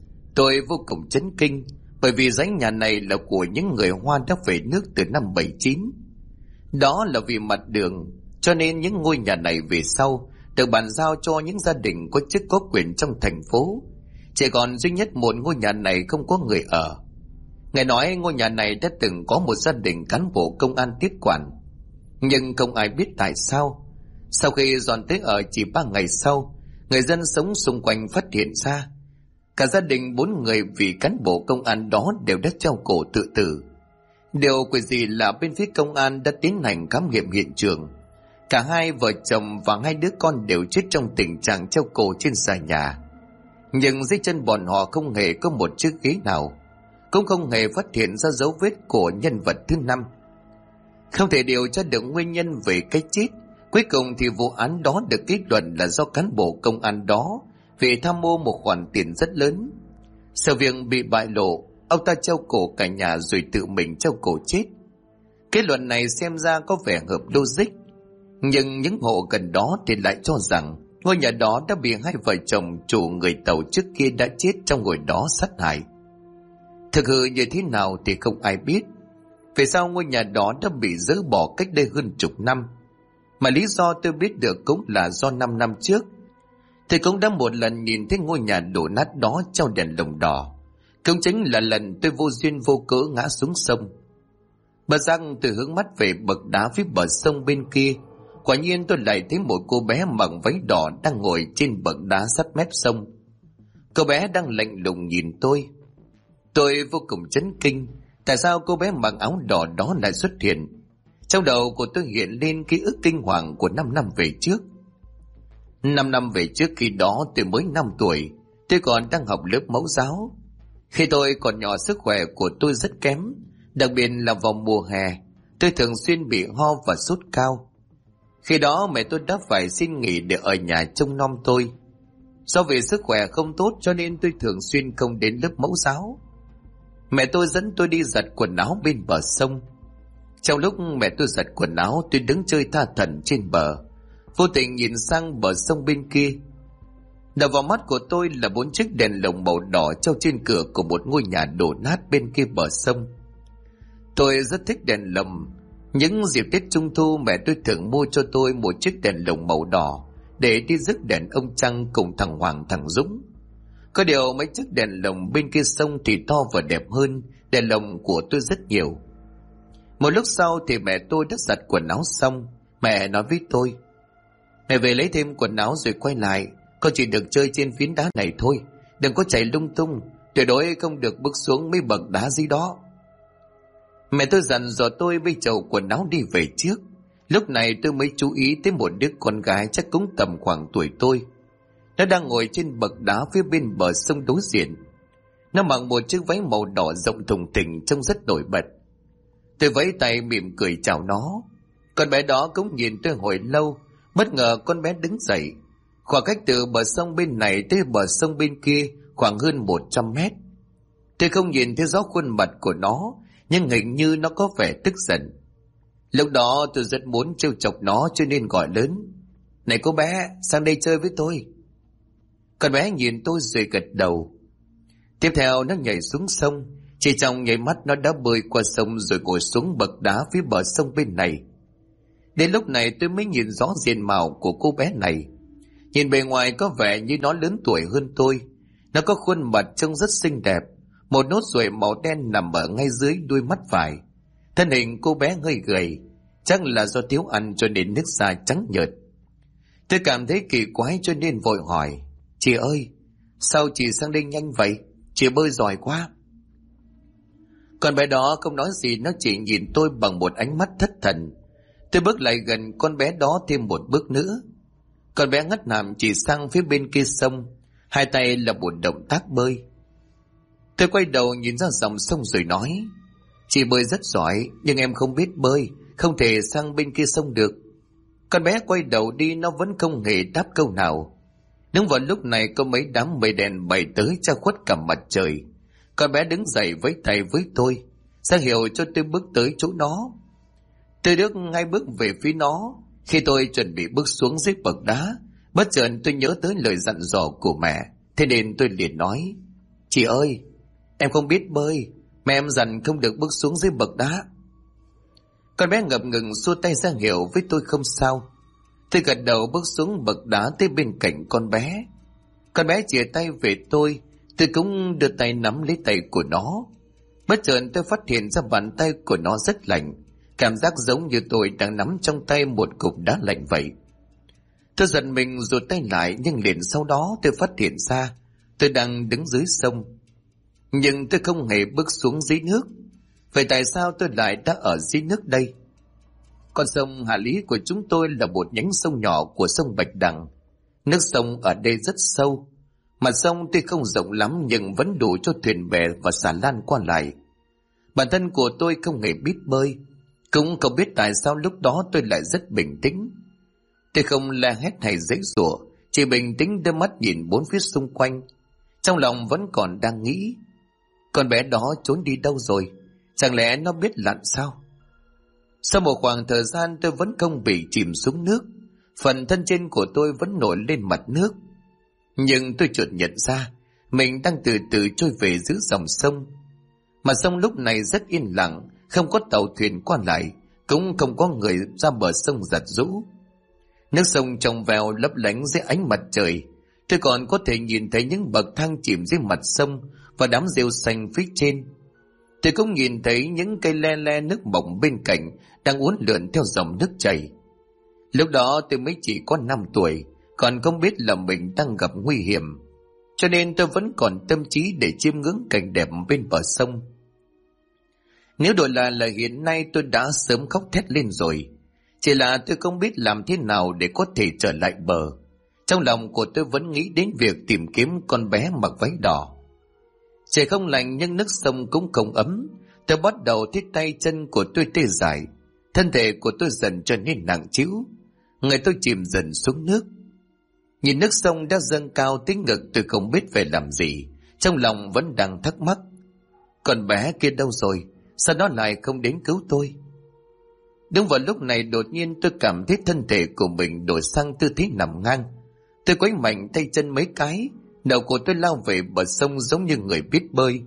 Tôi vô cùng chấn kinh, bởi vì dãy nhà này là của những người Hoa đã về nước từ năm 79. Đó là vì mặt đường, cho nên những ngôi nhà này về sau được bàn giao cho những gia đình có chức có quyền trong thành phố. Chỉ còn duy nhất một ngôi nhà này không có người ở. Nghe nói ngôi nhà này đã từng có một gia đình cán bộ công an tiếp quản, nhưng không ai biết tại sao. Sau khi dọn tới ở chỉ 3 ngày sau, người dân sống xung quanh phát hiện ra cả gia đình 4 người vì cán bộ công an đó đều đã treo cổ tự tử. Điều quỷ dị là bên phía công an đã tiến hành khám nghiệm hiện trường. Cả hai vợ chồng và 2 đứa con đều chết trong tình trạng treo cổ trên xà nhà. Nhưng dưới chân bọn họ không hề có một chiếc ghế nào, cũng không hề phát hiện ra dấu vết của nhân vật thứ 5. Không thể điều tra được nguyên nhân về cái chết. Cuối cùng thì vụ án đó được kết luận là do cán bộ công an đó vì tham mô một khoản tiền rất lớn. Sự việc bị bại lộ, ông ta treo cổ cả nhà rồi tự mình treo cổ chết. Kết luận này xem ra có vẻ hợp logic, nhưng những hộ gần đó thì lại cho rằng ngôi nhà đó đã bị 2 vợ chồng chủ người Tàu trước kia đã chết trong ngôi đó sát hại. Thực hư như thế nào thì không ai biết. Về sau ngôi nhà đó đã bị dỡ bỏ cách đây hơn chục năm, mà lý do tôi biết được cũng là do 5 năm trước tôi cũng đã một lần nhìn thấy ngôi nhà đổ nát đó treo đèn lồng đỏ. Cũng chính là lần tôi vô duyên vô cớ ngã xuống sông. Bật giác từ hướng mắt về bậc đá phía bờ sông bên kia, quả nhiên tôi lại thấy một cô bé mặc váy đỏ đang ngồi trên bậc đá sát mép sông. Cô bé đang lạnh lùng nhìn tôi. Tôi vô cùng chấn kinh, tại sao cô bé mặc áo đỏ đó lại xuất hiện. Trong đầu của tôi hiện lên ký ức kinh hoàng của 5 năm về trước. 5 năm về trước, khi đó tôi mới 5 tuổi, tôi còn đang học lớp mẫu giáo. Khi tôi còn nhỏ, sức khỏe của tôi rất kém, đặc biệt là vào mùa hè, tôi thường xuyên bị ho và sốt cao. Khi đó mẹ tôi đã phải xin nghỉ để ở nhà trông nom tôi. Do vì sức khỏe không tốt cho nên tôi thường xuyên không đến lớp mẫu giáo. Mẹ tôi dẫn tôi đi giặt quần áo bên bờ sông. Trong lúc mẹ tôi giặt quần áo, tôi đứng chơi tha thẩn trên bờ, vô tình nhìn sang bờ sông bên kia. Đập vào mắt của tôi là 4 chiếc đèn lồng màu đỏ treo trên cửa của một ngôi nhà đổ nát bên kia bờ sông. Tôi rất thích đèn lồng. Những dịp Tết Trung Thu, mẹ tôi thường mua cho tôi một chiếc đèn lồng màu đỏ để đi rước đèn ông Trăng cùng thằng Hoàng thằng Dũng. Có điều mấy chiếc đèn lồng bên kia sông thì to và đẹp hơn đèn lồng của tôi rất nhiều. Một lúc sau thì mẹ tôi đã giặt quần áo xong. Mẹ nói với tôi: "Mẹ về lấy thêm quần áo rồi quay lại. Con chỉ được chơi trên phiến đá này thôi, đừng có chạy lung tung, tuyệt đối không được bước xuống mấy bậc đá dưới đó." Mẹ tôi dặn dò tôi bê chậu quần áo đi về trước. Lúc này tôi mới chú ý tới một đứa con gái chắc cũng tầm khoảng tuổi tôi. Nó đang ngồi trên bậc đá phía bên bờ sông đối diện. Nó mặc một chiếc váy màu đỏ rộng thùng thình, trông rất nổi bật. Tôi vẫy tay mỉm cười chào nó. Con bé đó cũng nhìn tôi hồi lâu. Bất ngờ con bé đứng dậy. Khoảng cách từ bờ sông bên này tới bờ sông bên kia khoảng hơn 100 mét. Tôi không nhìn thấy rõ khuôn mặt của nó, nhưng hình như nó có vẻ tức giận. Lúc đó tôi rất muốn trêu chọc nó cho nên gọi lớn: "Này cô bé, sang đây chơi với tôi." Con bé nhìn tôi rồi gật đầu. Tiếp theo nó nhảy xuống sông. Chỉ trong nháy mắt nó đã bơi qua sông rồi ngồi xuống bậc đá phía bờ sông bên này. Đến lúc này tôi mới nhìn rõ diện mạo của cô bé này. Nhìn bề ngoài có vẻ như nó lớn tuổi hơn tôi. Nó có khuôn mặt trông rất xinh đẹp, một nốt ruồi màu đen nằm ở ngay dưới đuôi mắt phải. Thân hình cô bé hơi gầy, chắc là do thiếu ăn cho nên nước da trắng nhợt. Tôi cảm thấy kỳ quái cho nên vội hỏi: "Chị ơi, sao chị sang đây nhanh vậy? Chị bơi giỏi quá." Con bé đó không nói gì, nó chỉ nhìn tôi bằng một ánh mắt thất thần. Tôi bước lại gần con bé đó thêm một bước nữa. Con bé ngất ngàm chỉ sang phía bên kia sông. hai tay là một động tác bơi. Tôi quay đầu nhìn ra dòng sông rồi nói: chị bơi rất giỏi, nhưng em không biết bơi, không thể sang bên kia sông được. Con bé quay đầu đi, nó vẫn không hề đáp câu nào. Đúng vào lúc này có mấy đám mây đèn bay tới che khuất cả mặt trời. Con bé đứng dậy vẫy tay với tôi, ra hiệu cho tôi bước tới chỗ nó. Tôi bước ngay bước về phía nó. Khi tôi chuẩn bị bước xuống dưới bậc đá, bất chợt tôi nhớ tới lời dặn dò của mẹ, thế nên tôi liền nói: chị ơi, em không biết bơi, mẹ em dặn không được bước xuống dưới bậc đá. Con bé ngập ngừng xua tay ra hiệu với tôi không sao. Tôi gật đầu bước xuống bậc đá tới bên cạnh con bé. Con bé chìa tay về tôi cũng đưa tay nắm lấy tay của nó. Bất chợt tôi phát hiện ra bàn tay của nó rất lạnh, cảm giác giống như tôi đang nắm trong tay một cục đá lạnh vậy. Tôi giật mình rụt tay lại, nhưng liền sau đó tôi phát hiện ra tôi đang đứng dưới sông. Nhưng tôi không hề bước xuống dưới nước. Vậy tại sao tôi lại đã ở dưới nước đây? Con sông Hà Lý của chúng tôi là một nhánh sông nhỏ của sông Bạch Đằng. Nước sông ở đây rất sâu. Mặt sông tuy không rộng lắm nhưng vẫn đủ cho thuyền bè và xà lan qua lại. Bản thân của tôi không hề biết bơi, cũng không biết tại sao lúc đó tôi lại rất bình tĩnh. Tôi không la hét hay giãy giụa, chỉ bình tĩnh đưa mắt nhìn bốn phía xung quanh. Trong lòng vẫn còn đang nghĩ: con bé đó trốn đi đâu rồi? Chẳng lẽ nó biết lặn sao? Sau một khoảng thời gian tôi vẫn không bị chìm xuống nước. Phần thân trên của tôi vẫn nổi lên mặt nước. Nhưng tôi chợt nhận ra mình đang từ từ trôi về giữa dòng sông. Mà sông lúc này rất yên lặng, không có tàu thuyền qua lại, cũng không có người ra bờ sông giặt giũ. Nước sông trong veo lấp lánh dưới ánh mặt trời. Tôi còn có thể nhìn thấy những bậc thang chìm dưới mặt sông và đám rêu xanh phía trên. Tôi cũng nhìn thấy những cây le le nước mỏng bên cạnh đang uốn lượn theo dòng nước chảy. Lúc đó tôi mới chỉ có 5 tuổi, còn không biết là mình đang gặp nguy hiểm, cho nên tôi vẫn còn tâm trí để chiêm ngưỡng cảnh đẹp bên bờ sông. Nếu đổi lại là hiện nay tôi đã sớm khóc thét lên rồi. Chỉ là tôi không biết làm thế nào để có thể trở lại bờ. Trong lòng của tôi vẫn nghĩ đến việc tìm kiếm con bé mặc váy đỏ. Trời không lạnh nhưng nước sông cũng không ấm. Tôi bắt đầu thấy tay chân của tôi tê dại, thân thể của tôi dần trở nên nặng trĩu, người tôi chìm dần xuống nước. Nhìn nước sông đã dâng cao tới ngực, tôi không biết phải làm gì, trong lòng vẫn đang thắc mắc: con bé kia đâu rồi? Sao nó lại không đến cứu tôi? Đúng vào lúc này đột nhiên tôi cảm thấy thân thể của mình đổi sang tư thế nằm ngang. Tôi quấy mạnh tay chân mấy cái, đầu của tôi lao về bờ sông giống như người biết bơi.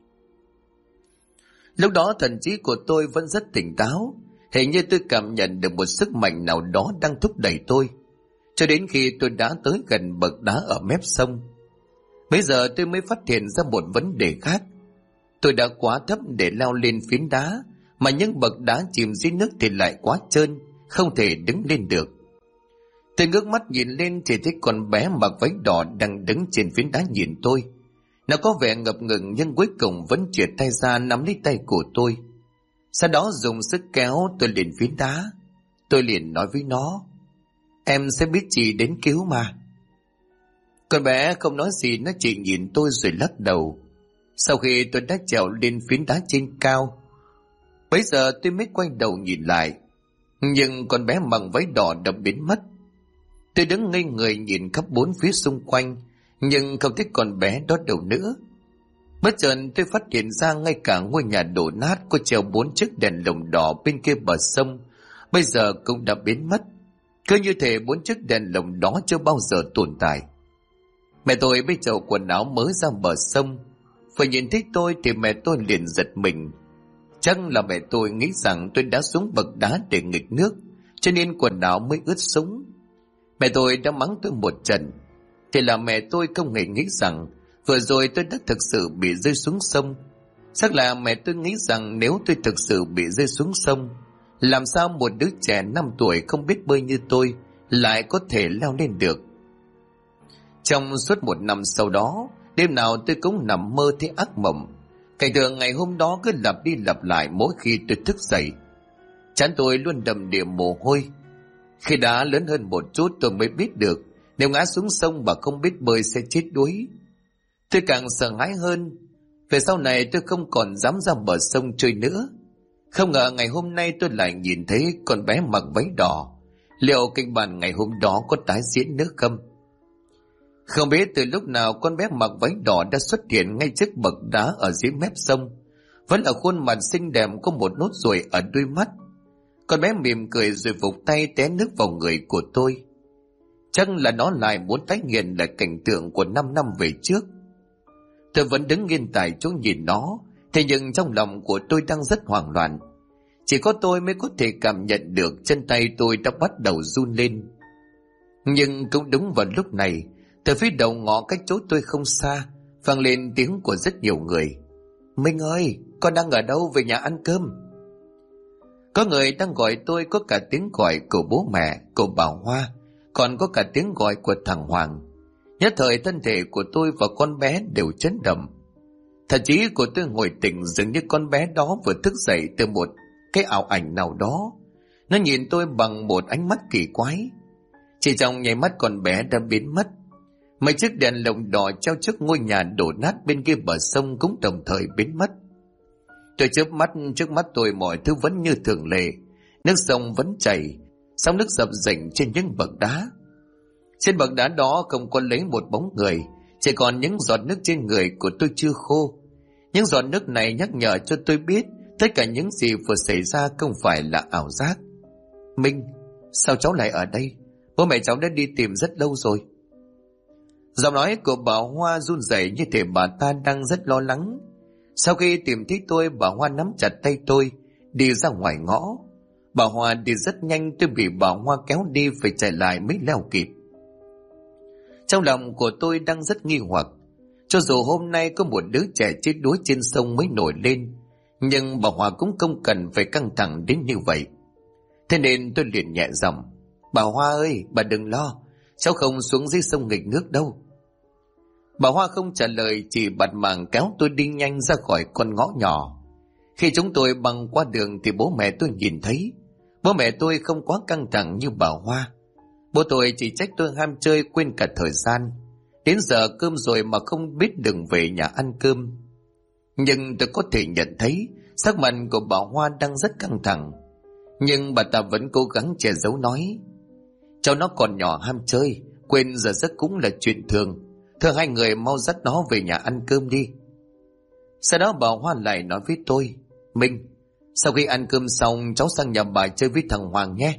Lúc đó thần trí của tôi vẫn rất tỉnh táo, hình như tôi cảm nhận được một sức mạnh nào đó đang thúc đẩy tôi, cho đến khi tôi đã tới gần bậc đá ở mép sông. Bây giờ tôi mới phát hiện ra một vấn đề khác. Tôi đã quá thấp để leo lên phiến đá, mà những bậc đá chìm dưới nước thì lại quá trơn, không thể đứng lên được. Tôi ngước mắt nhìn lên chỉ thấy con bé mặc váy đỏ đang đứng trên phiến đá nhìn tôi. Nó có vẻ ngập ngừng nhưng cuối cùng vẫn chìa tay ra nắm lấy tay của tôi. Sau đó dùng sức kéo tôi lên phiến đá. Tôi liền nói với nó: em sẽ biết chị đến cứu mà. Con bé không nói gì, nó chỉ nhìn tôi rồi lắc đầu. Sau khi tôi đã trèo lên phiến đá trên cao, bấy giờ tôi mới quay đầu nhìn lại, nhưng con bé mặc váy đỏ đã biến mất. Tôi đứng ngây người nhìn khắp bốn phía xung quanh, nhưng không thấy con bé đó đâu nữa. Bất chợt tôi phát hiện ra ngay cả ngôi nhà đổ nát có treo 4 chiếc đèn lồng đỏ bên kia bờ sông bây giờ cũng đã biến mất. Cứ như thể 4 chiếc đèn lồng đó chưa bao giờ tồn tại. Mẹ tôi bê chậu quần áo mới ra bờ sông, vừa nhìn thấy tôi thì mẹ tôi liền giật mình. Chắc là mẹ tôi nghĩ rằng tôi đã xuống bậc đá để nghịch nước, cho nên quần áo mới ướt sũng. Mẹ tôi đã mắng tôi một trận. Thì là mẹ tôi không hề nghĩ rằng vừa rồi tôi đã thực sự bị rơi xuống sông. Chắc là mẹ tôi nghĩ rằng nếu tôi thực sự bị rơi xuống sông, làm sao một đứa trẻ 5 tuổi không biết bơi như tôi lại có thể leo lên được. Trong suốt 1 năm sau đó, đêm nào tôi cũng nằm mơ thấy ác mộng. Cảnh tượng ngày hôm đó cứ lặp đi lặp lại mỗi khi tôi thức dậy. Trán tôi luôn đầm đìa mồ hôi. Khi đã lớn hơn một chút tôi mới biết được Nếu ngã xuống sông bà không biết bơi sẽ chết đuối. Tôi càng sợ hãi hơn. Về sau này tôi không còn dám ra bờ sông chơi nữa. Không ngờ ngày hôm nay tôi lại nhìn thấy con bé mặc váy đỏ. Liệu kịch bản ngày hôm đó có tái diễn nữa không? Không biết từ lúc nào con bé mặc váy đỏ đã xuất hiện ngay trước bậc đá ở dưới mép sông. Vẫn ở khuôn mặt xinh đẹp có một nốt ruồi ở đuôi mắt. Con bé mỉm cười rồi vụt tay té nước vào người của tôi. Chắc là nó lại muốn tái hiện lại cảnh tượng của 5 năm về trước. Tôi vẫn đứng yên tại chỗ nhìn nó, thế nhưng trong lòng của tôi đang rất hoảng loạn. Chỉ có tôi mới có thể cảm nhận được chân tay tôi đã bắt đầu run lên. Nhưng cũng đúng vào lúc này, từ phía đầu ngõ cách chỗ tôi không xa, vang lên tiếng của rất nhiều người. Minh ơi, con đang ở đâu, về nhà ăn cơm. Có người đang gọi tôi, có cả tiếng gọi của bố mẹ, của bà Hoa, còn có cả tiếng gọi của thằng Hoàng. Nhất thời thân thể của tôi và con bé đều chấn động. Thậm chí của tôi ngồi tỉnh dường như con bé đó vừa thức dậy từ một cái ảo ảnh nào đó. Nó nhìn tôi bằng một ánh mắt kỳ quái. Chỉ trong nháy mắt con bé đã biến mất. Mấy chiếc đèn lồng đỏ treo trước ngôi nhà đổ nát bên kia bờ sông cũng đồng thời biến mất. Tôi chớp mắt, trước mắt tôi mọi thứ vẫn như thường lệ. Nước sông vẫn chảy, sóng nước dập dềnh trên những bậc đá. Trên bậc đá đó không có lấy một bóng người, chỉ còn những giọt nước trên người của tôi chưa khô. Những giọt nước này nhắc nhở cho tôi biết tất cả những gì vừa xảy ra không phải là ảo giác. Minh, sao cháu lại ở đây? Bố mẹ cháu đã đi tìm rất lâu rồi. Giọng nói của bà Hoa run rẩy như thể bà ta đang rất lo lắng. Sau khi tìm thấy tôi, bà Hoa nắm chặt tay tôi, đi ra ngoài ngõ. Bà Hoa đi rất nhanh, tôi bị bà Hoa kéo đi phải chạy lại mới leo kịp. Trong lòng của tôi đang rất nghi hoặc. Cho dù hôm nay có một đứa trẻ chết đuối trên sông mới nổi lên, nhưng bà Hoa cũng không cần phải căng thẳng đến như vậy. Thế nên tôi liền nhẹ giọng. Bà Hoa ơi, bà đừng lo, cháu không xuống dưới sông nghịch nước đâu. Bà Hoa không trả lời, chỉ bạt mạng kéo tôi đi nhanh ra khỏi con ngõ nhỏ. Khi chúng tôi băng qua đường thì bố mẹ tôi nhìn thấy. Bố mẹ tôi không quá căng thẳng như bà Hoa. Bố tôi chỉ trách tôi ham chơi quên cả thời gian. Đến giờ cơm rồi mà không biết đường về nhà ăn cơm. Nhưng tôi có thể nhận thấy sắc mặt của bà Hoa đang rất căng thẳng. Nhưng bà ta vẫn cố gắng che giấu nói. Cháu nó còn nhỏ ham chơi, quên giờ giấc cũng là chuyện thường. Thưa hai người mau dắt nó về nhà ăn cơm đi. Sau đó bà Hoa lại nói với tôi. Minh, sau khi ăn cơm xong cháu sang nhà bà chơi với thằng Hoàng nhé.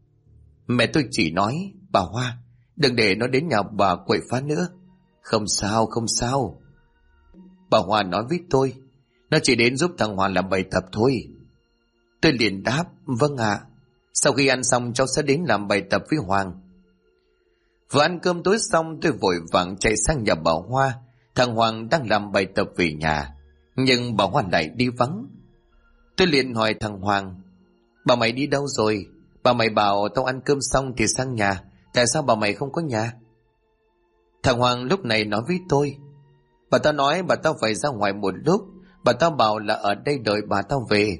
Mẹ tôi chỉ nói. Bà Hoa, đừng để nó đến nhà bà quậy phá nữa. Không sao, không sao. Bà Hoa nói với tôi. Nó chỉ đến giúp thằng Hoàng làm bài tập thôi. Tôi liền đáp. Vâng ạ. Sau khi ăn xong cháu sẽ đến làm bài tập với Hoàng. Vừa ăn cơm tối xong tôi vội vàng chạy sang nhà bà Hoa. Thằng Hoàng đang làm bài tập về nhà, nhưng bà Hoa lại đi vắng. Tôi liền hỏi thằng Hoàng. Bà mày đi đâu rồi? Bà mày bảo tao ăn cơm xong thì sang nhà. Tại sao bà mày không có nhà? Thằng Hoàng lúc này nói với tôi. Bà tao nói bà tao phải ra ngoài một lúc. Bà tao bảo là ở đây đợi bà tao về.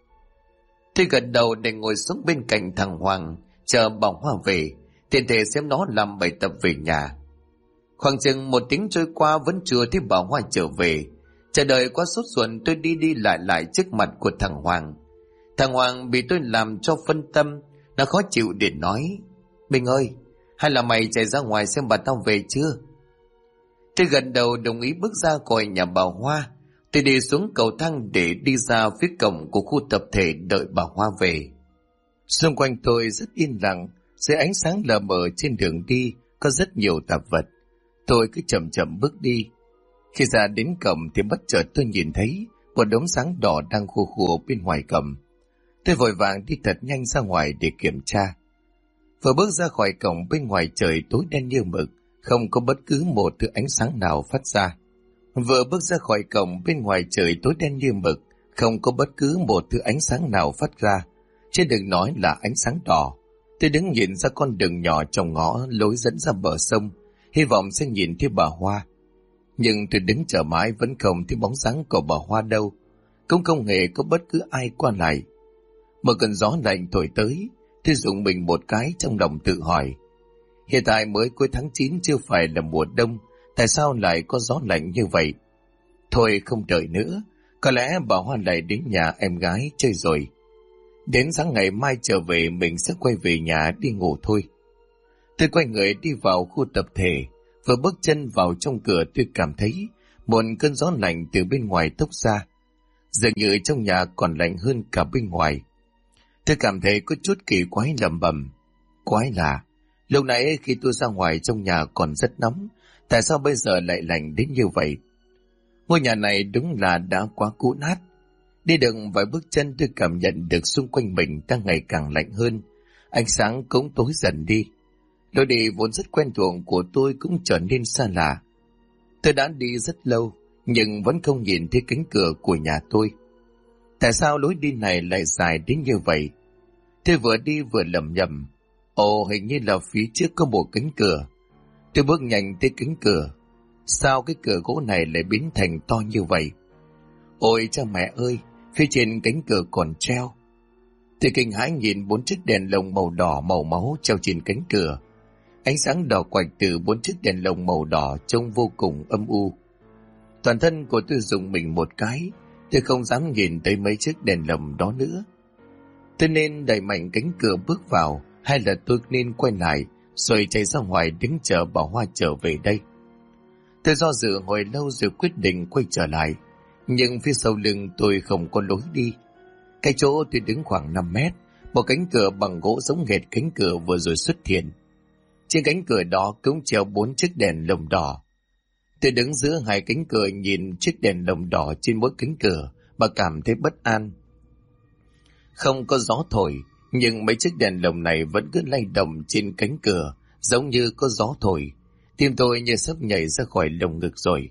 Tôi gật đầu để ngồi xuống bên cạnh thằng Hoàng, chờ bà Hoa về, tiện thể xem nó làm bài tập về nhà. Khoảng chừng 1 tiếng trôi qua vẫn chưa thấy bà Hoa trở về. Chờ đợi quá sốt ruột, tôi đi đi lại trước mặt của thằng Hoàng. Thằng Hoàng bị tôi làm cho phân tâm, nó khó chịu để nói. Bình ơi, hay là mày chạy ra ngoài xem bà tao về chưa? Tôi gật đầu đồng ý bước ra khỏi nhà bà Hoa. Tôi đi xuống cầu thang để đi ra phía cổng của khu tập thể đợi bà Hoa về. Xung quanh tôi rất yên lặng, dưới ánh sáng lờ mờ trên đường đi có rất nhiều tạp vật. Tôi cứ chậm chậm bước đi. Khi ra đến cổng thì bất chợt tôi nhìn thấy một đống sáng đỏ đang khô khô bên ngoài cổng. Tôi vội vàng đi thật nhanh ra ngoài để kiểm tra. Vừa bước ra khỏi cổng, bên ngoài trời tối đen như mực, không có bất cứ một thứ ánh sáng nào phát ra. Vừa bước ra khỏi cổng, bên ngoài trời tối đen như mực, không có bất cứ một thứ ánh sáng nào phát ra, chứ đừng nói là ánh sáng đỏ. Tôi đứng nhìn ra con đường nhỏ trong ngõ lối dẫn ra bờ sông, hy vọng sẽ nhìn thấy bà Hoa. Nhưng tôi đứng chờ mãi vẫn không thấy bóng dáng của bà Hoa đâu, cũng không hề có bất cứ ai qua lại. Một cơn gió lạnh thổi tới, tôi rùng mình một cái trong lòng tự hỏi. Hiện tại mới cuối tháng 9 chưa phải là mùa đông, tại sao lại có gió lạnh như vậy? Thôi không đợi nữa, có lẽ bà Hoa lại đến nhà em gái chơi rồi. Đến sáng ngày mai trở về mình sẽ quay về nhà đi ngủ thôi. Tôi quay người đi vào khu tập thể, vừa bước chân vào trong cửa tôi cảm thấy một cơn gió lạnh từ bên ngoài tốc ra. Dường như trong nhà còn lạnh hơn cả bên ngoài. Tôi cảm thấy có chút kỳ quái lẩm bẩm. Quái lạ, lúc nãy khi tôi ra ngoài trong nhà còn rất nóng, tại sao bây giờ lại lạnh đến như vậy? Ngôi nhà này đúng là đã quá cũ nát. Đi được vài bước chân tôi cảm nhận được xung quanh mình đang ngày càng lạnh hơn. Ánh sáng cũng tối dần đi. Lối đi vốn rất quen thuộc của tôi cũng trở nên xa lạ. Tôi đã đi rất lâu, nhưng vẫn không nhìn thấy cánh cửa của nhà tôi. Tại sao lối đi này lại dài đến như vậy? Tôi vừa đi vừa lẩm nhẩm. Ồ, hình như là phía trước có một cánh cửa. Tôi bước nhanh tới cánh cửa. Sao cái cửa gỗ này lại biến thành to như vậy? Ôi cha mẹ ơi, phía trên cánh cửa còn treo. Tôi kinh hãi nhìn 4 chiếc đèn lồng màu đỏ màu máu treo trên cánh cửa. Ánh sáng đỏ quạch từ 4 chiếc đèn lồng màu đỏ trông vô cùng âm u. Toàn thân của tôi rùng mình một cái, tôi không dám nhìn tới mấy chiếc đèn lồng đó nữa. Tôi nên đẩy mạnh cánh cửa bước vào, hay là tôi nên quay lại rồi chạy ra ngoài đứng chờ bà Hoa trở về đây? Tôi do dự hồi lâu rồi quyết định quay trở lại, nhưng phía sau lưng tôi không có lối đi. Cái chỗ tôi đứng khoảng 5 mét, một cánh cửa bằng gỗ giống hệt cánh cửa vừa rồi xuất hiện. Trên cánh cửa đó cũng treo 4 chiếc đèn lồng đỏ. Tôi đứng giữa hai cánh cửa nhìn chiếc đèn lồng đỏ trên mỗi cánh cửa mà cảm thấy bất an. Không có gió thổi, nhưng mấy chiếc đèn lồng này vẫn cứ lay động trên cánh cửa, giống như có gió thổi. Tim tôi như sắp nhảy ra khỏi lồng ngực rồi.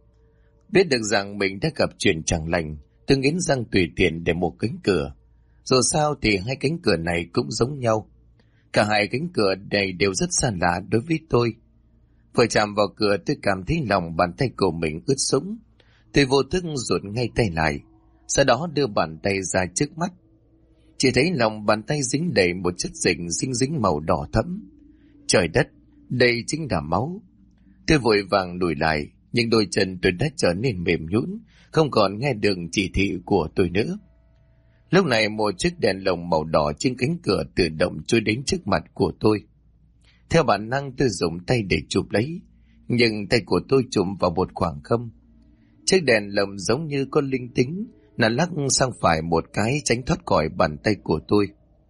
Biết được rằng mình đã gặp chuyện chẳng lành, tôi nghiến răng tùy tiện để một cánh cửa. Dù sao thì hai cánh cửa này cũng giống nhau. Cả hai cánh cửa này đều rất xa lạ đối với tôi. Vừa chạm vào cửa tôi cảm thấy lòng bàn tay của mình ướt sũng. Tôi vô thức rụt ngay tay lại, sau đó đưa bàn tay ra trước mắt. Chỉ thấy lòng bàn tay dính đầy một chất dịch dính màu đỏ thẫm. Trời đất, đây chính là máu. Tôi vội vàng lùi lại, nhưng đôi chân tôi đã trở nên mềm nhũn, không còn nghe được chỉ thị của tôi nữa. Lúc này một chiếc đèn lồng màu đỏ trên cánh cửa tự động trôi đến trước mặt của tôi. Theo bản năng tôi dùng tay để chụp lấy, nhưng tay của tôi chụm vào một khoảng không. Chiếc đèn lồng giống như có linh tính, nó lắc sang phải một cái tránh thoát khỏi bàn tay của tôi.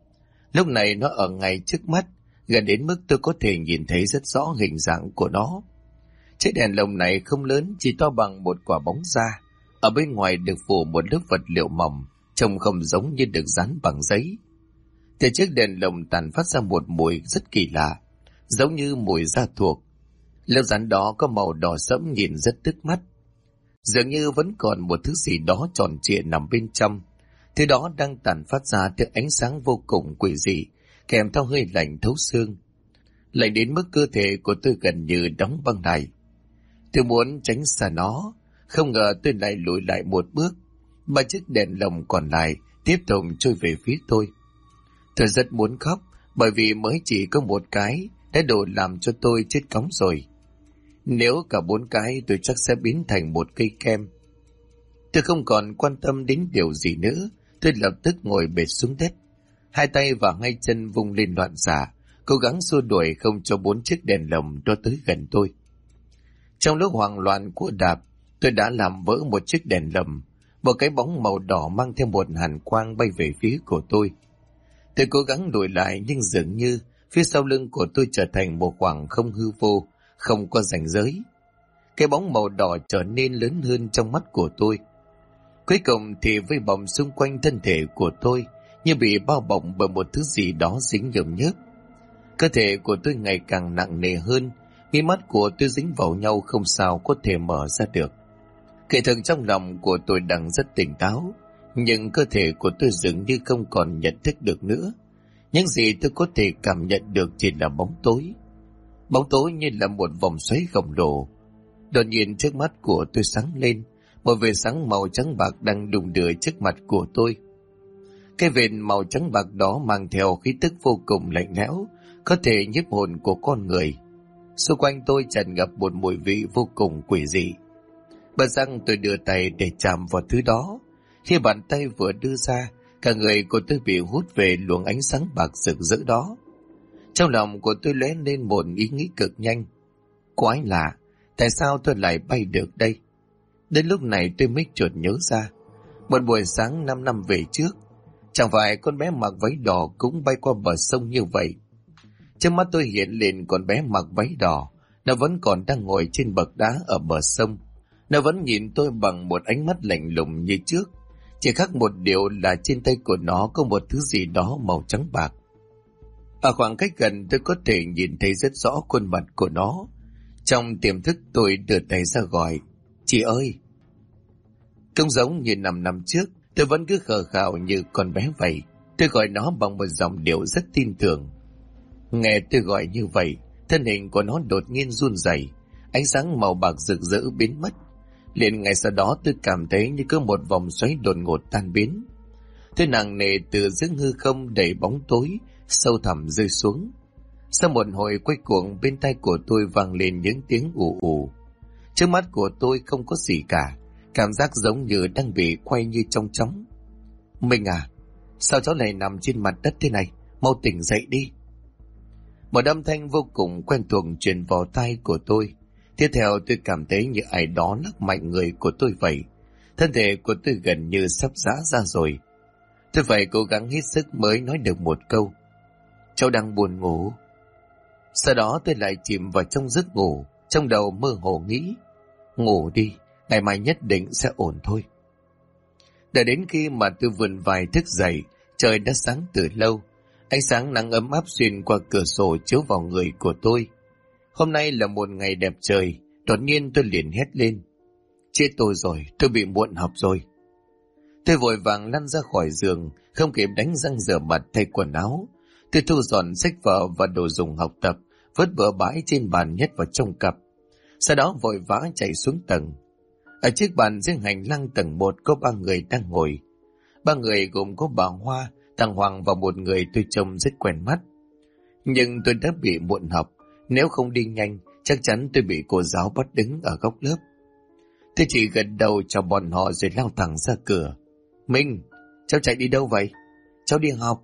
Lúc này nó ở ngay trước mắt, gần đến mức tôi có thể nhìn thấy rất rõ hình dạng của nó. Chiếc đèn lồng này không lớn, chỉ to bằng một quả bóng da. Ở bên ngoài được phủ một lớp vật liệu mỏng, trông không giống như được dán bằng giấy. Từ chiếc đèn lồng tàn phát ra một mùi rất kỳ lạ, giống như mùi da thuộc. Lớp dán đó có màu đỏ sẫm nhìn rất tức mắt. Dường như vẫn còn một thứ gì đó tròn trịa nằm bên trong. Thứ đó đang tàn phát ra từ ánh sáng vô cùng quỷ dị, kèm theo hơi lạnh thấu xương. Lạnh đến mức cơ thể của tôi gần như đóng băng lại. Tôi muốn tránh xa nó, không ngờ tôi lại lùi lại một bước. 3 chiếc đèn lồng còn lại tiếp tục trôi về phía tôi. Tôi rất muốn khóc, bởi vì mới chỉ có một cái đã đủ làm cho tôi chết cóng rồi. Nếu cả 4 cái tôi chắc sẽ biến thành một cây kem. Tôi không còn quan tâm đến điều gì nữa, tôi lập tức ngồi bệt xuống đất. Hai tay và hai chân vung lên loạn xạ, cố gắng xua đuổi không cho 4 chiếc đèn lồng đó tới gần tôi. Trong lúc hoảng loạn của đạp, tôi đã làm vỡ một chiếc đèn lồng. Một cái bóng màu đỏ mang theo một hàn quang bay về phía của tôi. Tôi cố gắng lùi lại nhưng dường như phía sau lưng của tôi trở thành một khoảng không hư vô, không có ranh giới. Cái bóng màu đỏ trở nên lớn hơn trong mắt của tôi. Cuối cùng thì vây bọc xung quanh thân thể của tôi như bị bao bọc bởi một thứ gì đó dính nhởm nhớp. Cơ thể của tôi ngày càng nặng nề hơn, mí mắt của tôi dính vào nhau không sao có thể mở ra được. Kể thực trong lòng của tôi đang rất tỉnh táo, nhưng cơ thể của tôi dường như không còn nhận thức được nữa. Những gì tôi có thể cảm nhận được chỉ là bóng tối. Bóng tối như là một vòng xoáy khổng lồ. Đột nhiên trước mắt của tôi sáng lên, một vệt sáng màu trắng bạc đang đùng đưa trước mặt của tôi. Cái vệt màu trắng bạc đó mang theo khí tức vô cùng lạnh lẽo, có thể nhiếp hồn của con người. Xung quanh tôi tràn ngập một mùi vị vô cùng quỷ dị. Bất giác tôi đưa tay để chạm vào thứ đó. Khi bàn tay vừa đưa ra, cả người của tôi bị hút về luồng ánh sáng bạc rực rỡ đó. Trong lòng của tôi lóe lên một ý nghĩ cực nhanh. Quái lạ, tại sao tôi lại bay được đây? Đến lúc này tôi mới chợt nhớ ra. Một buổi sáng 5 năm về trước, chẳng phải con bé mặc váy đỏ cũng bay qua bờ sông như vậy. Trước mắt tôi hiện lên con bé mặc váy đỏ, nó vẫn còn đang ngồi trên bậc đá ở bờ sông. Nó vẫn nhìn tôi bằng một ánh mắt lạnh lùng như trước. Chỉ khác một điều là trên tay của nó có một thứ gì đó màu trắng bạc. Ở khoảng cách gần tôi có thể nhìn thấy rất rõ khuôn mặt của nó. Trong tiềm thức tôi đưa tay ra gọi, chị ơi. Cũng giống như 5 năm trước, tôi vẫn cứ khờ khạo như con bé vậy. Tôi gọi nó bằng một giọng điệu rất tin tưởng. Nghe tôi gọi như vậy, thân hình của nó đột nhiên run rẩy, ánh sáng màu bạc rực rỡ biến mất. Liền ngay sau đó tôi cảm thấy như có một vòng xoáy đột ngột tan biến. Tôi nặng nề từ giữa hư không đẩy bóng tối sâu thẳm rơi xuống. Sau một hồi quay cuồng, bên tai của tôi vang lên những tiếng ù ù. Trước mắt của tôi không có gì cả, cảm giác giống như đang bị quay như trong chóng. Mình à, sao cháu lại nằm trên mặt đất thế này? Mau tỉnh dậy đi. Một âm thanh vô cùng quen thuộc truyền vào tai của tôi. Tiếp theo tôi cảm thấy như ai đó lắc mạnh người của tôi vậy. Thân thể của tôi gần như sắp rã ra rồi. Tôi phải cố gắng hết sức mới nói được một câu. Cháu đang buồn ngủ. Sau đó tôi lại chìm vào trong giấc ngủ, trong đầu mơ hồ nghĩ. Ngủ đi, ngày mai nhất định sẽ ổn thôi. Để đến khi mà tôi vươn vai thức dậy, trời đã sáng từ lâu. Ánh sáng nắng ấm áp xuyên qua cửa sổ chiếu vào người của tôi. Hôm nay là một ngày đẹp trời, đột nhiên tôi liền hét lên. Chết tôi rồi, tôi bị muộn học rồi. Tôi vội vàng lăn ra khỏi giường, không kịp đánh răng rửa mặt thay quần áo. Tôi thu dọn sách vở và đồ dùng học tập, vứt bừa bãi trên bàn nhét vào trong cặp. Sau đó vội vã chạy xuống tầng. Ở chiếc bàn dưới hành lang tầng 1 có 3 người đang ngồi. 3 người gồm có bà Hoa, thằng Hoàng và một người tôi trông rất quen mắt. Nhưng tôi đã bị muộn học, nếu không đi nhanh, chắc chắn tôi bị cô giáo bắt đứng ở góc lớp. Tôi chỉ gật đầu cho bọn họ rồi lao thẳng ra cửa. Minh, cháu chạy đi đâu vậy? Cháu đi học.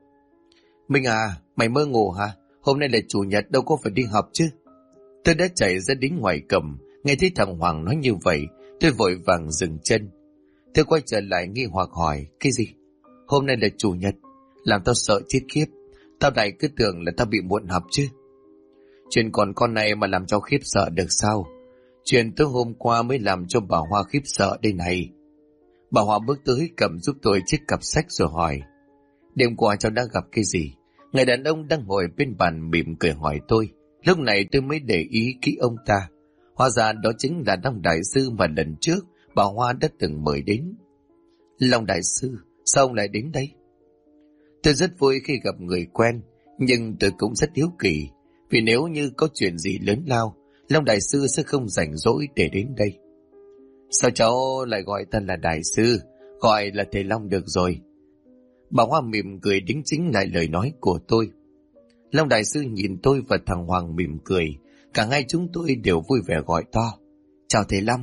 Minh à, mày mơ ngủ hả? Hôm nay là chủ nhật, đâu có phải đi học chứ? Tôi đã chạy ra đến ngoài cổng, nghe thấy thằng Hoàng nói như vậy, tôi vội vàng dừng chân. Tôi quay trở lại nghi hoặc hỏi, cái gì? Hôm nay là chủ nhật, làm tao sợ chết khiếp. Tao lại cứ tưởng là tao bị muộn học chứ. Chuyện còn con này mà làm cho khiếp sợ được sao? Chuyện tối hôm qua mới làm cho bà Hoa khiếp sợ đây này. Bà Hoa bước tới cầm giúp tôi chiếc cặp sách rồi hỏi. Đêm qua cháu đã gặp cái gì? Người đàn ông đang ngồi bên bàn mỉm cười hỏi tôi. Lúc này tôi mới để ý kỹ ông ta. Hóa ra đó chính là Long Đại Sư mà lần trước bà Hoa đã từng mời đến. Long Đại Sư, sao ông lại đến đây? Tôi rất vui khi gặp người quen, nhưng tôi cũng rất hiếu kỳ. Vì nếu như có chuyện gì lớn lao, Long Đại Sư sẽ không rảnh rỗi để đến đây. Sao cháu lại gọi ta là Đại Sư? Gọi là Thầy Long được rồi. Bà Hoa mỉm cười đính chính lại lời nói của tôi. Long Đại Sư nhìn tôi và thằng Hoàng mỉm cười. Cả hai chúng tôi đều vui vẻ gọi to. Chào Thầy Long.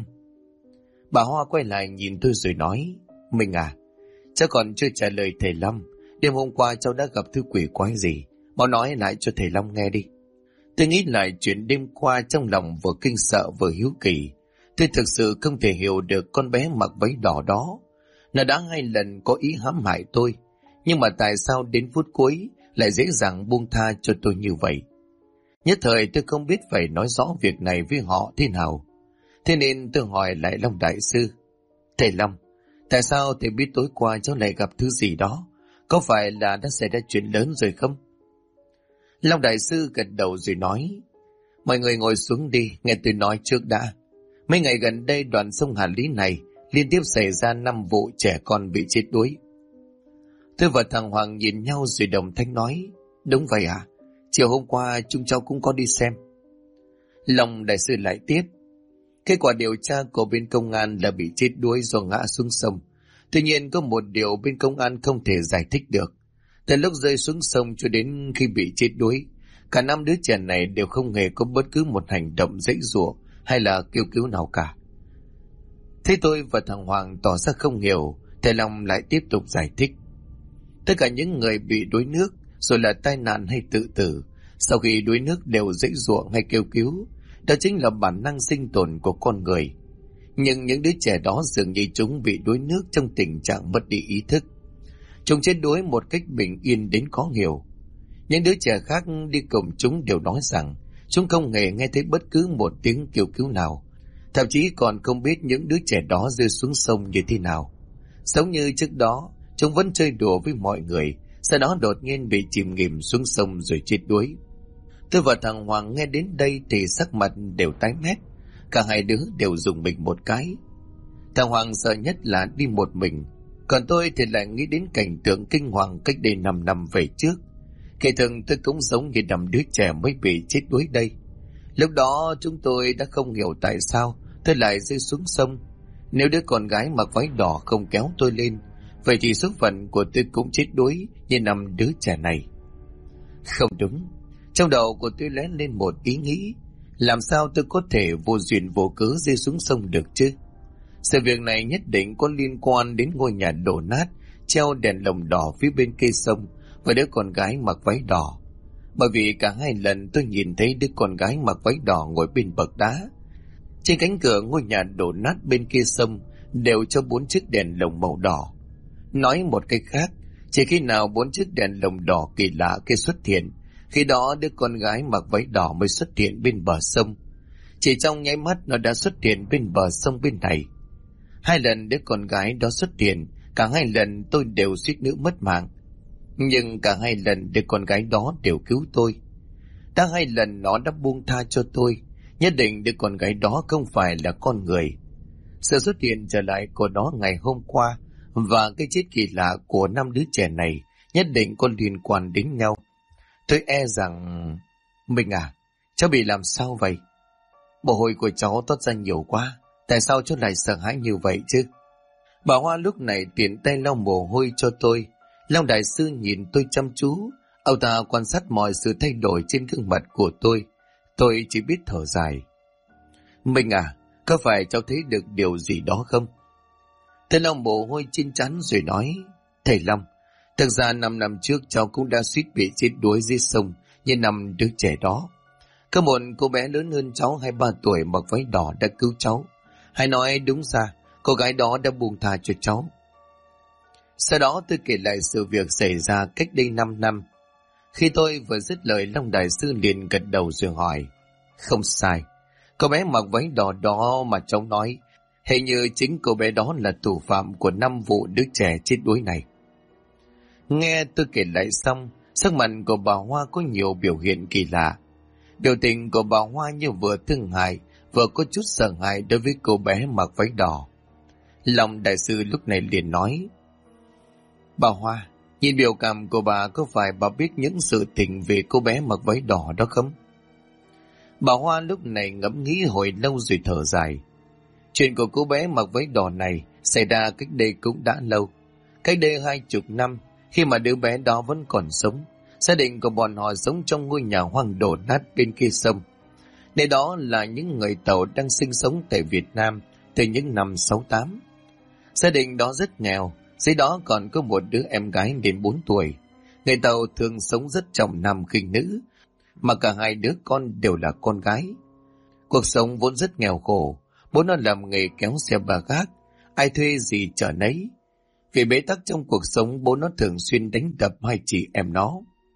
Bà Hoa quay lại nhìn tôi rồi nói. Mình à, cháu còn chưa trả lời Thầy Long. Đêm hôm qua cháu đã gặp thứ quỷ quái gì? Mau nói lại cho Thầy Long nghe đi. Tôi nghĩ lại chuyện đêm qua, trong lòng vừa kinh sợ vừa hiếu kỳ. Tôi thực sự không thể hiểu được con bé mặc váy đỏ đó. Nó đã 2 lần có ý hãm hại tôi. Nhưng mà tại sao đến phút cuối lại dễ dàng buông tha cho tôi như vậy? Nhất thời tôi không biết phải nói rõ việc này với họ thế nào. Thế nên tôi hỏi lại Long Đại Sư. Thầy Long, tại sao thầy biết tối qua cháu lại gặp thứ gì đó? Có phải là đã xảy ra chuyện lớn rồi không? Long Đại Sư gật đầu rồi nói. Mọi người ngồi xuống đi, nghe tôi nói trước đã. Mấy ngày gần đây đoạn sông Hà Lý này liên tiếp xảy ra 5 vụ trẻ con bị chết đuối. Tôi và thằng Hoàng nhìn nhau rồi đồng thanh nói. Đúng vậy à? Chiều hôm qua chúng cháu cũng có đi xem. Long Đại Sư lại tiếp. Kết quả điều tra của bên công an là bị chết đuối do ngã xuống sông. Tuy nhiên có một điều bên công an không thể giải thích được. Từ lúc rơi xuống sông cho đến khi bị chết đuối, cả 5 đứa trẻ này đều không hề có bất cứ một hành động giãy giụa hay là kêu cứu nào cả. Thế tôi và thằng Hoàng tỏ ra không hiểu, thầy Long lại tiếp tục giải thích. Tất cả những người bị đuối nước, rồi là tai nạn hay tự tử, sau khi đuối nước đều giãy giụa hay kêu cứu. Đó chính là bản năng sinh tồn của con người. Nhưng những đứa trẻ đó dường như chúng bị đuối nước trong tình trạng mất đi ý thức. Chúng chết đuối một cách bình yên đến khó hiểu. Những đứa trẻ khác đi cùng chúng đều nói rằng chúng không hề nghe thấy bất cứ một tiếng kêu cứu nào, thậm chí còn không biết những đứa trẻ đó rơi xuống sông như thế nào. Giống như trước đó, chúng vẫn chơi đùa với mọi người, sau đó đột nhiên bị chìm nghỉm xuống sông rồi chết đuối. Tôi và thằng Hoàng nghe đến đây thì sắc mặt đều tái mét, cả hai đứa đều rùng mình một cái. Thằng Hoàng sợ nhất là đi một mình, còn tôi thì lại nghĩ đến cảnh tượng kinh hoàng cách đây 5 năm về trước. Kể thường tôi cũng giống như 5 đứa trẻ mới bị chết đuối đây. Lúc đó chúng tôi đã không hiểu tại sao tôi lại rơi xuống sông. Nếu đứa con gái mặc váy đỏ không kéo tôi lên, vậy thì số phận của tôi cũng chết đuối như 5 đứa trẻ này. Không đúng. Trong đầu của tôi lóe lên một ý nghĩ, làm sao tôi có thể vô duyên vô cớ rơi xuống sông được chứ? Sự việc này nhất định có liên quan đến ngôi nhà đổ nát, treo đèn lồng đỏ phía bên kia sông và đứa con gái mặc váy đỏ. Bởi vì cả hai lần tôi nhìn thấy đứa con gái mặc váy đỏ ngồi bên bậc đá. Trên cánh cửa ngôi nhà đổ nát bên kia sông đều cho 4 chiếc đèn lồng màu đỏ. Nói một cách khác, chỉ khi nào 4 chiếc đèn lồng đỏ kỳ lạ kia xuất hiện, khi đó đứa con gái mặc váy đỏ mới xuất hiện bên bờ sông. Chỉ trong nháy mắt nó đã xuất hiện bên bờ sông bên này. 2 lần đứa con gái đó xuất hiện, cả 2 lần tôi đều suýt nữa mất mạng. Nhưng cả 2 lần đứa con gái đó đều cứu tôi. Đã 2 lần nó đã buông tha cho tôi, nhất định đứa con gái đó không phải là con người. Sự xuất hiện trở lại của nó ngày hôm qua và cái chết kỳ lạ của 5 đứa trẻ này nhất định có liên quan đến nhau. Tôi e rằng... Mình à, cháu bị làm sao vậy? Mồ hôi của cháu toát ra nhiều quá, tại sao cháu lại sợ hãi như vậy chứ? Bà Hoa lúc này tiện tay lau mồ hôi cho tôi. Long đại sư nhìn tôi chăm chú, ông ta quan sát mọi sự thay đổi trên gương mặt của tôi. Tôi chỉ biết thở dài. Mình à, có phải cháu thấy được điều gì đó không? Thầy lau mồ hôi trên trán rồi nói, thầy Long, thực ra 5 năm trước cháu cũng đã suýt bị chết đuối dưới sông như 5 đứa trẻ đó. Có một cô bé lớn hơn cháu 2-3 tuổi mặc váy đỏ đã cứu cháu. Hay nói đúng ra, cô gái đó đã buông tha cho cháu. Sau đó tôi kể lại sự việc xảy ra cách đây 5 năm. Khi tôi vừa dứt lời, Long đại sư liền gật đầu rồi hỏi, không sai, cô bé mặc váy đỏ đó mà cháu nói, hình như chính cô bé đó là thủ phạm của 5 vụ đứa trẻ chết đuối này. Nghe tôi kể lại xong, sắc mặt của bà Hoa có nhiều biểu hiện kỳ lạ. Biểu tình của bà Hoa như vừa thương hại, vừa có chút sợ hãi đối với cô bé mặc váy đỏ. Long đại sư lúc này liền nói, bà Hoa, nhìn biểu cảm của bà có phải bà biết những sự tình về cô bé mặc váy đỏ đó không? Bà Hoa lúc này ngẫm nghĩ hồi lâu rồi thở dài. Chuyện của cô bé mặc váy đỏ này xảy ra cách đây cũng đã lâu. Cách đây 20 năm, khi mà đứa bé đó vẫn còn sống, gia đình của bọn họ sống trong ngôi nhà hoang đổ nát bên kia sông. Nơi đó là những người Tàu đang sinh sống tại Việt Nam từ những năm 68. Gia đình đó rất nghèo, dưới đó còn có một đứa em gái đến 4 tuổi. Người Tàu thường sống rất trọng nam khinh nữ, mà cả 2 đứa con đều là con gái. Cuộc sống vốn rất nghèo khổ, bố nó làm nghề kéo xe ba gác, ai thuê gì chở nấy. Vì bế tắc trong cuộc sống, bố nó thường xuyên đánh đập 2 chị em nó.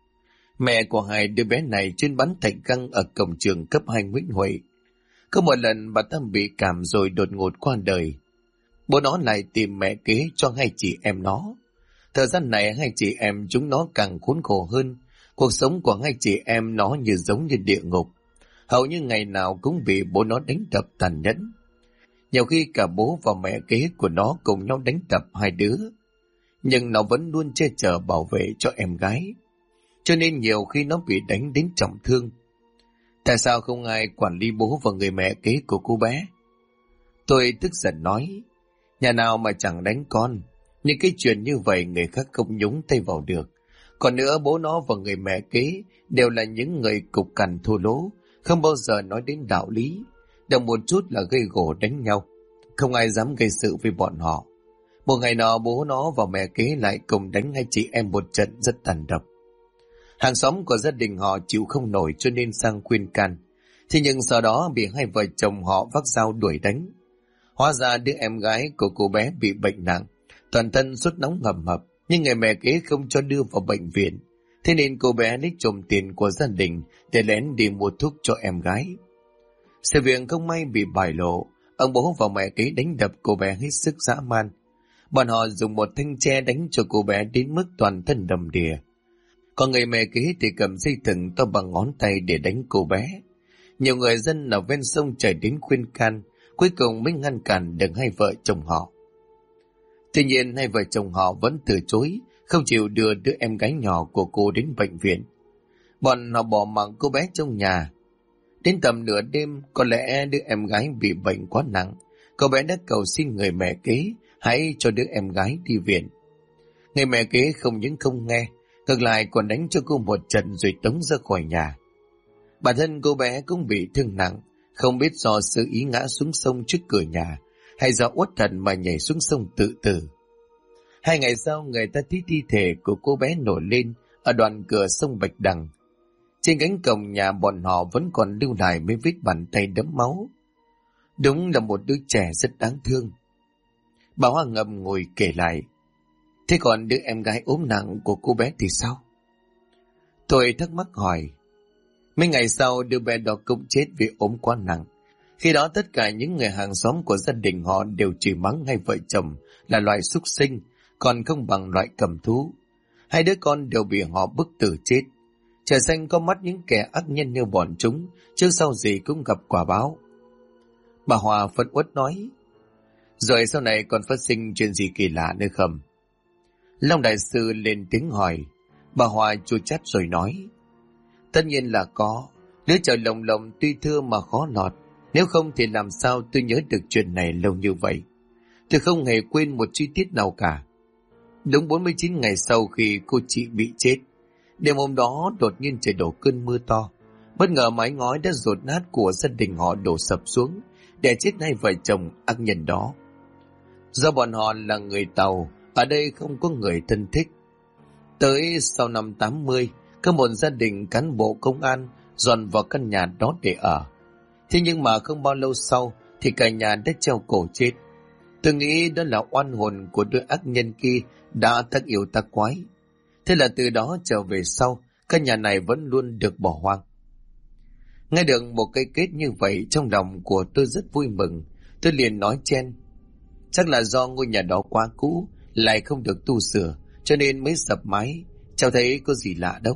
Mẹ của 2 đứa bé này chuyên bán thạch găng ở cổng trường cấp 2 Nguyễn Huệ. Có một lần bà ta bị cảm rồi đột ngột qua đời. Bố nó lại tìm mẹ kế cho 2 chị em nó. Thời gian này 2 chị em chúng nó càng khốn khổ hơn. Cuộc sống của 2 chị em nó như giống như địa ngục. Hầu như ngày nào cũng bị bố nó đánh đập tàn nhẫn. Nhiều khi cả bố và mẹ kế của nó cùng nhau đánh đập 2 đứa. Nhưng nó vẫn luôn che chở bảo vệ cho em gái. Cho nên nhiều khi nó bị đánh đến trọng thương. Tại sao không ai quản lý bố và người mẹ kế của cô bé? Tôi tức giận nói, nhà nào mà chẳng đánh con. Nhưng cái chuyện như vậy người khác không nhúng tay vào được. Còn nữa, bố nó và người mẹ kế đều là những người cục cằn thô lỗ, không bao giờ nói đến đạo lý, động một chút là gây gổ đánh nhau. Không ai dám gây sự với bọn họ. Một ngày nọ bố nó và mẹ kế lại cùng đánh hai chị em một trận rất tàn độc. Hàng xóm của gia đình họ chịu không nổi cho nên sang khuyên can. Thế nhưng sau đó bị hai vợ chồng họ vác dao đuổi đánh. Hóa ra đứa em gái của cô bé bị bệnh nặng, toàn thân sốt nóng ngầm ngập, nhưng người mẹ kế không cho đưa vào bệnh viện. Thế nên cô bé lấy trộm tiền của gia đình để lén đi mua thuốc cho em gái. Sự việc không may bị bại lộ, ông bố và mẹ kế đánh đập cô bé hết sức dã man. Bọn họ dùng một thanh tre đánh cho cô bé đến mức toàn thân đầm đìa. Còn người mẹ kế thì cầm dây thừng to bằng ngón tay để đánh cô bé. Nhiều người dân ở ven sông chạy đến khuyên can, cuối cùng mới ngăn cản được hai vợ chồng họ. Tuy nhiên hai vợ chồng họ vẫn từ chối, không chịu đưa đứa em gái nhỏ của cô đến bệnh viện. Bọn họ bỏ mặc cô bé trong nhà. Đến tầm nửa đêm, có lẽ đứa em gái bị bệnh quá nặng, cô bé đã cầu xin người mẹ kế hãy cho đứa em gái đi viện. Người mẹ kế không những không nghe, ngược lại còn đánh cho cô một trận rồi tống ra khỏi nhà. Bản thân cô bé cũng bị thương nặng, không biết do sự ý ngã xuống sông trước cửa nhà hay do uất thần mà nhảy xuống sông tự tử. 2 ngày sau, người ta thấy thi thể của cô bé nổi lên ở đoạn cửa sông Bạch Đằng. Trên cánh cổng nhà bọn họ vẫn còn lưu lại mấy vết bàn tay đẫm máu. Đúng là một đứa trẻ rất đáng thương. Bà Hoa ngậm ngùi kể lại. Thế còn đứa em gái ốm nặng của cô bé thì sao? Tôi thắc mắc hỏi. Mấy ngày sau đứa bé đó cũng chết vì ốm quá nặng. Khi đó tất cả những người hàng xóm của gia đình họ đều chửi mắng hai vợ chồng là loại súc sinh, còn không bằng loại cầm thú. Hai đứa con đều bị họ bức tử chết. Trời xanh có mắt những kẻ ác nhân như bọn chúng, trước sau gì cũng gặp quả báo. Bà Hòa phẫn uất nói. Rồi sau này còn phát sinh chuyện gì kỳ lạ nữa không? Long đại sư lên tiếng hỏi. Bà Hòa chua chát rồi nói. Tất nhiên là có. Đứa trời lồng lồng tuy thưa mà khó lọt. Nếu không thì làm sao tôi nhớ được chuyện này lâu như vậy. Tôi không hề quên một chi tiết nào cả. Đúng 49 ngày sau khi cô chị bị chết, đêm hôm đó đột nhiên trời đổ cơn mưa to. Bất ngờ mái ngói đã dột nát của gia đình họ đổ sập xuống, để chết hai vợ chồng ác nhân đó. Do bọn họ là người Tàu, ở đây không có người thân thích. Tới sau năm 80, có một gia đình cán bộ công an dọn vào căn nhà đó để ở. Thế nhưng mà không bao lâu sau thì cả nhà đã treo cổ chết. Tôi nghĩ đó là oan hồn của đôi ác nhân kia đã tác yêu tác quái. Thế là từ đó trở về sau, căn nhà này vẫn luôn được bỏ hoang. Nghe được một cái kết như vậy, trong lòng của tôi rất vui mừng. Tôi liền nói chen. Chắc là do ngôi nhà đó quá cũ, lại không được tu sửa, cho nên mới sập mái. Cháu thấy có gì lạ đâu.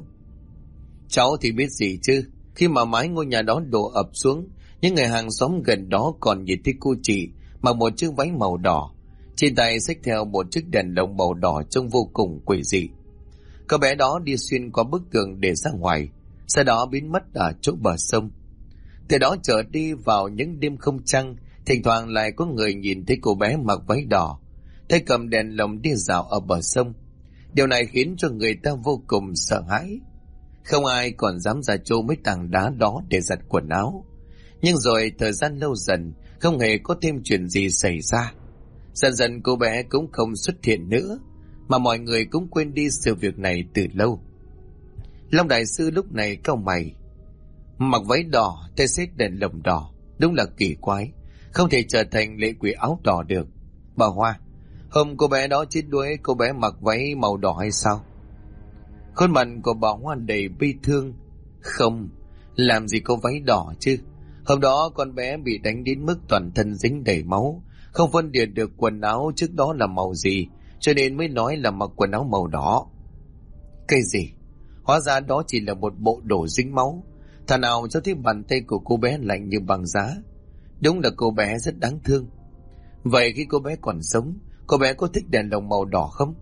Cháu thì biết gì chứ. Khi mà mái ngôi nhà đó đổ ập xuống, những người hàng xóm gần đó còn nhìn thấy cô chị mặc một chiếc váy màu đỏ, trên tay xách theo một chiếc đèn lồng màu đỏ trông vô cùng quỷ dị. Cô bé đó đi xuyên qua bức tường để ra ngoài, sau đó biến mất ở chỗ bờ sông. Từ đó trở đi vào những đêm không trăng, thỉnh thoảng lại có người nhìn thấy cô bé mặc váy đỏ, tay cầm đèn lồng đi dạo ở bờ sông. Điều này khiến cho người ta vô cùng sợ hãi. Không ai còn dám ra chỗ mấy tảng đá đó để giặt quần áo. Nhưng rồi thời gian lâu dần, không hề có thêm chuyện gì xảy ra. Dần dần cô bé cũng không xuất hiện nữa, mà mọi người cũng quên đi sự việc này từ lâu. Long đại sư lúc này cau mày. Mặc váy đỏ, tay xách đèn lồng đỏ, đúng là kỳ quái, không thể trở thành lệ quỷ áo đỏ được. Bà Hoa, hôm cô bé đó chết đuối, cô bé mặc váy màu đỏ hay sao? Khuôn mặt của bà Hoa đầy bi thương. Không, làm gì có váy đỏ chứ. Hôm đó con bé bị đánh đến mức toàn thân dính đầy máu, không phân biệt được quần áo trước đó là màu gì, cho nên mới nói là mặc quần áo màu đỏ. Cái gì? Hóa ra đó chỉ là một bộ đồ dính máu. Thà nào cho thấy bàn tay của cô bé lạnh như băng giá. Đúng là cô bé rất đáng thương. Vậy khi cô bé còn sống, cô bé có thích đèn lồng màu đỏ không?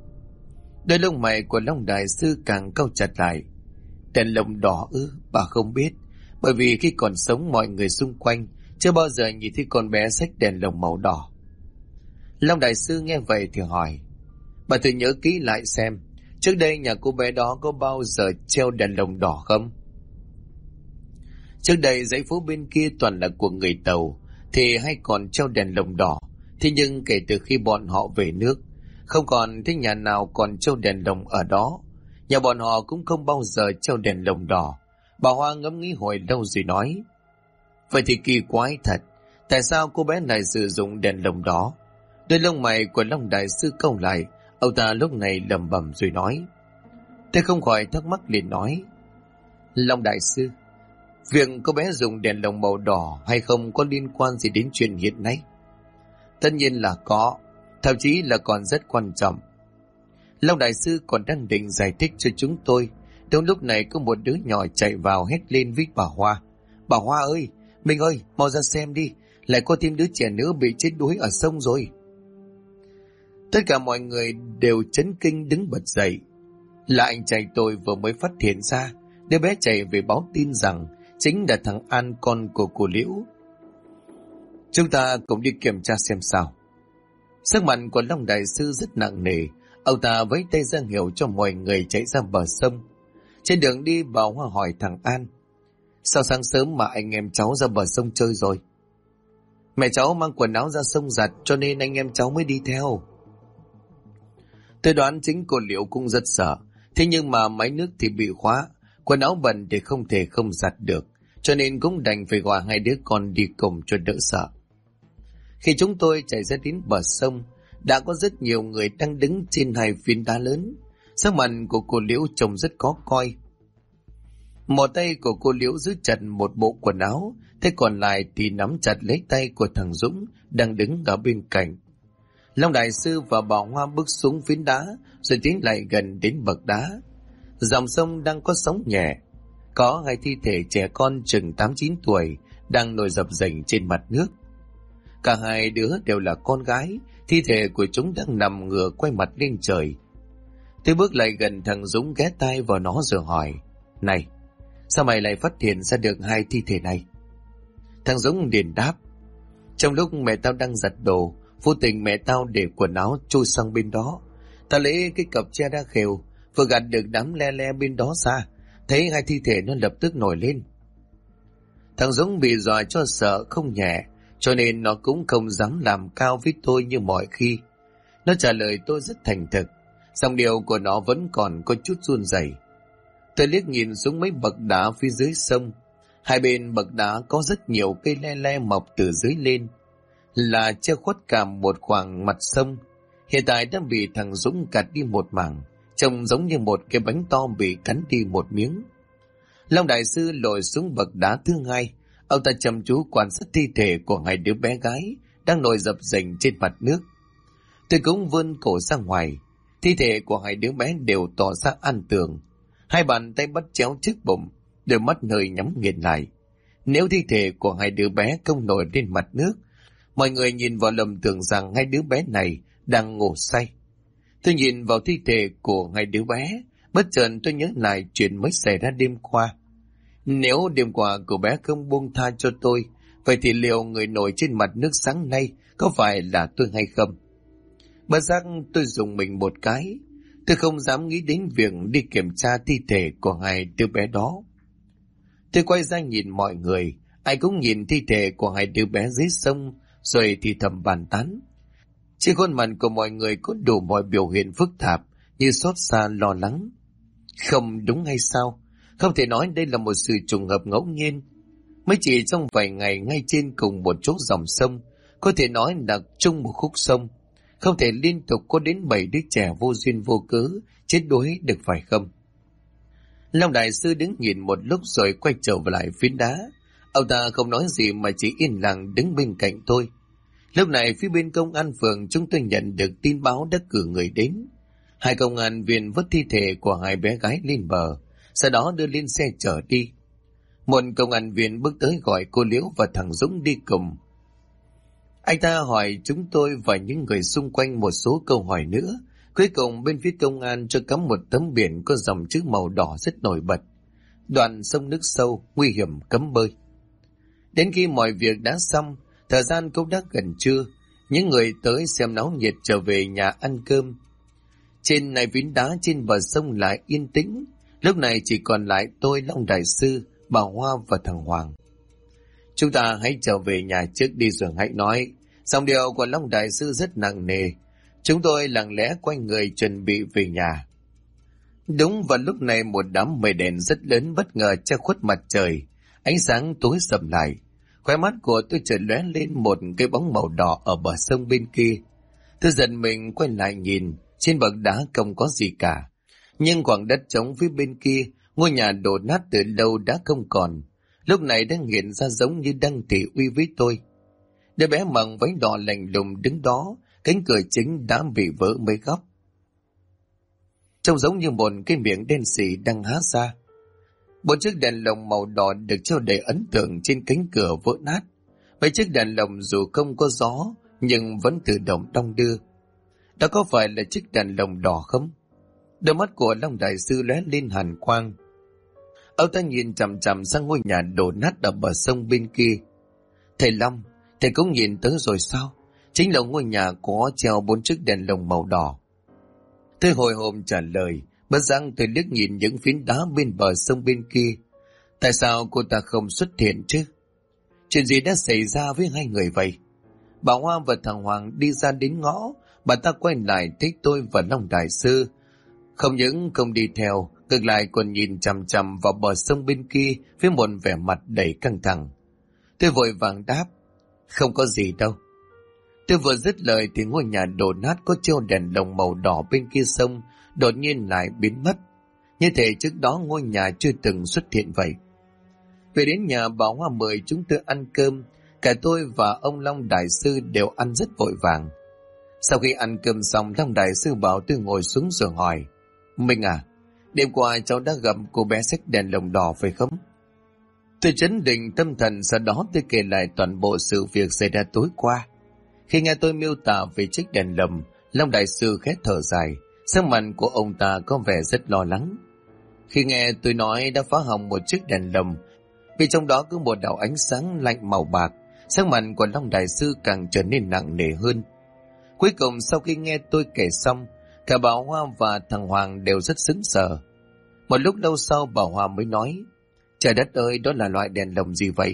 Đôi lông mày của Long đại sư càng cau chặt lại. Đèn lồng đỏ ư? Bà không biết, bởi vì khi còn sống mọi người xung quanh chưa bao giờ nhìn thấy con bé xách đèn lồng màu đỏ. Long đại sư nghe vậy thì hỏi. Bà thử nhớ kỹ lại xem, trước đây nhà cô bé đó có bao giờ treo đèn lồng đỏ không? Trước đây dãy phố bên kia toàn là của người Tàu, thì hay còn treo đèn lồng đỏ. Thế nhưng kể từ khi bọn họ về nước, không còn thấy nhà nào còn treo đèn lồng ở đó. Nhà bọn họ cũng không bao giờ treo đèn lồng đỏ. Bà Hoa ngẫm nghĩ hồi lâu rồi nói: vậy thì kỳ quái thật, tại sao cô bé này sử dụng đèn lồng đỏ? Đôi lông mày của Long đại sư cau lại, ông ta lúc này lẩm bẩm rồi nói. Tôi không khỏi thắc mắc liền nói: Long đại sư, việc cô bé dùng đèn lồng màu đỏ hay không có liên quan gì đến chuyện hiện nay? Tất nhiên là có, thậm chí là còn rất quan trọng. Long đại sư còn đang định giải thích cho chúng tôi, trong lúc này có một đứa nhỏ chạy vào hét lên với bà Hoa: bà Hoa ơi, mình ơi, mau ra xem đi, lại có thêm đứa trẻ nữa bị chết đuối ở sông rồi. Tất cả mọi người đều chấn kinh đứng bật dậy. Là anh trai tôi vừa mới phát hiện ra, đứa bé chạy về báo tin rằng chính là thằng An, con của cô Liễu. Chúng ta cùng đi kiểm tra xem sao. Sắc mặt của Long đại sư rất nặng nề, ông ta vẫy tay ra hiệu cho mọi người chạy ra bờ sông. Trên đường đi, bà Hoa hỏi thằng An: sao sáng sớm mà anh em cháu ra bờ sông chơi rồi? Mẹ cháu mang quần áo ra sông giặt cho nên anh em cháu mới đi theo. Tôi đoán chính cô Liễu cũng rất sợ, thế nhưng mà máy nước thì bị khóa, quần áo bẩn thì không thể không giặt được, cho nên cũng đành phải gọi hai đứa con đi cùng cho đỡ sợ. Khi chúng tôi chạy ra đến bờ sông, đã có rất nhiều người đang đứng trên hai phiến đá lớn. Sắc mặt của cô Liễu trông rất khó coi. Một tay của cô Liễu giữ chặt một bộ quần áo, tay còn lại thì nắm chặt lấy tay của thằng Dũng đang đứng ở bên cạnh. Long đại sư và bà Hoa bước xuống phiến đá rồi tiến lại gần đến bậc đá. Dòng sông đang có sóng nhẹ, có hai thi thể trẻ con chừng 8-9 tuổi đang nổi dập dềnh trên mặt nước. Cả hai đứa đều là con gái, thi thể của chúng đang nằm ngửa quay mặt lên trời. Tôi bước lại gần thằng Dũng, ghé tai vào nó rồi hỏi: này, sao mày lại phát hiện ra được hai thi thể này? Thằng Dũng liền đáp: trong lúc mẹ tao đang giặt đồ, vô tình mẹ tao để quần áo trôi sang bên đó. Tao lấy cái cặp che đá khều, vừa gạt được đám le le bên đó ra, thấy hai thi thể nó lập tức nổi lên. Thằng Dũng bị dọa cho sợ không nhẹ, cho nên nó cũng không dám làm cao với tôi như mọi khi. Nó trả lời tôi rất thành thực, giọng điệu của nó vẫn còn có chút run rẩy. Tôi liếc nhìn xuống mấy bậc đá phía dưới sông. Hai bên bậc đá có rất nhiều cây le le mọc từ dưới lên, là che khuất cả một khoảng mặt sông. Hiện tại đã bị thằng Dũng cắt đi một mảng, trông giống như một cái bánh to bị cắn đi một miếng. Long đại sư lội xuống bậc đá thứ hai, ông ta chăm chú quan sát thi thể của hai đứa bé gái đang nổi dập dềnh trên mặt nước. Tôi cũng vươn cổ ra ngoài, thi thể của hai đứa bé đều tỏ ra an tường, hai bàn tay bắt chéo trước bụng, đôi mắt hơi nhắm nghiền lại. Nếu thi thể của hai đứa bé không nổi lên mặt nước, mọi người nhìn vào lầm tưởng rằng hai đứa bé này đang ngủ say. Tôi nhìn vào thi thể của hai đứa bé, bất chợt tôi nhớ lại chuyện mới xảy ra đêm qua. Nếu đêm qua cô bé không buông tha cho tôi, vậy thì liệu người nổi trên mặt nước sáng nay có phải là tôi hay không? Bất giác tôi dùng mình một cái. Tôi không dám nghĩ đến việc đi kiểm tra thi thể của hai đứa bé đó. Tôi quay ra nhìn mọi người, ai cũng nhìn thi thể của hai đứa bé dưới sông, rồi thì thầm bàn tán. Trên khuôn mặt của mọi người có đủ mọi biểu hiện phức tạp, như xót xa, lo lắng. Không đúng hay sao? Không thể nói đây là một sự trùng hợp ngẫu nhiên. Mới chỉ trong vài ngày ngay trên cùng một chỗ dòng sông, có thể nói là chung một khúc sông, không thể liên tục có đến 7 đứa trẻ vô duyên vô cớ chết đuối được phải không? Long đại sư đứng nhìn một lúc rồi quay trở lại phiến đá. Ông ta không nói gì mà chỉ yên lặng đứng bên cạnh tôi. Lúc này phía bên công an phường chúng tôi nhận được tin báo đã cử người đến. Hai công an viên vớt thi thể của hai bé gái lên bờ, sau đó đưa lên xe chở đi. Một công an viên bước tới gọi cô Liễu và thằng Dũng đi cùng. Anh ta hỏi chúng tôi và những người xung quanh một số câu hỏi nữa. Cuối cùng bên phía công an cho cắm một tấm biển có dòng chữ màu đỏ rất nổi bật: đoạn sông nước sâu, nguy hiểm, cấm bơi. Đến khi mọi việc đã xong, thời gian cũng đã gần trưa, những người tới xem náo nhiệt trở về nhà ăn cơm. Trên này phiến đá trên bờ sông lại yên tĩnh. Lúc này chỉ còn lại tôi, Long Đại Sư, bà Hoa và thằng Hoàng. Chúng ta hãy trở về nhà trước đi rồi hãy nói. Dòng điệu của Long Đại Sư rất nặng nề. Chúng tôi lặng lẽ quay người chuẩn bị về nhà. Đúng vào lúc này một đám mây đèn rất lớn bất ngờ che khuất mặt trời. Ánh sáng tối sầm lại. Khóe mắt của tôi chợt lóe lên một cái bóng màu đỏ ở bờ sông bên kia. Tôi giật mình quay lại nhìn, trên bậc đá không có gì cả. Nhưng khoảng đất trống phía bên kia, ngôi nhà đổ nát từ lâu đã không còn. Lúc này đang hiện ra giống như đang thị uy với tôi. Đứa bé mặc váy đỏ lạnh lùng đứng đó, cánh cửa chính đã bị vỡ mấy góc. Trông giống như một cái miệng đen xì đang há ra. 4 chiếc đèn lồng màu đỏ được treo đầy ấn tượng trên cánh cửa vỡ nát. Mấy chiếc đèn lồng dù không có gió, nhưng vẫn tự động đong đưa. Đó có phải là chiếc đèn lồng đỏ không? Đôi mắt của Long Đại Sư lóe lên hàn quang. Ông ta nhìn chằm chằm sang ngôi nhà đổ nát ở bờ sông bên kia. Thầy Long, thầy cũng nhìn tới rồi sao? Chính là ngôi nhà có treo 4 chiếc đèn lồng màu đỏ. Tôi hồi hộp trả lời, bất giác tôi liếc nhìn những phiến đá bên bờ sông bên kia. Tại sao cô ta không xuất hiện chứ? Chuyện gì đã xảy ra với hai người vậy? Bà Hoa và thằng Hoàng đi ra đến ngõ, bà ta quay lại thấy tôi và Long Đại Sư. Không những không đi theo, ngược lại còn nhìn chằm chằm vào bờ sông bên kia với một vẻ mặt đầy căng thẳng. Tôi vội vàng đáp, không có gì đâu. Tôi vừa dứt lời thì ngôi nhà đổ nát có treo đèn lồng màu đỏ bên kia sông đột nhiên lại biến mất. Như thể trước đó ngôi nhà chưa từng xuất hiện vậy. Về đến nhà, bà Hoa mời chúng tôi ăn cơm. Cả tôi và ông Long Đại Sư đều ăn rất vội vàng. Sau khi ăn cơm xong, Long Đại Sư bảo tôi ngồi xuống rồi hỏi, Minh à, đêm qua cháu đã gặp cô bé xách đèn lồng đỏ phải không? Tôi chấn định tâm thần, sau đó tôi kể lại toàn bộ sự việc xảy ra tối qua. Khi nghe tôi miêu tả về chiếc đèn lồng, Long Đại Sư khẽ thở dài, sắc mặt của ông ta có vẻ rất lo lắng. Khi nghe tôi nói đã phá hỏng một chiếc đèn lồng, vì trong đó có một đạo ánh sáng lạnh màu bạc, sắc mặt của Long Đại Sư càng trở nên nặng nề hơn. Cuối cùng sau khi nghe tôi kể xong, cả bà Hoa và thằng Hoàng đều rất sững sờ. Một lúc lâu sau bà Hoa mới nói, trời đất ơi, đó là loại đèn lồng gì vậy?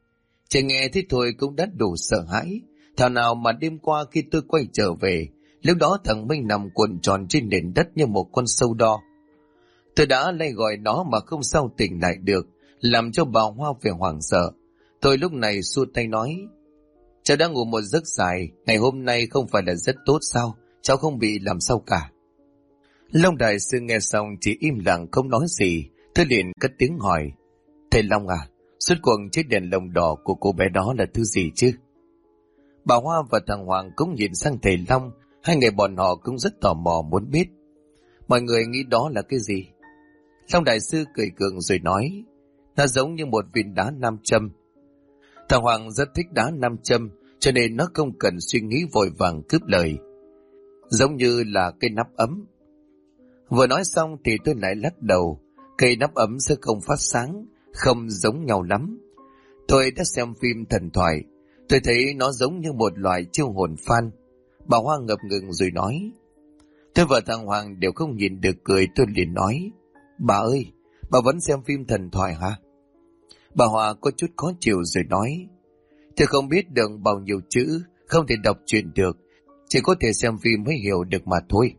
Chỉ nghe thế thôi cũng đã đủ sợ hãi. Thảo nào mà đêm qua khi tôi quay trở về, lúc đó thằng Minh nằm cuộn tròn trên nền đất như một con sâu đo. Tôi đã lay gọi nó mà không sao tỉnh lại được, làm cho bà Hoa phải hoảng sợ. Tôi lúc này xua tay nói, cháu đã ngủ một giấc dài, ngày hôm nay không phải là rất tốt sao, cháu không bị làm sao cả. Long Đại Sư nghe xong chỉ im lặng không nói gì. Tôi liền cất tiếng hỏi, thầy Long à, suốt cuộc chiếc đèn lồng đỏ của cô bé đó là thứ gì chứ? Bà Hoa và thằng Hoàng cũng nhìn sang thầy Long, hai người bọn họ cũng rất tò mò muốn biết. Mọi người nghĩ đó là cái gì? Long Đại Sư cười gượng rồi nói, nó giống như một viên đá nam châm. Thằng Hoàng rất thích đá nam châm, cho nên nó không cần suy nghĩ vội vàng cướp lời. Giống như là cây nắp ấm. Vừa nói xong thì tôi lại lắc đầu, cây nắp ấm sẽ không phát sáng, không giống nhau lắm. Tôi đã xem phim thần thoại, tôi thấy nó giống như một loại chiêu hồn phan. Bà Hoa ngập ngừng rồi nói. Tôi và thằng Hoàng đều không nhìn được cười, tôi liền nói, bà ơi, bà vẫn xem phim thần thoại hả? Bà Hoa có chút khó chịu rồi nói, tôi không biết được bao nhiêu chữ, không thể đọc truyện được, chỉ có thể xem phim mới hiểu được mà thôi.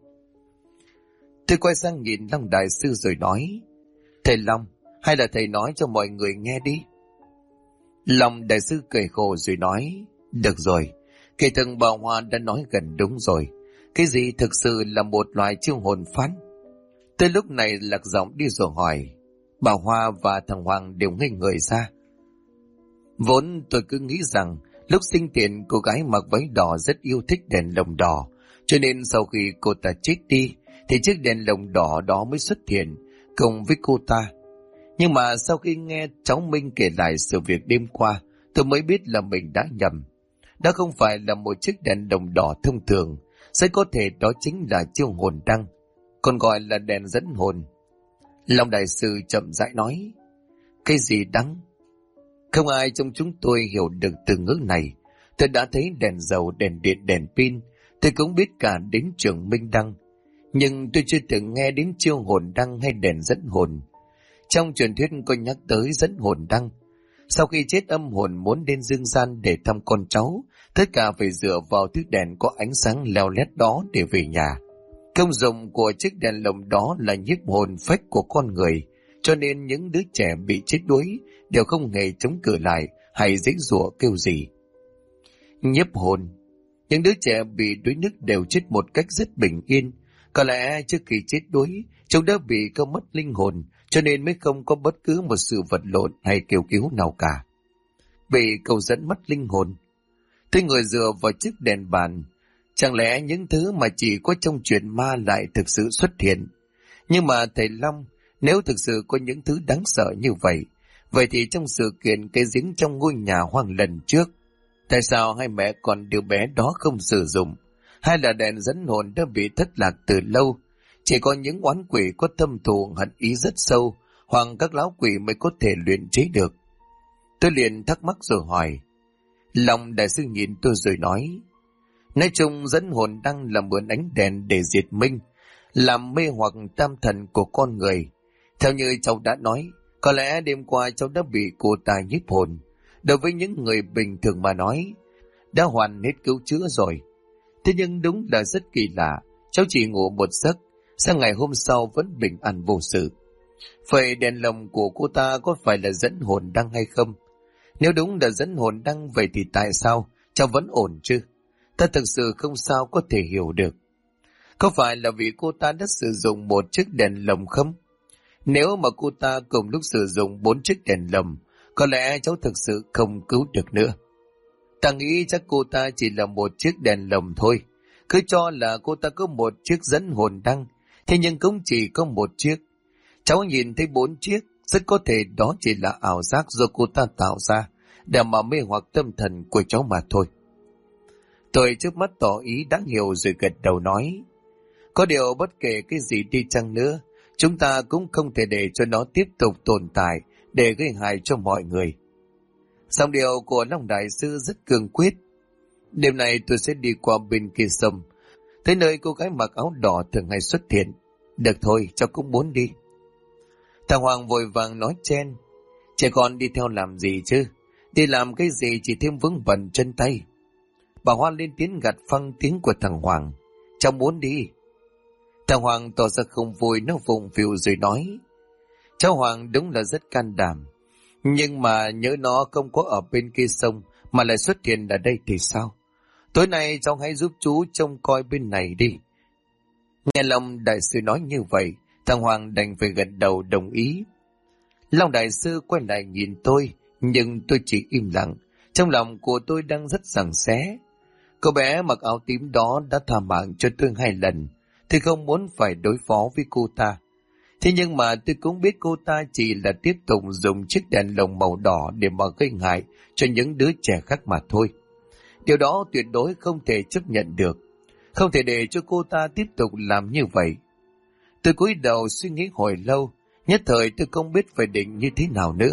Tôi quay sang nhìn Long Đại Sư rồi nói, thầy Long, hay là thầy nói cho mọi người nghe đi. Long Đại Sư cười khổ rồi nói, được rồi, kỳ thực bà Hoa đã nói gần đúng rồi, cái gì thực sự là một loài chiêu hồn phán? Tới lúc này lạc giọng đi rồi hỏi, bà Hoa và thằng Hoàng đều ngây người ra. Vốn tôi cứ nghĩ rằng lúc sinh tiền cô gái mặc váy đỏ rất yêu thích đèn lồng đỏ, cho nên sau khi cô ta chết đi thì chiếc đèn lồng đỏ đó mới xuất hiện cùng với cô ta. Nhưng mà sau khi nghe cháu Minh kể lại sự việc đêm qua, tôi mới biết là mình đã nhầm. Đó không phải là một chiếc đèn lồng đỏ thông thường, sẽ có thể đó chính là chiêu hồn đăng, còn gọi là đèn dẫn hồn. Long Đại Sư chậm rãi nói, cái gì đăng? Không ai trong chúng tôi hiểu được từ ngữ này. Tôi đã thấy đèn dầu, đèn điện, đèn pin, tôi cũng biết cả đến trường Minh Đăng. Nhưng tôi chưa từng nghe đến chiêu hồn đăng hay đèn dẫn hồn. Trong truyền thuyết có nhắc tới dẫn hồn đăng. Sau khi chết âm hồn muốn lên dương gian để thăm con cháu, tất cả phải dựa vào thứ đèn có ánh sáng leo lét đó để về nhà. Công dụng của chiếc đèn lồng đó là nhiếp hồn phách của con người, cho nên những đứa trẻ bị chết đuối đều không hề chống cự lại hay giãy giụa kêu gì. Nhiếp hồn, những đứa trẻ bị đuối nước đều chết một cách rất bình yên. Có lẽ trước khi chết đuối, chúng đã bị câu mất linh hồn, cho nên mới không có bất cứ một sự vật lộn hay kêu cứu nào cả. Bị câu dẫn mất linh hồn, tôi ngồi dựa vào chiếc đèn bàn. Chẳng lẽ những thứ mà chỉ có trong truyện ma lại thực sự xuất hiện? Nhưng mà thầy Long, nếu thực sự có những thứ đáng sợ như vậy thì trong sự kiện cái giếng trong ngôi nhà hoang lần trước, tại sao hai mẹ con đứa bé đó không sử dụng? Hay là đèn dẫn hồn đã bị thất lạc từ lâu? Chỉ có những oán quỷ có tâm thù hận ý rất sâu, hoặc các lão quỷ mới có thể luyện chế được. Tôi liền thắc mắc rồi hỏi. Long đại sư nhìn tôi rồi nói chung dẫn hồn đăng là mượn ánh đèn để diệt minh, làm mê hoặc tam thần của con người. Theo như cháu đã nói, có lẽ đêm qua cháu đã bị cô ta nhiếp hồn. Đối với những người bình thường mà nói, đã hoàn hết cứu chữa rồi. Thế nhưng đúng là rất kỳ lạ, cháu chỉ ngủ một giấc, sang ngày hôm sau vẫn bình an vô sự. Vậy đèn lồng của cô ta có phải là dẫn hồn đăng hay không? Nếu đúng là dẫn hồn đăng, vậy thì tại sao cháu vẫn ổn chứ? Ta thực sự không sao có thể hiểu được. Có phải là vì cô ta đã sử dụng một chiếc đèn lồng không? Nếu mà cô ta cùng lúc sử dụng 4 chiếc đèn lồng, có lẽ cháu thực sự không cứu được nữa. Ta nghĩ chắc cô ta chỉ là một chiếc đèn lồng thôi. Cứ cho là cô ta có một chiếc dẫn hồn đăng, thế nhưng cũng chỉ có một chiếc. Cháu nhìn thấy 4 chiếc, rất có thể đó chỉ là ảo giác do cô ta tạo ra, để mà mê hoặc tâm thần của cháu mà thôi. Tôi trước mắt tỏ ý đã hiểu rồi gật đầu nói. Có điều bất kể cái gì đi chăng nữa, chúng ta cũng không thể để cho nó tiếp tục tồn tại để gây hại cho mọi người. Giọng điệu của Long đại sư rất cương quyết. Đêm nay tôi sẽ đi qua bên kia sông, tới nơi cô gái mặc áo đỏ thường hay xuất hiện. Được thôi, cháu cũng muốn đi. Thằng Hoàng vội vàng nói chen. Trẻ con đi theo làm gì chứ? Đi làm cái gì chỉ thêm vướng bận chân tay. Bà Hoa lên tiếng gạt phăng tiếng của thằng Hoàng. Cháu muốn đi. Thằng Hoàng tỏ ra không vui, nó vùng vịu rồi nói. Cháu Hoàng đúng là rất can đảm. Nhưng mà nhớ nó không có ở bên kia sông mà lại xuất hiện ở đây thì sao? Tối nay cháu hãy giúp chú trông coi bên này đi. Nghe Long đại sư nói như vậy, thằng Hoàng đành phải gật đầu đồng ý. Long đại sư quay lại nhìn tôi, nhưng tôi chỉ im lặng. Trong lòng của tôi đang rất giằng xé. Cô bé mặc áo tím đó đã tha mạng cho tôi 2 lần. Tôi không muốn phải đối phó với cô ta. Thế nhưng mà tôi cũng biết cô ta chỉ là tiếp tục dùng chiếc đèn lồng màu đỏ để mà gây hại cho những đứa trẻ khác mà thôi. Điều đó tuyệt đối không thể chấp nhận được. Không thể để cho cô ta tiếp tục làm như vậy. Tôi cúi đầu suy nghĩ hồi lâu, nhất thời tôi không biết phải định như thế nào nữa.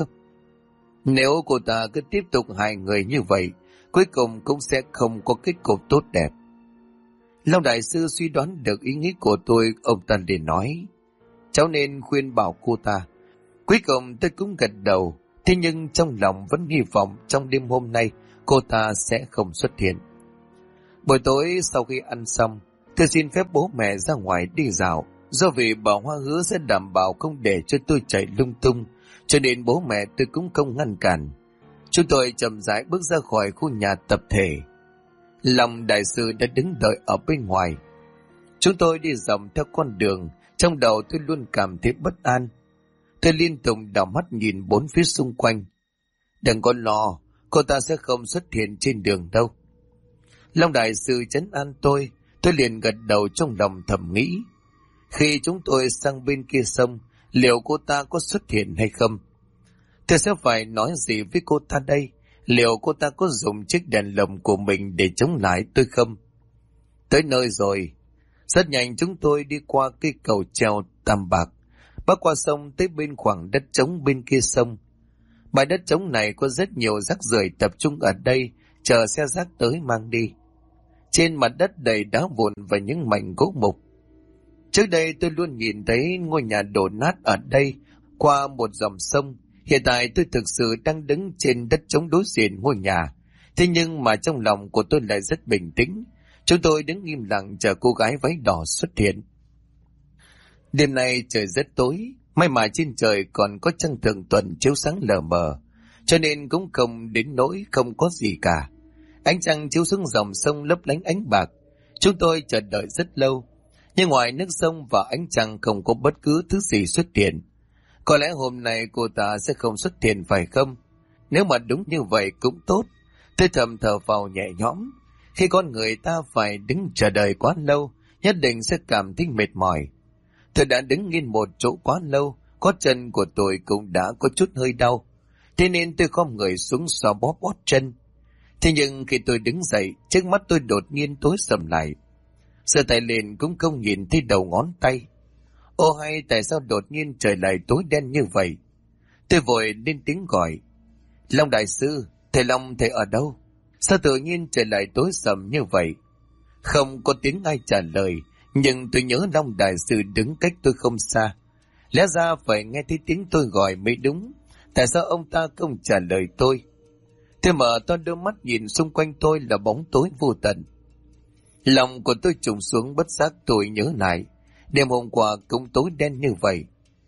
Nếu cô ta cứ tiếp tục hại người như vậy, cuối cùng cũng sẽ không có kết cục tốt đẹp. Long đại sư suy đoán được ý nghĩ của tôi, ông ta liền nói. Cháu nên khuyên bảo cô ta. Cuối cùng tôi cũng gật đầu, thế nhưng trong lòng vẫn hy vọng trong đêm hôm nay cô ta sẽ không xuất hiện. Buổi tối sau khi ăn xong, tôi xin phép bố mẹ ra ngoài đi dạo, do vì bà Hoa hứa sẽ đảm bảo không để cho tôi chạy lung tung, cho nên bố mẹ tôi cũng không ngăn cản. Chúng tôi chậm rãi bước ra khỏi khu nhà tập thể. Long đại sư đã đứng đợi ở bên ngoài. Chúng tôi đi dọc theo con đường, trong đầu tôi luôn cảm thấy bất an. Tôi liên tục đảo mắt nhìn 4 phía xung quanh. Đừng có lo, cô ta sẽ không xuất hiện trên đường đâu. Long đại sư trấn an tôi liền gật đầu trong lòng thầm nghĩ. Khi chúng tôi sang bên kia sông, liệu cô ta có xuất hiện hay không? Tôi sẽ phải nói gì với cô ta đây? Liệu cô ta có dùng chiếc đèn lồng của mình để chống lại tôi không? Tới nơi rồi. Rất nhanh chúng tôi đi qua cây cầu treo Tam Bạc, bắc qua sông tới bên khoảng đất trống bên kia sông. Bãi đất trống này có rất nhiều rác rưởi tập trung ở đây, chờ xe rác tới mang đi. Trên mặt đất đầy đá vụn và những mảnh gỗ mục. Trước đây tôi luôn nhìn thấy ngôi nhà đổ nát ở đây qua một dòng sông. Hiện tại tôi thực sự đang đứng trên đất trống đối diện ngôi nhà. Thế nhưng mà trong lòng của tôi lại rất bình tĩnh. Chúng tôi đứng im lặng chờ cô gái váy đỏ xuất hiện. Đêm nay trời rất tối, may mà trên trời còn có trăng thượng tuần chiếu sáng lờ mờ, cho nên cũng không đến nỗi không có gì cả. Ánh trăng chiếu xuống dòng sông lấp lánh ánh bạc. Chúng tôi chờ đợi rất lâu, nhưng ngoài nước sông và ánh trăng không có bất cứ thứ gì xuất hiện. Có lẽ hôm nay cô ta sẽ không xuất hiện phải không? Nếu mà đúng như vậy cũng tốt. Tôi thầm thở phào nhẹ nhõm. Khi con người ta phải đứng chờ đợi quá lâu, nhất định sẽ cảm thấy mệt mỏi. Tôi đã đứng yên một chỗ quá lâu, có chân của tôi cũng đã có chút hơi đau. Thế nên tôi khom người xuống xoa bóp bóp chân. Thế nhưng khi tôi đứng dậy, trước mắt tôi đột nhiên tối sầm lại. Giơ tay lên cũng không nhìn thấy đầu ngón tay. Ô hay, tại sao đột nhiên trời lại tối đen như vậy? Tôi vội lên tiếng gọi. Long đại sư, thầy Long thầy ở đâu? Sao tự nhiên trời lại tối sầm như vậy? Không có tiếng ai trả lời, nhưng tôi nhớ Long đại sư đứng cách tôi không xa. Lẽ ra phải nghe thấy tiếng tôi gọi mới đúng. Tại sao ông ta không trả lời tôi? Tôi mở to đôi mắt nhìn xung quanh tôi là bóng tối vô tận. Lòng của tôi trùng xuống, bất giác tôi nhớ lại. Đêm hôm qua cũng tối đen như vậy.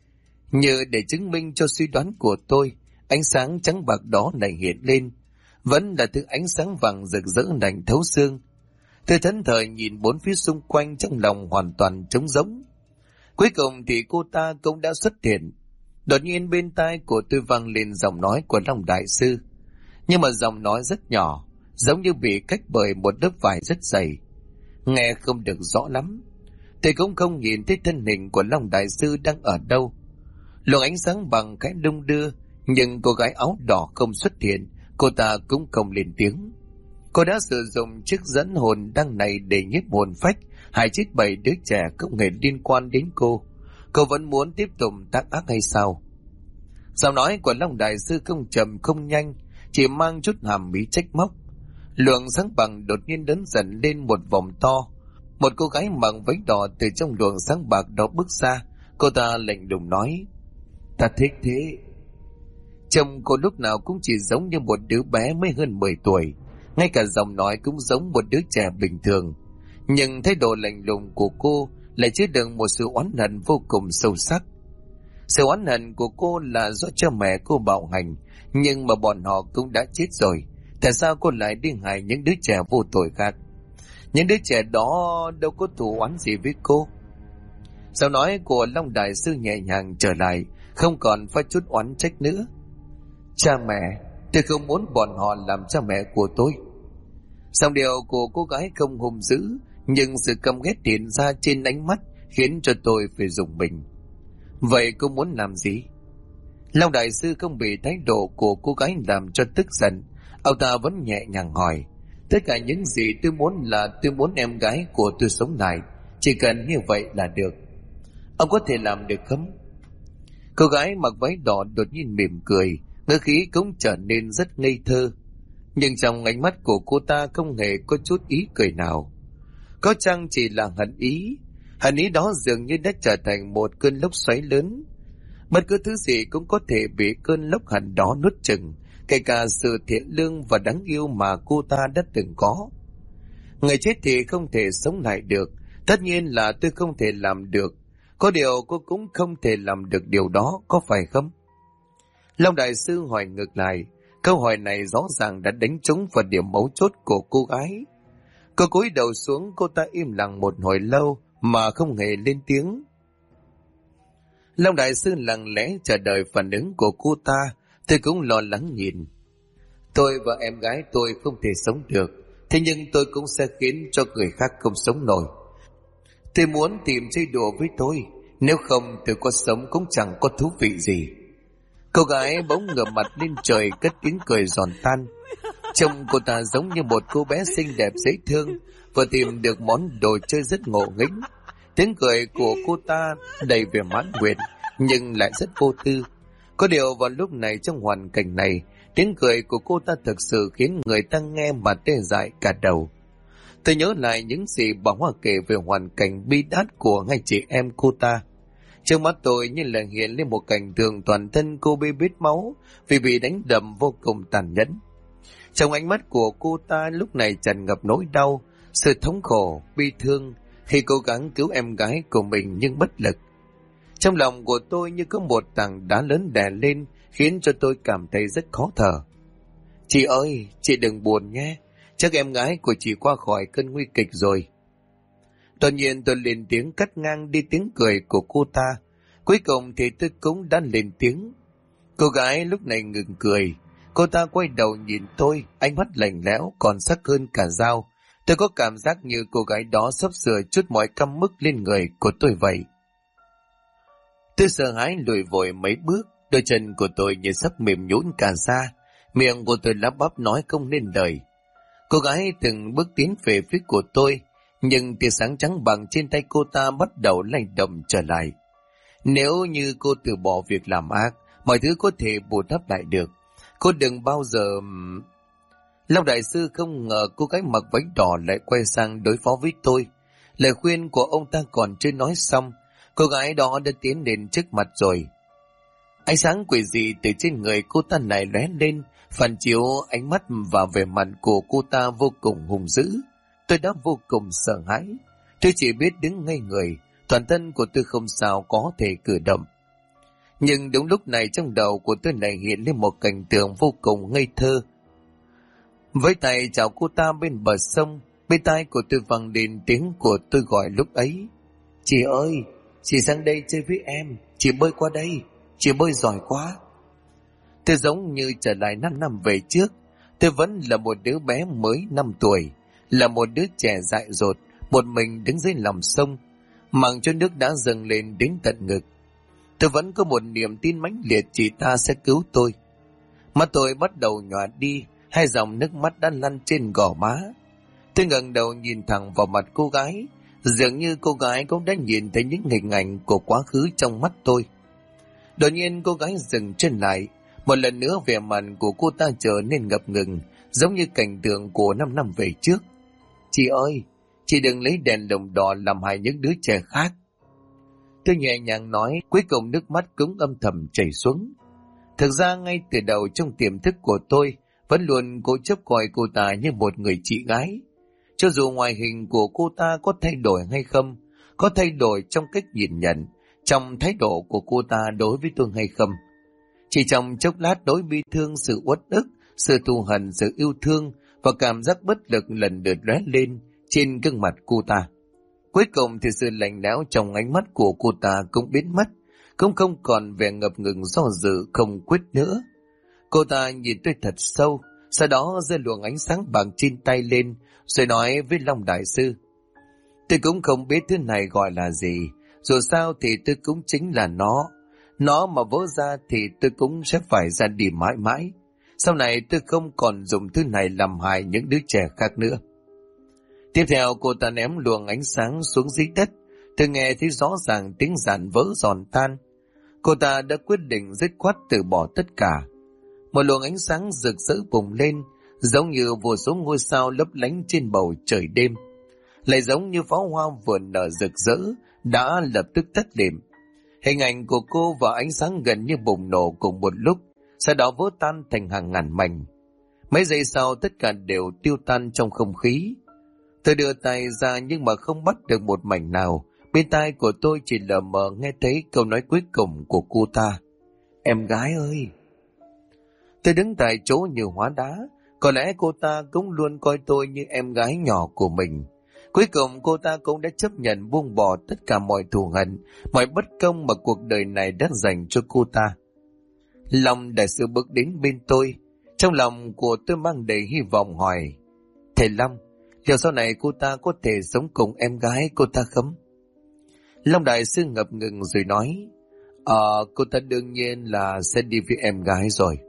Như để chứng minh cho suy đoán của tôi, ánh sáng trắng bạc đó lại hiện lên. Vẫn là thứ ánh sáng vàng rực rỡ lạnh thấu xương. Tôi thẫn thờ nhìn bốn phía xung quanh, trong lòng hoàn toàn trống rỗng. Cuối cùng thì cô ta cũng đã xuất hiện. Đột nhiên bên tai của tôi vang lên giọng nói của Long đại sư. Nhưng mà giọng nói rất nhỏ, giống như bị cách bởi một lớp vải rất dày. Nghe không được rõ lắm. Tôi cũng không nhìn thấy thân hình của Long đại sư đang ở đâu. Luồng ánh sáng bằng cái đung đưa, nhưng cô gái áo đỏ không xuất hiện, cô ta cũng không lên tiếng. Cô đã sử dụng chiếc dẫn hồn đăng này để nhiếp hồn phách, hại chết 7 đứa trẻ không hề liên quan đến cô. Cô vẫn muốn tiếp tục tác ác hay sao? Giọng nói của Long đại sư không chậm không nhanh, chỉ mang chút hàm ý trách móc. Luồng sáng bằng đột nhiên lớn dần lên một vòng to. Một cô gái mặc váy đỏ từ trong luồng sáng bạc đó bước ra. Cô ta lạnh lùng nói: "Ta thích thế." Trông cô lúc nào cũng chỉ giống như một đứa bé mới hơn 10 tuổi. Ngay cả giọng nói cũng giống một đứa trẻ bình thường. Nhưng thái độ lạnh lùng của cô lại chứa đựng một sự oán hận vô cùng sâu sắc. Sự oán hận của cô là do cha mẹ cô bạo hành, nhưng mà bọn họ cũng đã chết rồi. Tại sao cô lại đi hại những đứa trẻ vô tội khác? Những đứa trẻ đó đâu có thù oán gì với cô. Giọng nói của Long đại sư nhẹ nhàng trở lại, không còn phải chút oán trách nữa. Cha mẹ, tôi không muốn bọn họ làm cha mẹ của tôi. Giọng điệu của cô gái không hung dữ, nhưng sự căm ghét hiện ra trên ánh mắt khiến cho tôi phải rùng mình. Vậy cô muốn làm gì? Long đại sư không bị thái độ của cô gái làm cho tức giận. Ông ta vẫn nhẹ nhàng hỏi: "Tất cả những gì tôi muốn là tôi muốn em gái của tôi sống lại. Chỉ cần như vậy là được. Ông có thể làm được không?" Cô gái mặc váy đỏ đột nhiên mỉm cười, ngữ khí cũng trở nên rất ngây thơ. Nhưng trong ánh mắt của cô ta không hề có chút ý cười nào. Có chăng chỉ là hận ý? Hận ý đó dường như đã trở thành một cơn lốc xoáy lớn. Bất cứ thứ gì cũng có thể bị cơn lốc hận đó nuốt chửng, kể cả sự thiện lương và đáng yêu mà cô ta đã từng có. Người chết thì không thể sống lại được, tất nhiên là tôi không thể làm được. Có điều cô cũng không thể làm được điều đó, có phải không? Long đại sư hỏi ngược lại. Câu hỏi này rõ ràng đã đánh trúng vào điểm mấu chốt của cô gái. Cô cúi đầu xuống, cô ta im lặng một hồi lâu mà không hề lên tiếng. Long đại sư lặng lẽ chờ đợi phản ứng của cô ta. Tôi cũng lo lắng nhìn. Tôi và em gái tôi không thể sống được, thế nhưng tôi cũng sẽ khiến cho người khác không sống nổi. Tôi muốn tìm chơi đùa với tôi, nếu không tôi có sống cũng chẳng có thú vị gì. Cô gái bỗng ngửa mặt lên trời cất tiếng cười giòn tan. Trông cô ta giống như một cô bé xinh đẹp dễ thương, vừa tìm được món đồ chơi rất ngộ nghĩnh. Tiếng cười của cô ta đầy vẻ mãn nguyện, nhưng lại rất vô tư. Có điều vào lúc này, trong hoàn cảnh này, tiếng cười của cô ta thực sự khiến người ta nghe mà tê dại cả đầu. Tôi nhớ lại những gì bà Hoa kể về hoàn cảnh bi đát của hai chị em cô ta. Trước mắt tôi như là hiện lên một cảnh tượng toàn thân cô bê bết máu vì bị đánh đập vô cùng tàn nhẫn. Trong ánh mắt của cô ta lúc này tràn ngập nỗi đau, sự thống khổ, bi thương khi cố gắng cứu em gái của mình nhưng bất lực. Trong lòng của tôi như có một tảng đá lớn đè lên khiến cho tôi cảm thấy rất khó thở. Chị ơi, chị đừng buồn nhé, chắc em gái của chị qua khỏi cơn nguy kịch rồi. Tuy nhiên tôi lên tiếng cắt ngang đi tiếng cười của cô ta. Cuối cùng thì tôi cũng đã lên tiếng. Cô gái lúc này ngừng cười. Cô ta quay đầu nhìn tôi, ánh mắt lạnh lẽo còn sắc hơn cả dao. Tôi có cảm giác như cô gái đó sắp sửa trút mọi căm mức lên người của tôi vậy. Tôi sợ hãi lùi vội mấy bước, đôi chân của tôi như sắp mềm nhũn cả ra, miệng của tôi lắp bắp nói không nên lời. Cô gái từng bước tiến về phía của tôi, nhưng tia sáng trắng bằng trên tay cô ta bắt đầu lay động trở lại. Nếu như cô từ bỏ việc làm ác, mọi thứ có thể bù đắp lại được. Cô đừng bao giờ... Long đại sư không ngờ cô gái mặc váy đỏ lại quay sang đối phó với tôi. Lời khuyên của ông ta còn chưa nói xong, cô gái đó đã tiến đến trước mặt rồi. Ánh sáng quỷ dị từ trên người cô ta này lóe lên, phản chiếu ánh mắt và vẻ mặt của cô ta vô cùng hung dữ. Tôi đã vô cùng sợ hãi. Tôi chỉ biết đứng ngây người, toàn thân của tôi không sao có thể cử động. Nhưng đúng lúc này trong đầu của tôi lại hiện lên một cảnh tượng vô cùng ngây thơ. Với tay chào cô ta bên bờ sông, bên tai của tôi vang lên tiếng của tôi gọi lúc ấy. Chị ơi, chị sang đây chơi với em, chị bơi qua đây, chị bơi giỏi quá. Tôi giống như trở lại 5 năm về trước, tôi vẫn là một đứa bé mới 5 tuổi, là một đứa trẻ dại dột, một mình đứng dưới lòng sông, mặc cho nước đã dâng lên đến tận ngực. Tôi vẫn có một niềm tin mãnh liệt chị ta sẽ cứu tôi. Mắt tôi bắt đầu nhòa đi, hai dòng nước mắt đã lăn trên gò má. Tôi ngẩng đầu nhìn thẳng vào mặt cô gái, dường như cô gái cũng đã nhìn thấy những hình ảnh của quá khứ trong mắt tôi. Đột nhiên cô gái dừng chân lại, một lần nữa vẻ mặt của cô ta trở nên ngập ngừng, giống như cảnh tượng của 5 năm về trước. Chị ơi, chị đừng lấy đèn lồng đỏ làm hại những đứa trẻ khác. Tôi nhẹ nhàng nói, cuối cùng nước mắt cũng âm thầm chảy xuống. Thực ra ngay từ đầu trong tiềm thức của tôi vẫn luôn cố chấp coi cô ta như một người chị gái. Cho dù ngoại hình của cô ta có thay đổi hay không, có thay đổi trong cách nhìn nhận, trong thái độ của cô ta đối với tôi hay không. Chỉ trong chốc lát nỗi bi thương, sự uất ức, sự thù hận, sự yêu thương và cảm giác bất lực lần lượt lóe lên trên gương mặt cô ta. Cuối cùng thì sự lạnh lẽo trong ánh mắt của cô ta cũng biến mất, cũng không còn vẻ ngập ngừng do dự không quyết nữa. Cô ta nhìn tôi thật sâu, sau đó giơ luồng ánh sáng bằng trên tay lên, rồi nói với Long đại sư. Tôi cũng không biết thứ này gọi là gì, dù sao thì tôi cũng chính là nó. Nó mà vỡ ra thì tôi cũng sẽ phải ra đi mãi mãi. Sau này tôi không còn dùng thứ này làm hại những đứa trẻ khác nữa. Tiếp theo cô ta ném luồng ánh sáng xuống dưới đất. Tôi nghe thấy rõ ràng tiếng giàn vỡ giòn tan. Cô ta đã quyết định dứt khoát từ bỏ tất cả. Một luồng ánh sáng rực rỡ bùng lên, giống như vô số ngôi sao lấp lánh trên bầu trời đêm. Lại giống như pháo hoa vừa nở rực rỡ, đã lập tức tắt lịm. Hình ảnh của cô và ánh sáng gần như bùng nổ cùng một lúc, sau đó vỡ tan thành hàng ngàn mảnh. Mấy giây sau tất cả đều tiêu tan trong không khí. Tôi đưa tay ra nhưng mà không bắt được một mảnh nào. Bên tai của tôi chỉ lờ mờ nghe thấy câu nói cuối cùng của cô ta. Em gái ơi! Tôi đứng tại chỗ như hóa đá. Có lẽ cô ta cũng luôn coi tôi như em gái nhỏ của mình. Cuối cùng cô ta cũng đã chấp nhận buông bỏ tất cả mọi thù hận, mọi bất công mà cuộc đời này đã dành cho cô ta. Long đại sư bước đến bên tôi. Trong lòng của tôi mang đầy hy vọng hỏi. Thầy Long, liệu sau này cô ta có thể sống cùng em gái cô ta không? Long đại sư ngập ngừng rồi nói. Cô ta đương nhiên là sẽ đi với em gái rồi.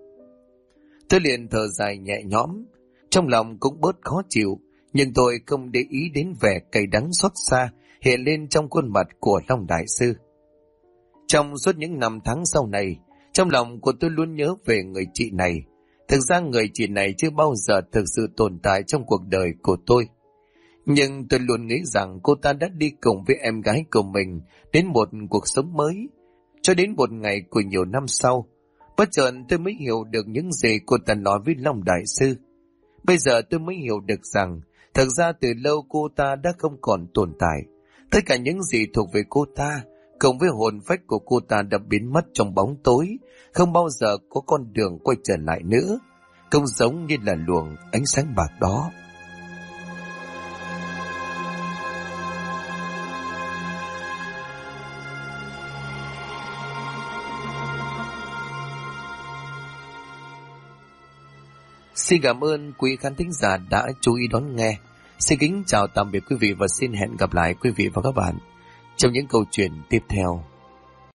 Tôi liền thở dài nhẹ nhõm, trong lòng cũng bớt khó chịu, nhưng tôi không để ý đến vẻ cay đắng xót xa hiện lên trong khuôn mặt của Long đại sư. Trong suốt những năm tháng sau này, trong lòng của tôi luôn nhớ về người chị này. Thực ra người chị này chưa bao giờ thực sự tồn tại trong cuộc đời của tôi. Nhưng tôi luôn nghĩ rằng cô ta đã đi cùng với em gái của mình đến một cuộc sống mới. Cho đến một ngày của nhiều năm sau, bất chợt tôi mới hiểu được những gì cô ta nói với Long Đại Sư. Bây giờ tôi mới hiểu được rằng, thật ra từ lâu cô ta đã không còn tồn tại. Tất cả những gì thuộc về cô ta, cùng với hồn phách của cô ta đã biến mất trong bóng tối, không bao giờ có con đường quay trở lại nữa, không giống như là luồng ánh sáng bạc đó. Xin cảm ơn quý khán thính giả đã chú ý đón nghe. Xin kính chào tạm biệt quý vị và xin hẹn gặp lại quý vị và các bạn trong những câu chuyện tiếp theo.